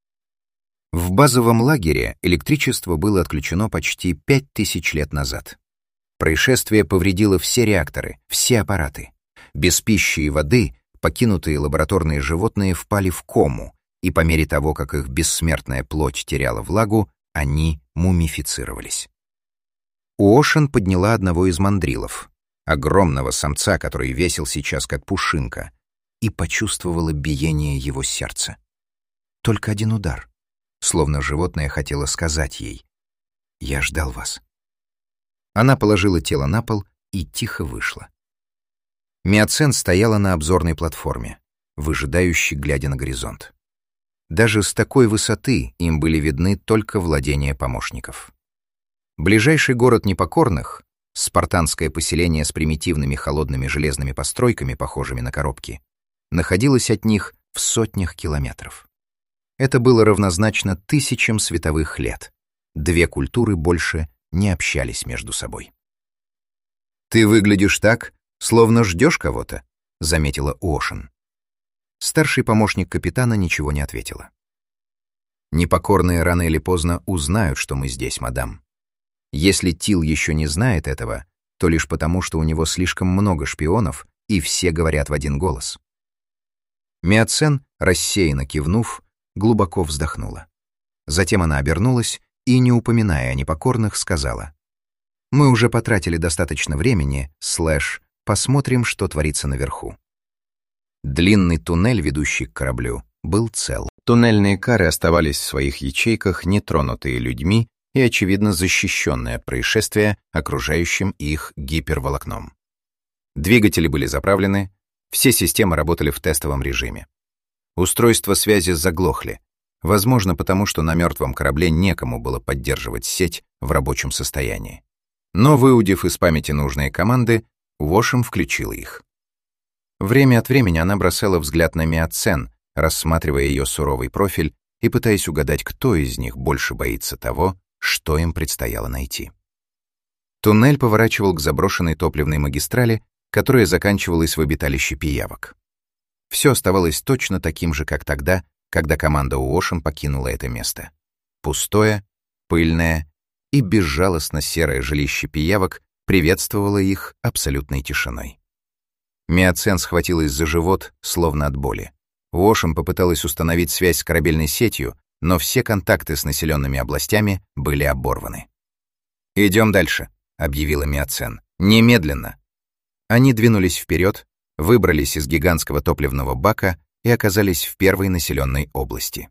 В базовом лагере электричество было отключено почти 5000 лет назад. Происшествие повредило все реакторы, все аппараты. Без пищи и воды покинутые лабораторные животные впали в кому, и по мере того, как их бессмертная плоть теряла влагу, они мумифицировались. Уошен подняла одного из мандрилов, огромного самца, который весил сейчас как пушинка, и почувствовала биение его сердца. Только один удар, словно животное хотело сказать ей: «Я ждал вас». Она положила тело на пол и тихо вышла. Миоцен стояла на обзорной платформе, выжидающе глядя на горизонт. Даже с такой высоты им были видны только владения помощников. Ближайший город непокорных, спартанское поселение с примитивными холодными железными постройками, похожими на коробки, находилось от них в сотнях километров. Это было равнозначно 1000 световых лет. Две культуры больше не общались между собой. «Ты выглядишь так, словно ждешь кого-то», — заметила Уошен. Старший помощник капитана ничего не ответила. «Непокорные рано или поздно узнают, что мы здесь, мадам. Если Тил еще не знает этого, то лишь потому, что у него слишком много шпионов, и все говорят в один голос». Миоцен, рассеянно кивнув, глубоко вздохнула. Затем она обернулась и, не упоминая о непокорных, сказала: «Мы уже потратили достаточно времени, посмотрим, что творится наверху». Длинный туннель, ведущий к кораблю, был цел. Туннельные кары оставались в своих ячейках, нетронутые людьми и, очевидно, защищенные от происшествия окружающим их гиперволокном. Двигатели были заправлены, все системы работали в тестовом режиме. Устройства связи заглохли, возможно, потому что на мертвом корабле некому было поддерживать сеть в рабочем состоянии. Но, выудив из памяти нужные команды, Уошен включила их. Время от времени она бросала взгляд на Миоцен, рассматривая ее суровый профиль и пытаясь угадать, кто из них больше боится того, что им предстояло найти. Туннель поворачивал к заброшенной топливной магистрали, которая заканчивалась в обиталище пиявок. Все оставалось точно таким же, как тогда, когда команда Уошен покинула это место. Пустое, пыльное и безжалостно серое жилище пиявок приветствовало их абсолютной тишиной. Миоцен схватилась за живот, словно от боли. Уошен попыталась установить связь с корабельной сетью, но все контакты с населенными областями были оборваны. «Идем дальше», — объявила Миоцен. «Немедленно». Они двинулись вперед, выбрались из гигантского топливного бака и оказались в первой населенной области.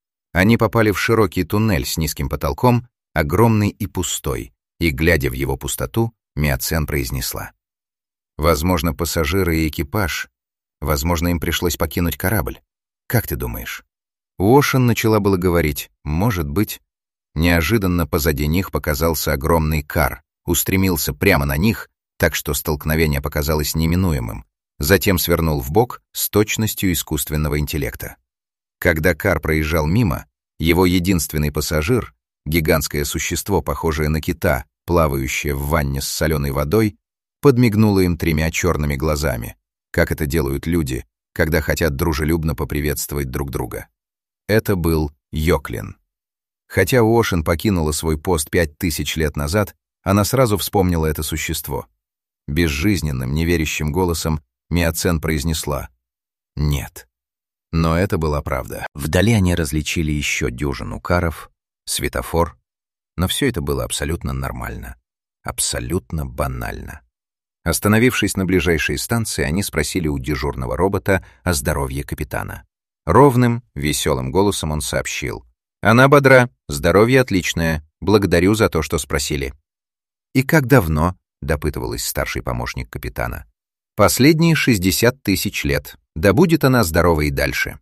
Они попали в широкий туннель с низким потолком, огромный и пустой, и, глядя в его пустоту, Миоцен произнесла: «Возможно, пассажиры и экипаж, возможно, им пришлось покинуть корабль. Как ты думаешь?» Уошен начала было говорить «может быть». Неожиданно позади них показался огромный кар, устремился прямо на них, так что столкновение показалось неминуемым, затем свернул вбок с точностью искусственного интеллекта. Когда кар проезжал мимо, его единственный пассажир, гигантское существо, похожее на кита, плавающее в ванне с соленой водой, подмигнуло им 3 черными глазами, как это делают люди, когда хотят дружелюбно поприветствовать друг друга. Это был Йоклин. Хотя Уошен покинула свой пост 5000 лет назад, она сразу вспомнила это существо. Безжизненным, неверящим голосом Миоцен произнесла: «Нет». Но это была правда. Вдали они различили еще дюжину каров, светофор, но все это было абсолютно нормально, абсолютно банально. Остановившись на ближайшей станции, они спросили у дежурного робота о здоровье капитана. Ровным, веселым голосом он сообщил: «Она бодра, здоровье отличное, Благодарю за то, что спросили». «И как давно?» — допытывалась старший помощник капитана. «Последние 60 тысяч лет. Да будет она здорова и дальше».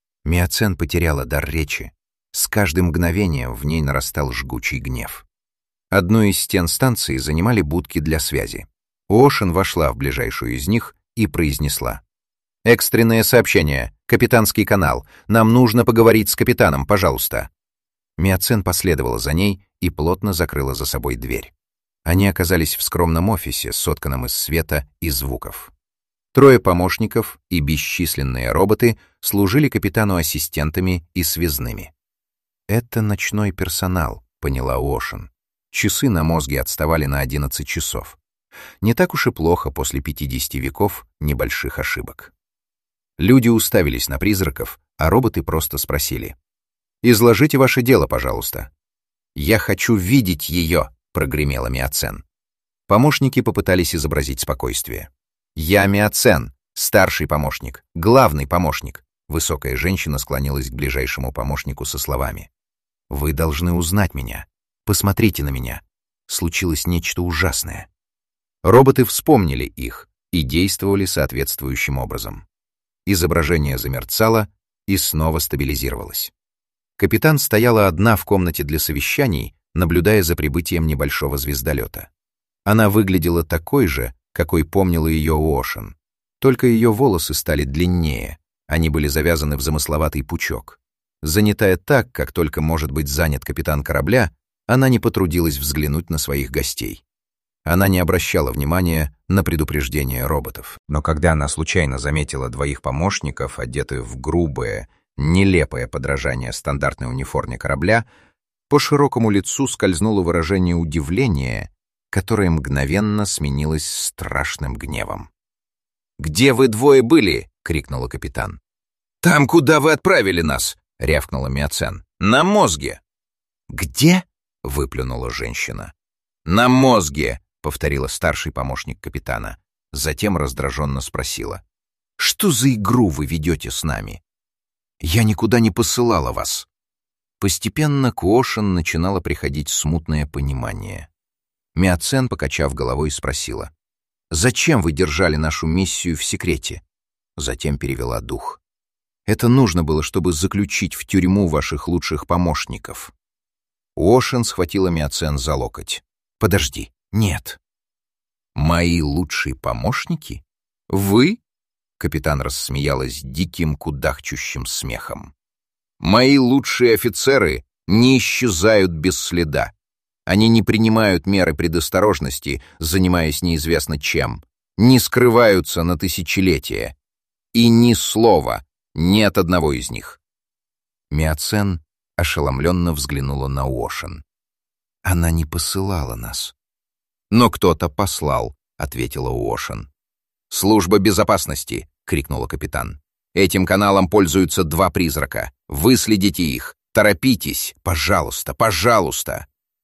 Миоцен потеряла дар речи. С каждым мгновением в ней нарастал жгучий гнев. Одну из стен станции занимали будки для связи. Уошен вошла в ближайшую из них и произнесла: «Экстренное сообщение. Капитанский канал. Нам нужно поговорить с капитаном, пожалуйста». Миоцен последовала за ней и плотно закрыла за собой дверь. Они оказались в скромном офисе, сотканном из света и звуков. 3 помощников и бесчисленные роботы служили капитану ассистентами и связными. «Это ночной персонал», — поняла Уошен. Часы на мозге отставали на 11 часов. Не так уж и плохо после 50 веков небольших ошибок. Люди уставились на призраков, а роботы просто спросили: «Изложите ваше дело, пожалуйста». «Я хочу видеть ее», — прогремела Миоцен. Помощники попытались изобразить спокойствие. «Я Миоцен, старший помощник, главный помощник». Высокая женщина склонилась к ближайшему помощнику со словами: «Вы должны узнать меня. Посмотрите на меня. Случилось нечто ужасное». Роботы вспомнили их и действовали соответствующим образом. Изображение замерцало и снова стабилизировалось. Капитан стояла одна в комнате для совещаний, наблюдая за прибытием небольшого звездолета. Она выглядела такой же, какой помнила ее Уошен. Только ее волосы стали длиннее, они были завязаны в замысловатый пучок. Занятая так, как только может быть занят капитан корабля, она не потрудилась взглянуть на своих гостей. Она не обращала внимания на предупреждения роботов. Но когда она случайно заметила 2 помощников, одетых в грубое, нелепое подражание стандартной униформе корабля, по широкому лицу скользнуло выражение удивления, которое мгновенно сменилось страшным гневом. «Где вы 2 были?» — крикнула капитан. «Там, куда вы отправили нас!» — рявкнула Миоцен. «На мозге!» «Где?» — выплюнула женщина. «На мозге!» — повторила старший помощник капитана. Затем раздраженно спросила: «Что за игру вы ведете с нами? Я никуда не посылала вас». Постепенно к Уошен начинало приходить смутное понимание. Миоцен, покачав головой, спросила: «Зачем вы держали нашу миссию в секрете?» Затем перевела дух. «Это нужно было, чтобы заключить в тюрьму ваших лучших помощников». Уошен схватила Миоцен за локоть. «Подожди, нет». «Мои лучшие помощники? Вы?» Капитан рассмеялась диким кудахчущим смехом. «Мои лучшие офицеры не исчезают без следа. Они не принимают меры предосторожности, занимаясь неизвестно чем, не скрываются на тысячелетия. И ни слова нет одного из них». Миоцен ошеломленно взглянула на Уошен. «Она не посылала нас». «Но кто-то послал», — ответила Уошен. «Служба безопасности», — крикнула капитан. «Этим каналом пользуются 2 призрака. Выследите их. Торопитесь. Пожалуйста, пожалуйста».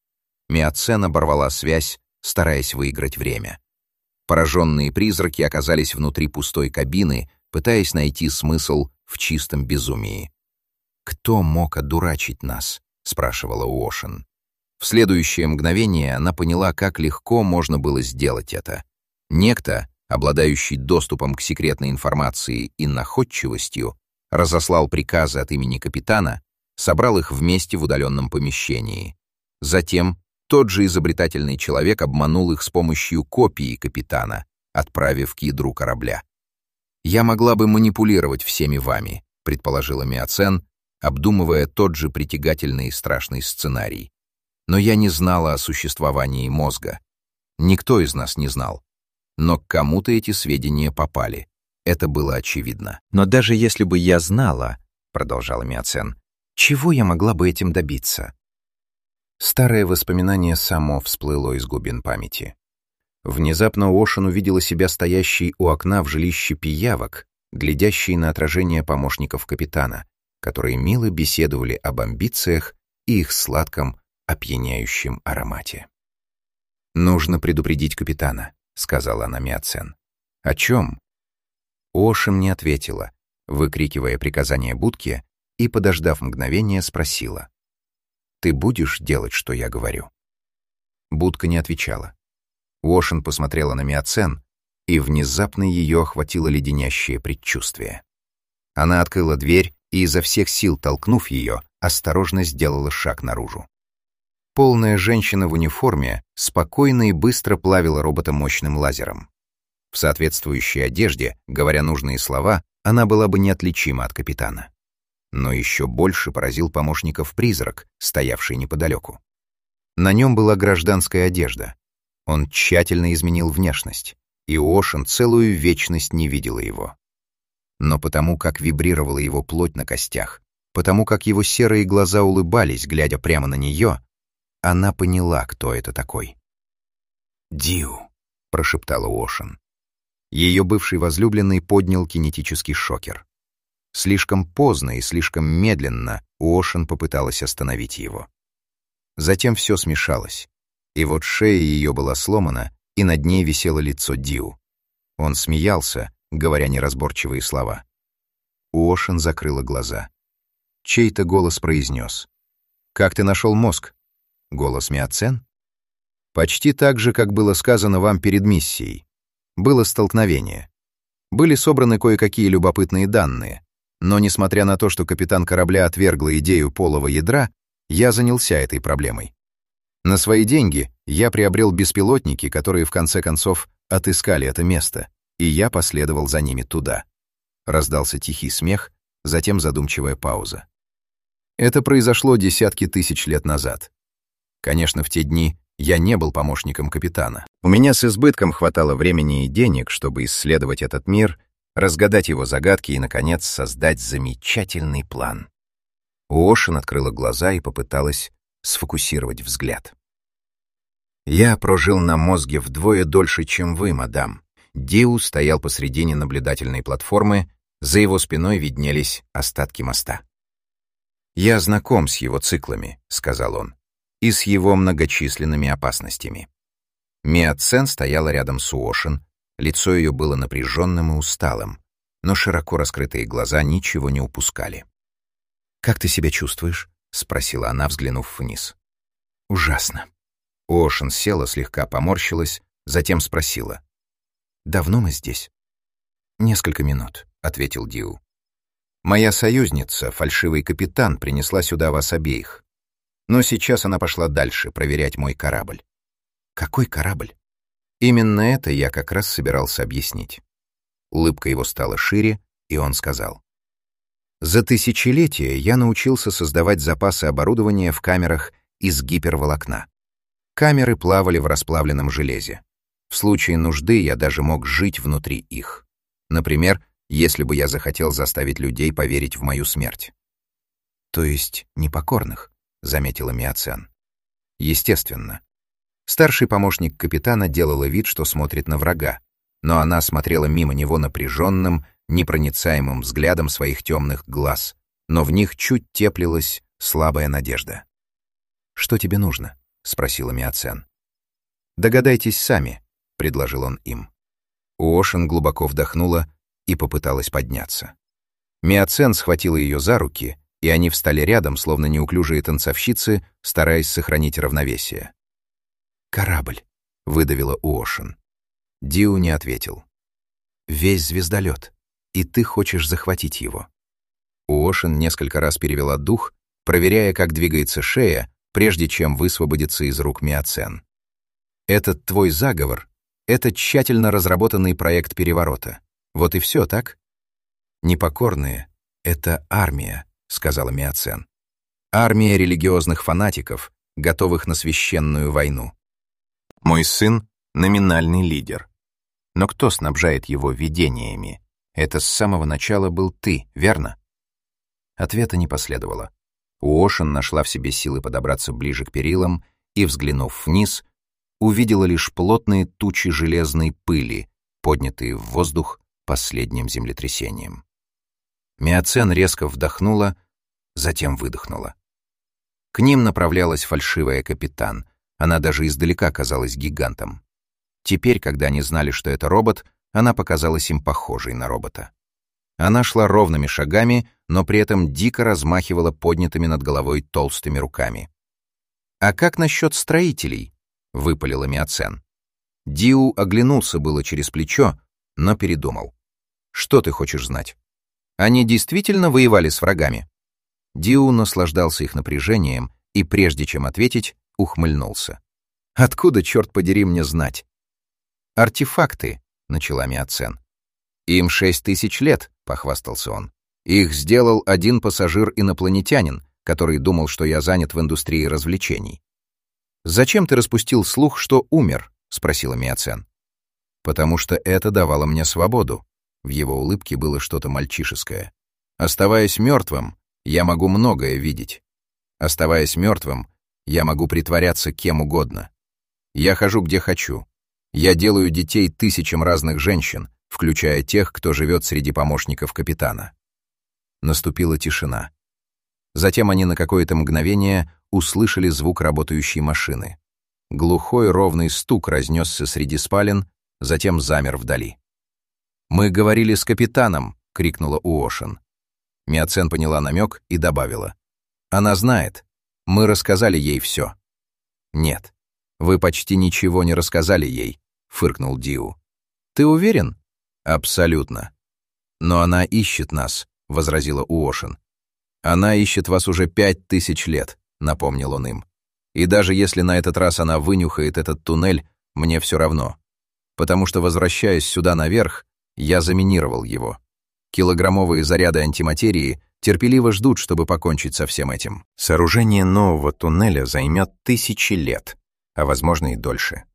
Миоцен оборвала связь, стараясь выиграть время. Пораженные призраки оказались внутри пустой кабины, пытаясь найти смысл в чистом безумии. «Кто мог одурачить нас?» — спрашивала Уошен. В следующее мгновение она поняла, как легко можно было сделать это. Некто, обладающий доступом к секретной информации и находчивостью, разослал приказы от имени капитана, собрал их вместе в удаленном помещении. Затем тот же изобретательный человек обманул их с помощью копии капитана, отправив к ядру корабля. «Я могла бы манипулировать всеми вами», — предположила Миоцен, обдумывая тот же притягательный и страшный сценарий. «Но я не знала о существовании мозга. Никто из нас не знал. Но к кому-то эти сведения попали. Это было очевидно». «Но даже если бы я знала, — продолжала Миоцен, — чего я могла бы этим добиться?» Старое воспоминание само всплыло из глубин памяти. Внезапно Уошен увидела себя стоящей у окна в жилище пиявок, глядящей на отражение помощников капитана, которые мило беседовали об амбициях и их сладком, опьяняющем аромате. «Нужно предупредить капитана», — сказала она Миоцен. «О чем?» Уошен не ответила, выкрикивая приказание будке, и, подождав мгновение, спросила: Ты будешь делать, что я говорю?» Будка не отвечала. Уошен посмотрела на Миоцен, и внезапно ее охватило леденящее предчувствие. Она открыла дверь и, изо всех сил толкнув ее, осторожно сделала шаг наружу. Полная женщина в униформе спокойно и быстро плавила робота мощным лазером. В соответствующей одежде, говоря нужные слова, она была бы неотличима от капитана. Но еще больше поразил помощников призрак, стоявший неподалеку. На нем была гражданская одежда. Он тщательно изменил внешность, и Уошен целую вечность не видела его. Но потому, как вибрировала его плоть на костях, потому, как его серые глаза улыбались, глядя прямо на нее, она поняла, кто это такой. «Дью», — прошептала Уошен. Ее бывший возлюбленный поднял кинетический шокер. Слишком поздно и слишком медленно Уошен попыталась остановить его. Затем все смешалось, и вот шея ее была сломана, и над ней висело лицо Дью. Он смеялся, говоря неразборчивые слова. Уошен закрыла глаза. Чей-то голос произнес: «Как ты нашел мозг?» Голос Миоцен? «Почти так же, как было сказано вам перед миссией. Было столкновение. Были собраны кое-какие любопытные данные, но, несмотря на то, что капитан корабля отвергла идею полого ядра, я занялся этой проблемой. На свои деньги я приобрел беспилотники, которые в конце концов отыскали это место, и я последовал за ними туда». Раздался тихий смех, затем задумчивая пауза. Это произошло десятки тысяч лет назад. Конечно, в те дни я не был помощником капитана. У меня с избытком хватало времени и денег, чтобы исследовать этот мир, разгадать его загадки и, наконец, создать замечательный план. Уошен открыла глаза и попыталась сфокусировать взгляд. «Я прожил на мозге вдвое дольше, чем вы, мадам». Дью стоял посредине наблюдательной платформы, за его спиной виднелись остатки моста. «Я знаком с его циклами», — сказал он, — «и с его многочисленными опасностями». Миоцен стояла рядом с Уошен, лицо ее было напряженным и усталым, но широко раскрытые глаза ничего не упускали. «Как ты себя чувствуешь?» — спросила она, взглянув вниз. «Ужасно». Уошен села, слегка поморщилась, затем спросила: «Давно мы здесь?» «Несколько минут», — ответил Дью. «Моя союзница, фальшивый капитан, принесла сюда вас обеих. Но сейчас она пошла дальше, проверять мой корабль». «Какой корабль?» Именно это я как раз собирался объяснить. Улыбка его стала шире, и он сказал: «За тысячелетия я научился создавать запасы оборудования в камерах из гиперволокна. Камеры плавали в расплавленном железе. В случае нужды я даже мог жить внутри их. Например, если бы я захотел заставить людей поверить в мою смерть». «То есть непокорных», — заметила Миоцен. «Естественно». Старший помощник капитана делала вид, что смотрит на врага, но она смотрела мимо него напряженным, непроницаемым взглядом своих темных глаз, но в них чуть теплилась слабая надежда. «Что тебе нужно?» — спросила Миоцен. «Догадайтесь сами», — предложил он им. Уошен глубоко вдохнула и попыталась подняться. Миоцен схватила ее за руки, и они встали рядом, словно неуклюжие танцовщицы, стараясь сохранить равновесие. «Корабль», — выдавила Уошен. Дью не ответил. «Весь звездолет, и ты хочешь захватить его». Уошен несколько раз перевела дух, проверяя, как двигается шея, прежде чем высвободиться из рук Миоцен. «Этот твой заговор — это тщательно разработанный проект переворота. Вот и все, так?» «Непокорные — это армия», — сказала Миоцен. «Армия религиозных фанатиков, готовых на священную войну. Мой сын — номинальный лидер. Но кто снабжает его видениями? Это с самого начала был ты, верно?» Ответа не последовало. Уошен нашла в себе силы подобраться ближе к перилам и, взглянув вниз, увидела лишь плотные тучи железной пыли, поднятые в воздух последним землетрясением. Миоцен резко вдохнула, затем выдохнула. К ним направлялась фальшивая капитан. Она даже издалека казалась гигантом. Теперь, когда они знали, что это робот, она показалась им похожей на робота. Она шла ровными шагами, но при этом дико размахивала поднятыми над головой толстыми руками. «А как насчет строителей?» — выпалила Миоцен. Диу оглянулся было через плечо, но передумал. «Что ты хочешь знать? Они действительно воевали с врагами?» Диу наслаждался их напряжением и, прежде чем ответить, ухмыльнулся. «Откуда, черт подери, мне знать?» «Артефакты», — начала Миоцен. «Им 6000 лет», — похвастался он. «Их сделал один пассажир-инопланетянин, который думал, что я занят в индустрии развлечений». «Зачем ты распустил слух, что умер?» — спросила Миоцен. «Потому что это давало мне свободу». В его улыбке было что-то мальчишеское. «Оставаясь мертвым, я могу многое видеть. Оставаясь мертвым, я могу притворяться кем угодно. Я хожу где хочу. Я делаю детей тысячам разных женщин, включая тех, кто живет среди помощников капитана». Наступила тишина. Затем они на какое-то мгновение услышали звук работающей машины. Глухой ровный стук разнесся среди спален, затем замер вдали. «Мы говорили с капитаном!» — крикнула Уошен. Миоцен поняла намек и добавила. «Она знает. Мы рассказали ей все». «Нет, вы почти ничего не рассказали ей», — фыркнул Диу. «Ты уверен?» «Абсолютно». «Но она ищет нас», — возразила Уошен. «Она ищет вас уже 5000 лет», — напомнил он им. «И даже если на этот раз она вынюхает этот туннель, мне все равно. Потому что, возвращаясь сюда наверх, я заминировал его. Килограммовые заряды антиматерии терпеливо ждут, чтобы покончить со всем этим. Сооружение нового туннеля займет 1000 лет, а возможно и дольше.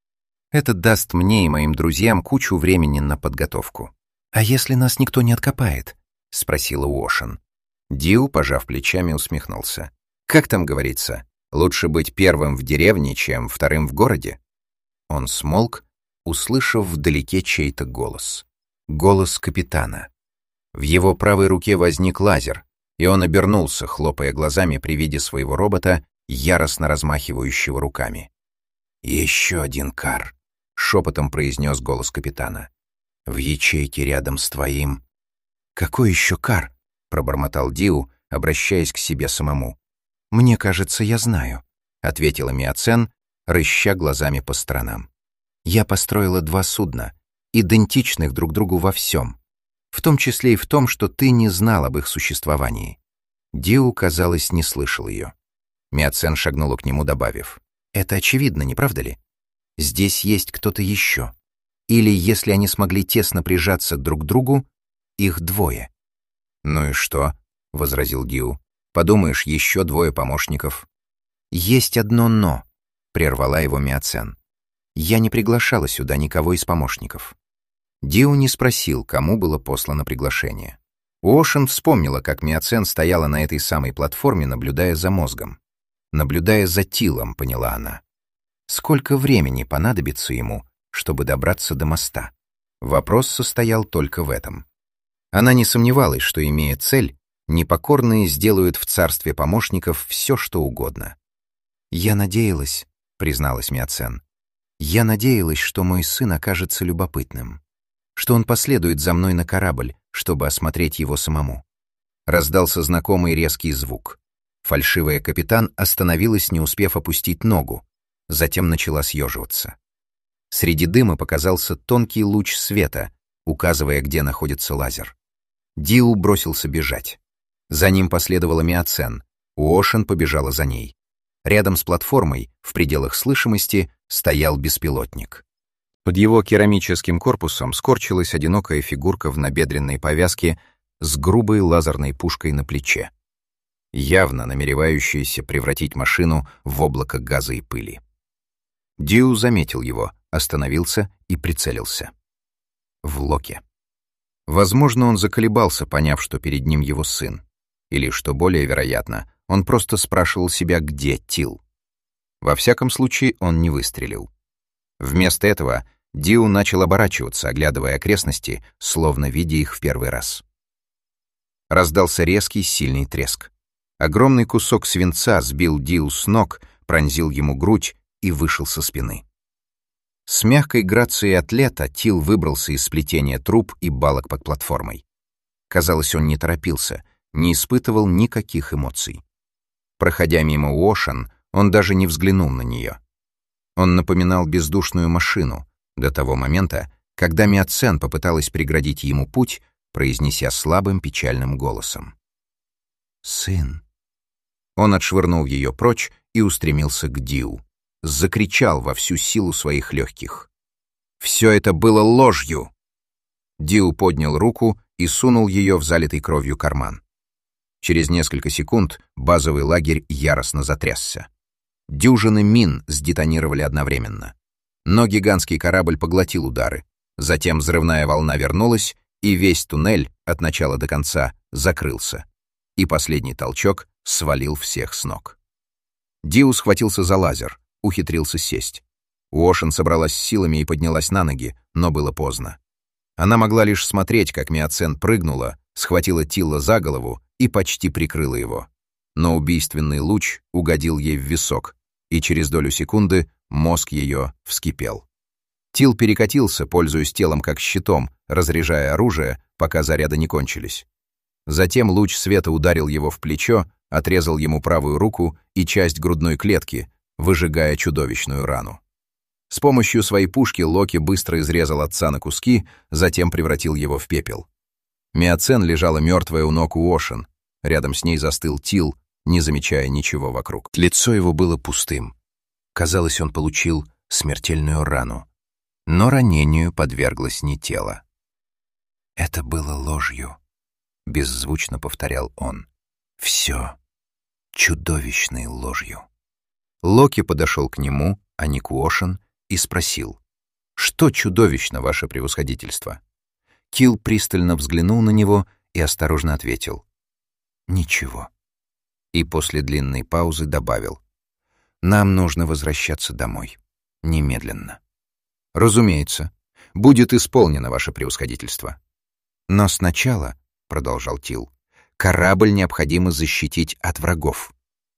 Это даст мне и моим друзьям кучу времени на подготовку». «А если нас никто не откопает?» — спросила Уошен. Диу, пожав плечами, усмехнулся. «Как там говорится, лучше быть первым в деревне, чем вторым в городе?» Он смолк, услышав вдалеке чей-то голос. Голос капитана. В его правой руке возник лазер, и он обернулся, хлопая глазами при виде своего робота, яростно размахивающего руками. «Еще один кар», — шепотом произнес голос капитана. «В ячейке рядом с твоим...» «Какой еще кар?» — пробормотал Диу, обращаясь к себе самому. «Мне кажется, я знаю», — ответила Миоцен, рыща глазами по сторонам. «Я построила 2 судна, идентичных друг другу во всем, в том числе и в том, что ты не знал об их существовании». Диу, казалось, не слышал ее. Миоцен шагнула к нему, добавив. «Это очевидно, не правда ли? Здесь есть кто-то еще. Или, если они смогли тесно прижаться друг к другу, их 2. «Ну и что?» — возразил Диу. «Подумаешь, еще 2 помощников». «Есть одно «но», — прервала его Миоцен. «Я не приглашала сюда никого из помощников». Диу не спросил, кому было послано приглашение. Уошен вспомнила, как Миоцен стояла на этой самой платформе, наблюдая за мозгом. Наблюдая за Тилом, поняла она. Сколько времени понадобится ему, чтобы добраться до моста? Вопрос состоял только в этом. Она не сомневалась, что, имея цель, непокорные сделают в царстве помощников все, что угодно. «Я надеялась», — призналась Миоцен, «я надеялась, что мой сын окажется любопытным, что он последует за мной на корабль, чтобы осмотреть его самому». Раздался знакомый резкий звук. Фальшивая капитан остановилась, не успев опустить ногу, затем начала съеживаться. Среди дыма показался тонкий луч света, указывая, где находится лазер. Диу бросился бежать. За ним последовала Миоцен. Уошен побежала за ней. Рядом с платформой, в пределах слышимости, стоял беспилотник. Под его керамическим корпусом скорчилась одинокая фигурка в набедренной повязке с грубой лазерной пушкой на плече, явно намеревающаяся превратить машину в облако газа и пыли. Диу заметил его, остановился и прицелился. В Локе. Возможно, он заколебался, поняв, что перед ним его сын. Или, что более вероятно, он просто спрашивал себя, где Тил. Во всяком случае, он не выстрелил. Вместо этого Диу начал оборачиваться, оглядывая окрестности, словно видя их в первый раз. Раздался резкий, сильный треск. Огромный кусок свинца сбил Диу с ног, пронзил ему грудь и вышел со спины. С мягкой грацией атлета Тил выбрался из сплетения труб и балок под платформой. Казалось, он не торопился, не испытывал никаких эмоций. Проходя мимо Уошен, Он даже не взглянул на нее. Он напоминал бездушную машину до того момента, когда Миоцен попыталась преградить ему путь, произнеся слабым печальным голосом: «Сын». Он отшвырнул ее прочь и устремился к Диу. Закричал во всю силу своих легких: «Все это было ложью!» Диу поднял руку и сунул ее в залитый кровью карман. Через несколько секунд базовый лагерь яростно затрясся. Дюжины мин сдетонировали одновременно. Но гигантский корабль поглотил удары. Затем взрывная волна вернулась, и весь туннель от начала до конца закрылся. И последний толчок свалил всех с ног. Диу схватился за лазер, ухитрился сесть. Уошен собралась с силами и поднялась на ноги, но было поздно. Она могла лишь смотреть, как Миоцен прыгнула, схватила Тилла за голову и почти прикрыла его. Но убийственный луч угодил ей в висок, и через долю секунды мозг ее вскипел. Тилл перекатился, пользуясь телом как щитом, разряжая оружие, пока заряды не кончились. Затем луч света ударил его в плечо, отрезал ему правую руку и часть грудной клетки, выжигая чудовищную рану. С помощью своей пушки Локи быстро изрезал отца на куски, затем превратил его в пепел. Миоцен лежала мертвая у ног Уошен. Рядом с ней застыл Тилл, не замечая ничего вокруг. Лицо его было пустым. Казалось, он получил смертельную рану. Но ранению подверглось не тело. «Это было ложью», — беззвучно повторял он. «Все чудовищной ложью». Локи подошел к нему, а не к Уошен, и спросил: «Что чудовищно, ваше превосходительство?» Килл пристально взглянул на него и осторожно ответил: «Ничего». И после длинной паузы добавил: «Нам нужно возвращаться домой. Немедленно». «Разумеется, будет исполнено, ваше превосходительство». «Но сначала, — продолжал Тилл, — корабль необходимо защитить от врагов».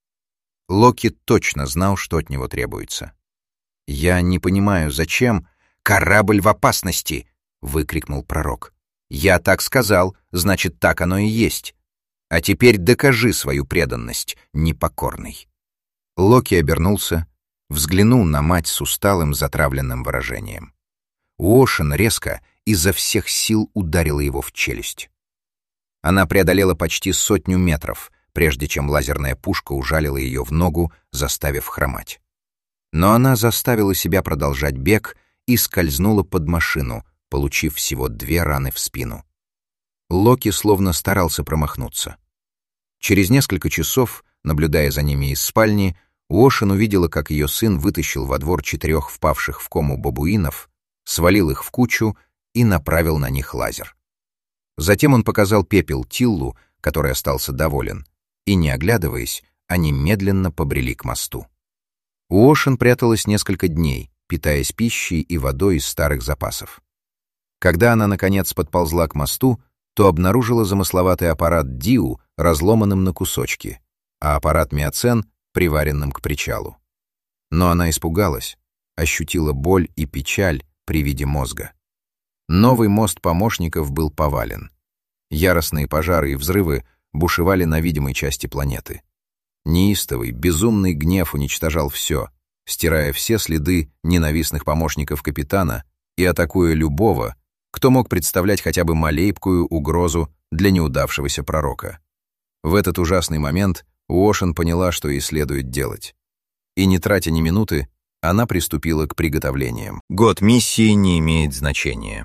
Локи точно знал, что от него требуется. «Я не понимаю, зачем...» «Корабль в опасности!» — выкрикнул пророк. «Я так сказал, значит, так оно и есть. А теперь докажи свою преданность, непокорный». Локи обернулся, взглянул на мать с усталым, затравленным выражением. Уошен резко, изо всех сил ударила его в челюсть. Она преодолела почти 100 метров, прежде чем лазерная пушка ужалила ее в ногу, заставив хромать. Но она заставила себя продолжать бег и скользнула под машину, получив всего 2 раны в спину. Локи словно старался промахнуться. Через несколько часов, наблюдая за ними из спальни, Уошен увидела, как ее сын вытащил во двор 4 впавших в кому бабуинов, свалил их в кучу и направил на них лазер. Затем он показал пепел Тиллу, который остался доволен, и, не оглядываясь, они медленно побрели к мосту. Уошен пряталась несколько дней, питаясь пищей и водой из старых запасов. Когда она, наконец, подползла к мосту, то обнаружила замысловатый аппарат Диу разломанным на кусочки, а аппарат Миоцен приваренным к причалу. Но она испугалась, ощутила боль и печаль при виде мозга. Новый мост помощников был повален. Яростные пожары и взрывы бушевали на видимой части планеты. Неистовый, безумный гнев уничтожал все, стирая все следы ненавистных помощников капитана и атакуя любого, кто мог представлять хотя бы малейкую угрозу для неудавшегося пророка. В этот ужасный момент Уошен поняла, что ей следует делать. И, не тратя ни минуты, она приступила к приготовлениям. Год миссии не имеет значения.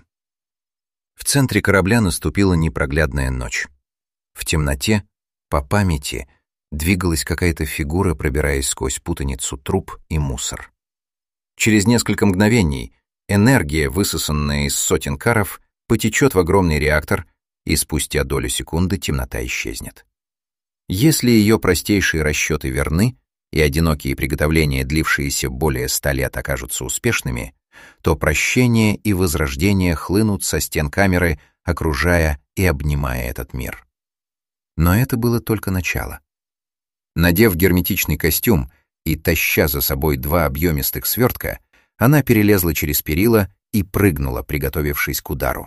В центре корабля наступила непроглядная ночь. В темноте, по памяти, двигалась какая-то фигура, пробираясь сквозь путаницу труб и мусор. Через несколько мгновений энергия, высосанная из сотен каров, потечет в огромный реактор, и спустя долю секунды темнота исчезнет. Если ее простейшие расчеты верны, и одинокие приготовления, длившиеся более 100 лет, окажутся успешными, то прощение и возрождение хлынут со стен камеры, окружая и обнимая этот мир. Но это было только начало. Надев герметичный костюм и таща за собой 2 объемистых свертка, она перелезла через перила и прыгнула, приготовившись к удару.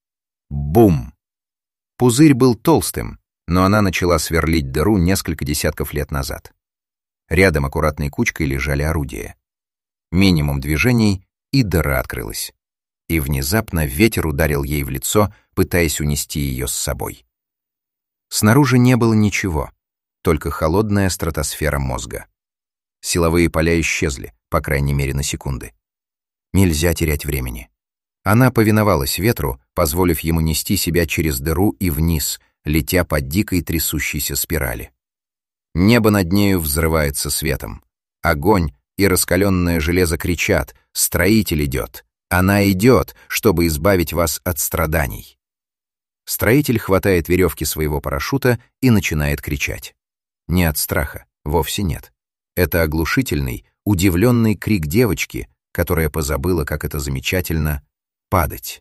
Бум! Пузырь был толстым, но она начала сверлить дыру несколько десятков лет назад. Рядом аккуратной кучкой лежали орудия. Минимум движений, и дыра открылась. И внезапно ветер ударил ей в лицо, пытаясь унести ее с собой. Снаружи не было ничего, только холодная стратосфера мозга. Силовые поля исчезли, по крайней мере, на секунды. Нельзя терять времени. Она повиновалась ветру, позволив ему нести себя через дыру и вниз, летя по дикой трясущейся спирали. Небо над нею взрывается светом. Огонь и раскаленное железо кричат: «Строитель идет! Она идет, чтобы избавить вас от страданий!» Строитель хватает веревки своего парашюта и начинает кричать. Не от страха, вовсе нет. Это оглушительный, удивленный крик девочки, которая позабыла, как это замечательно — падать.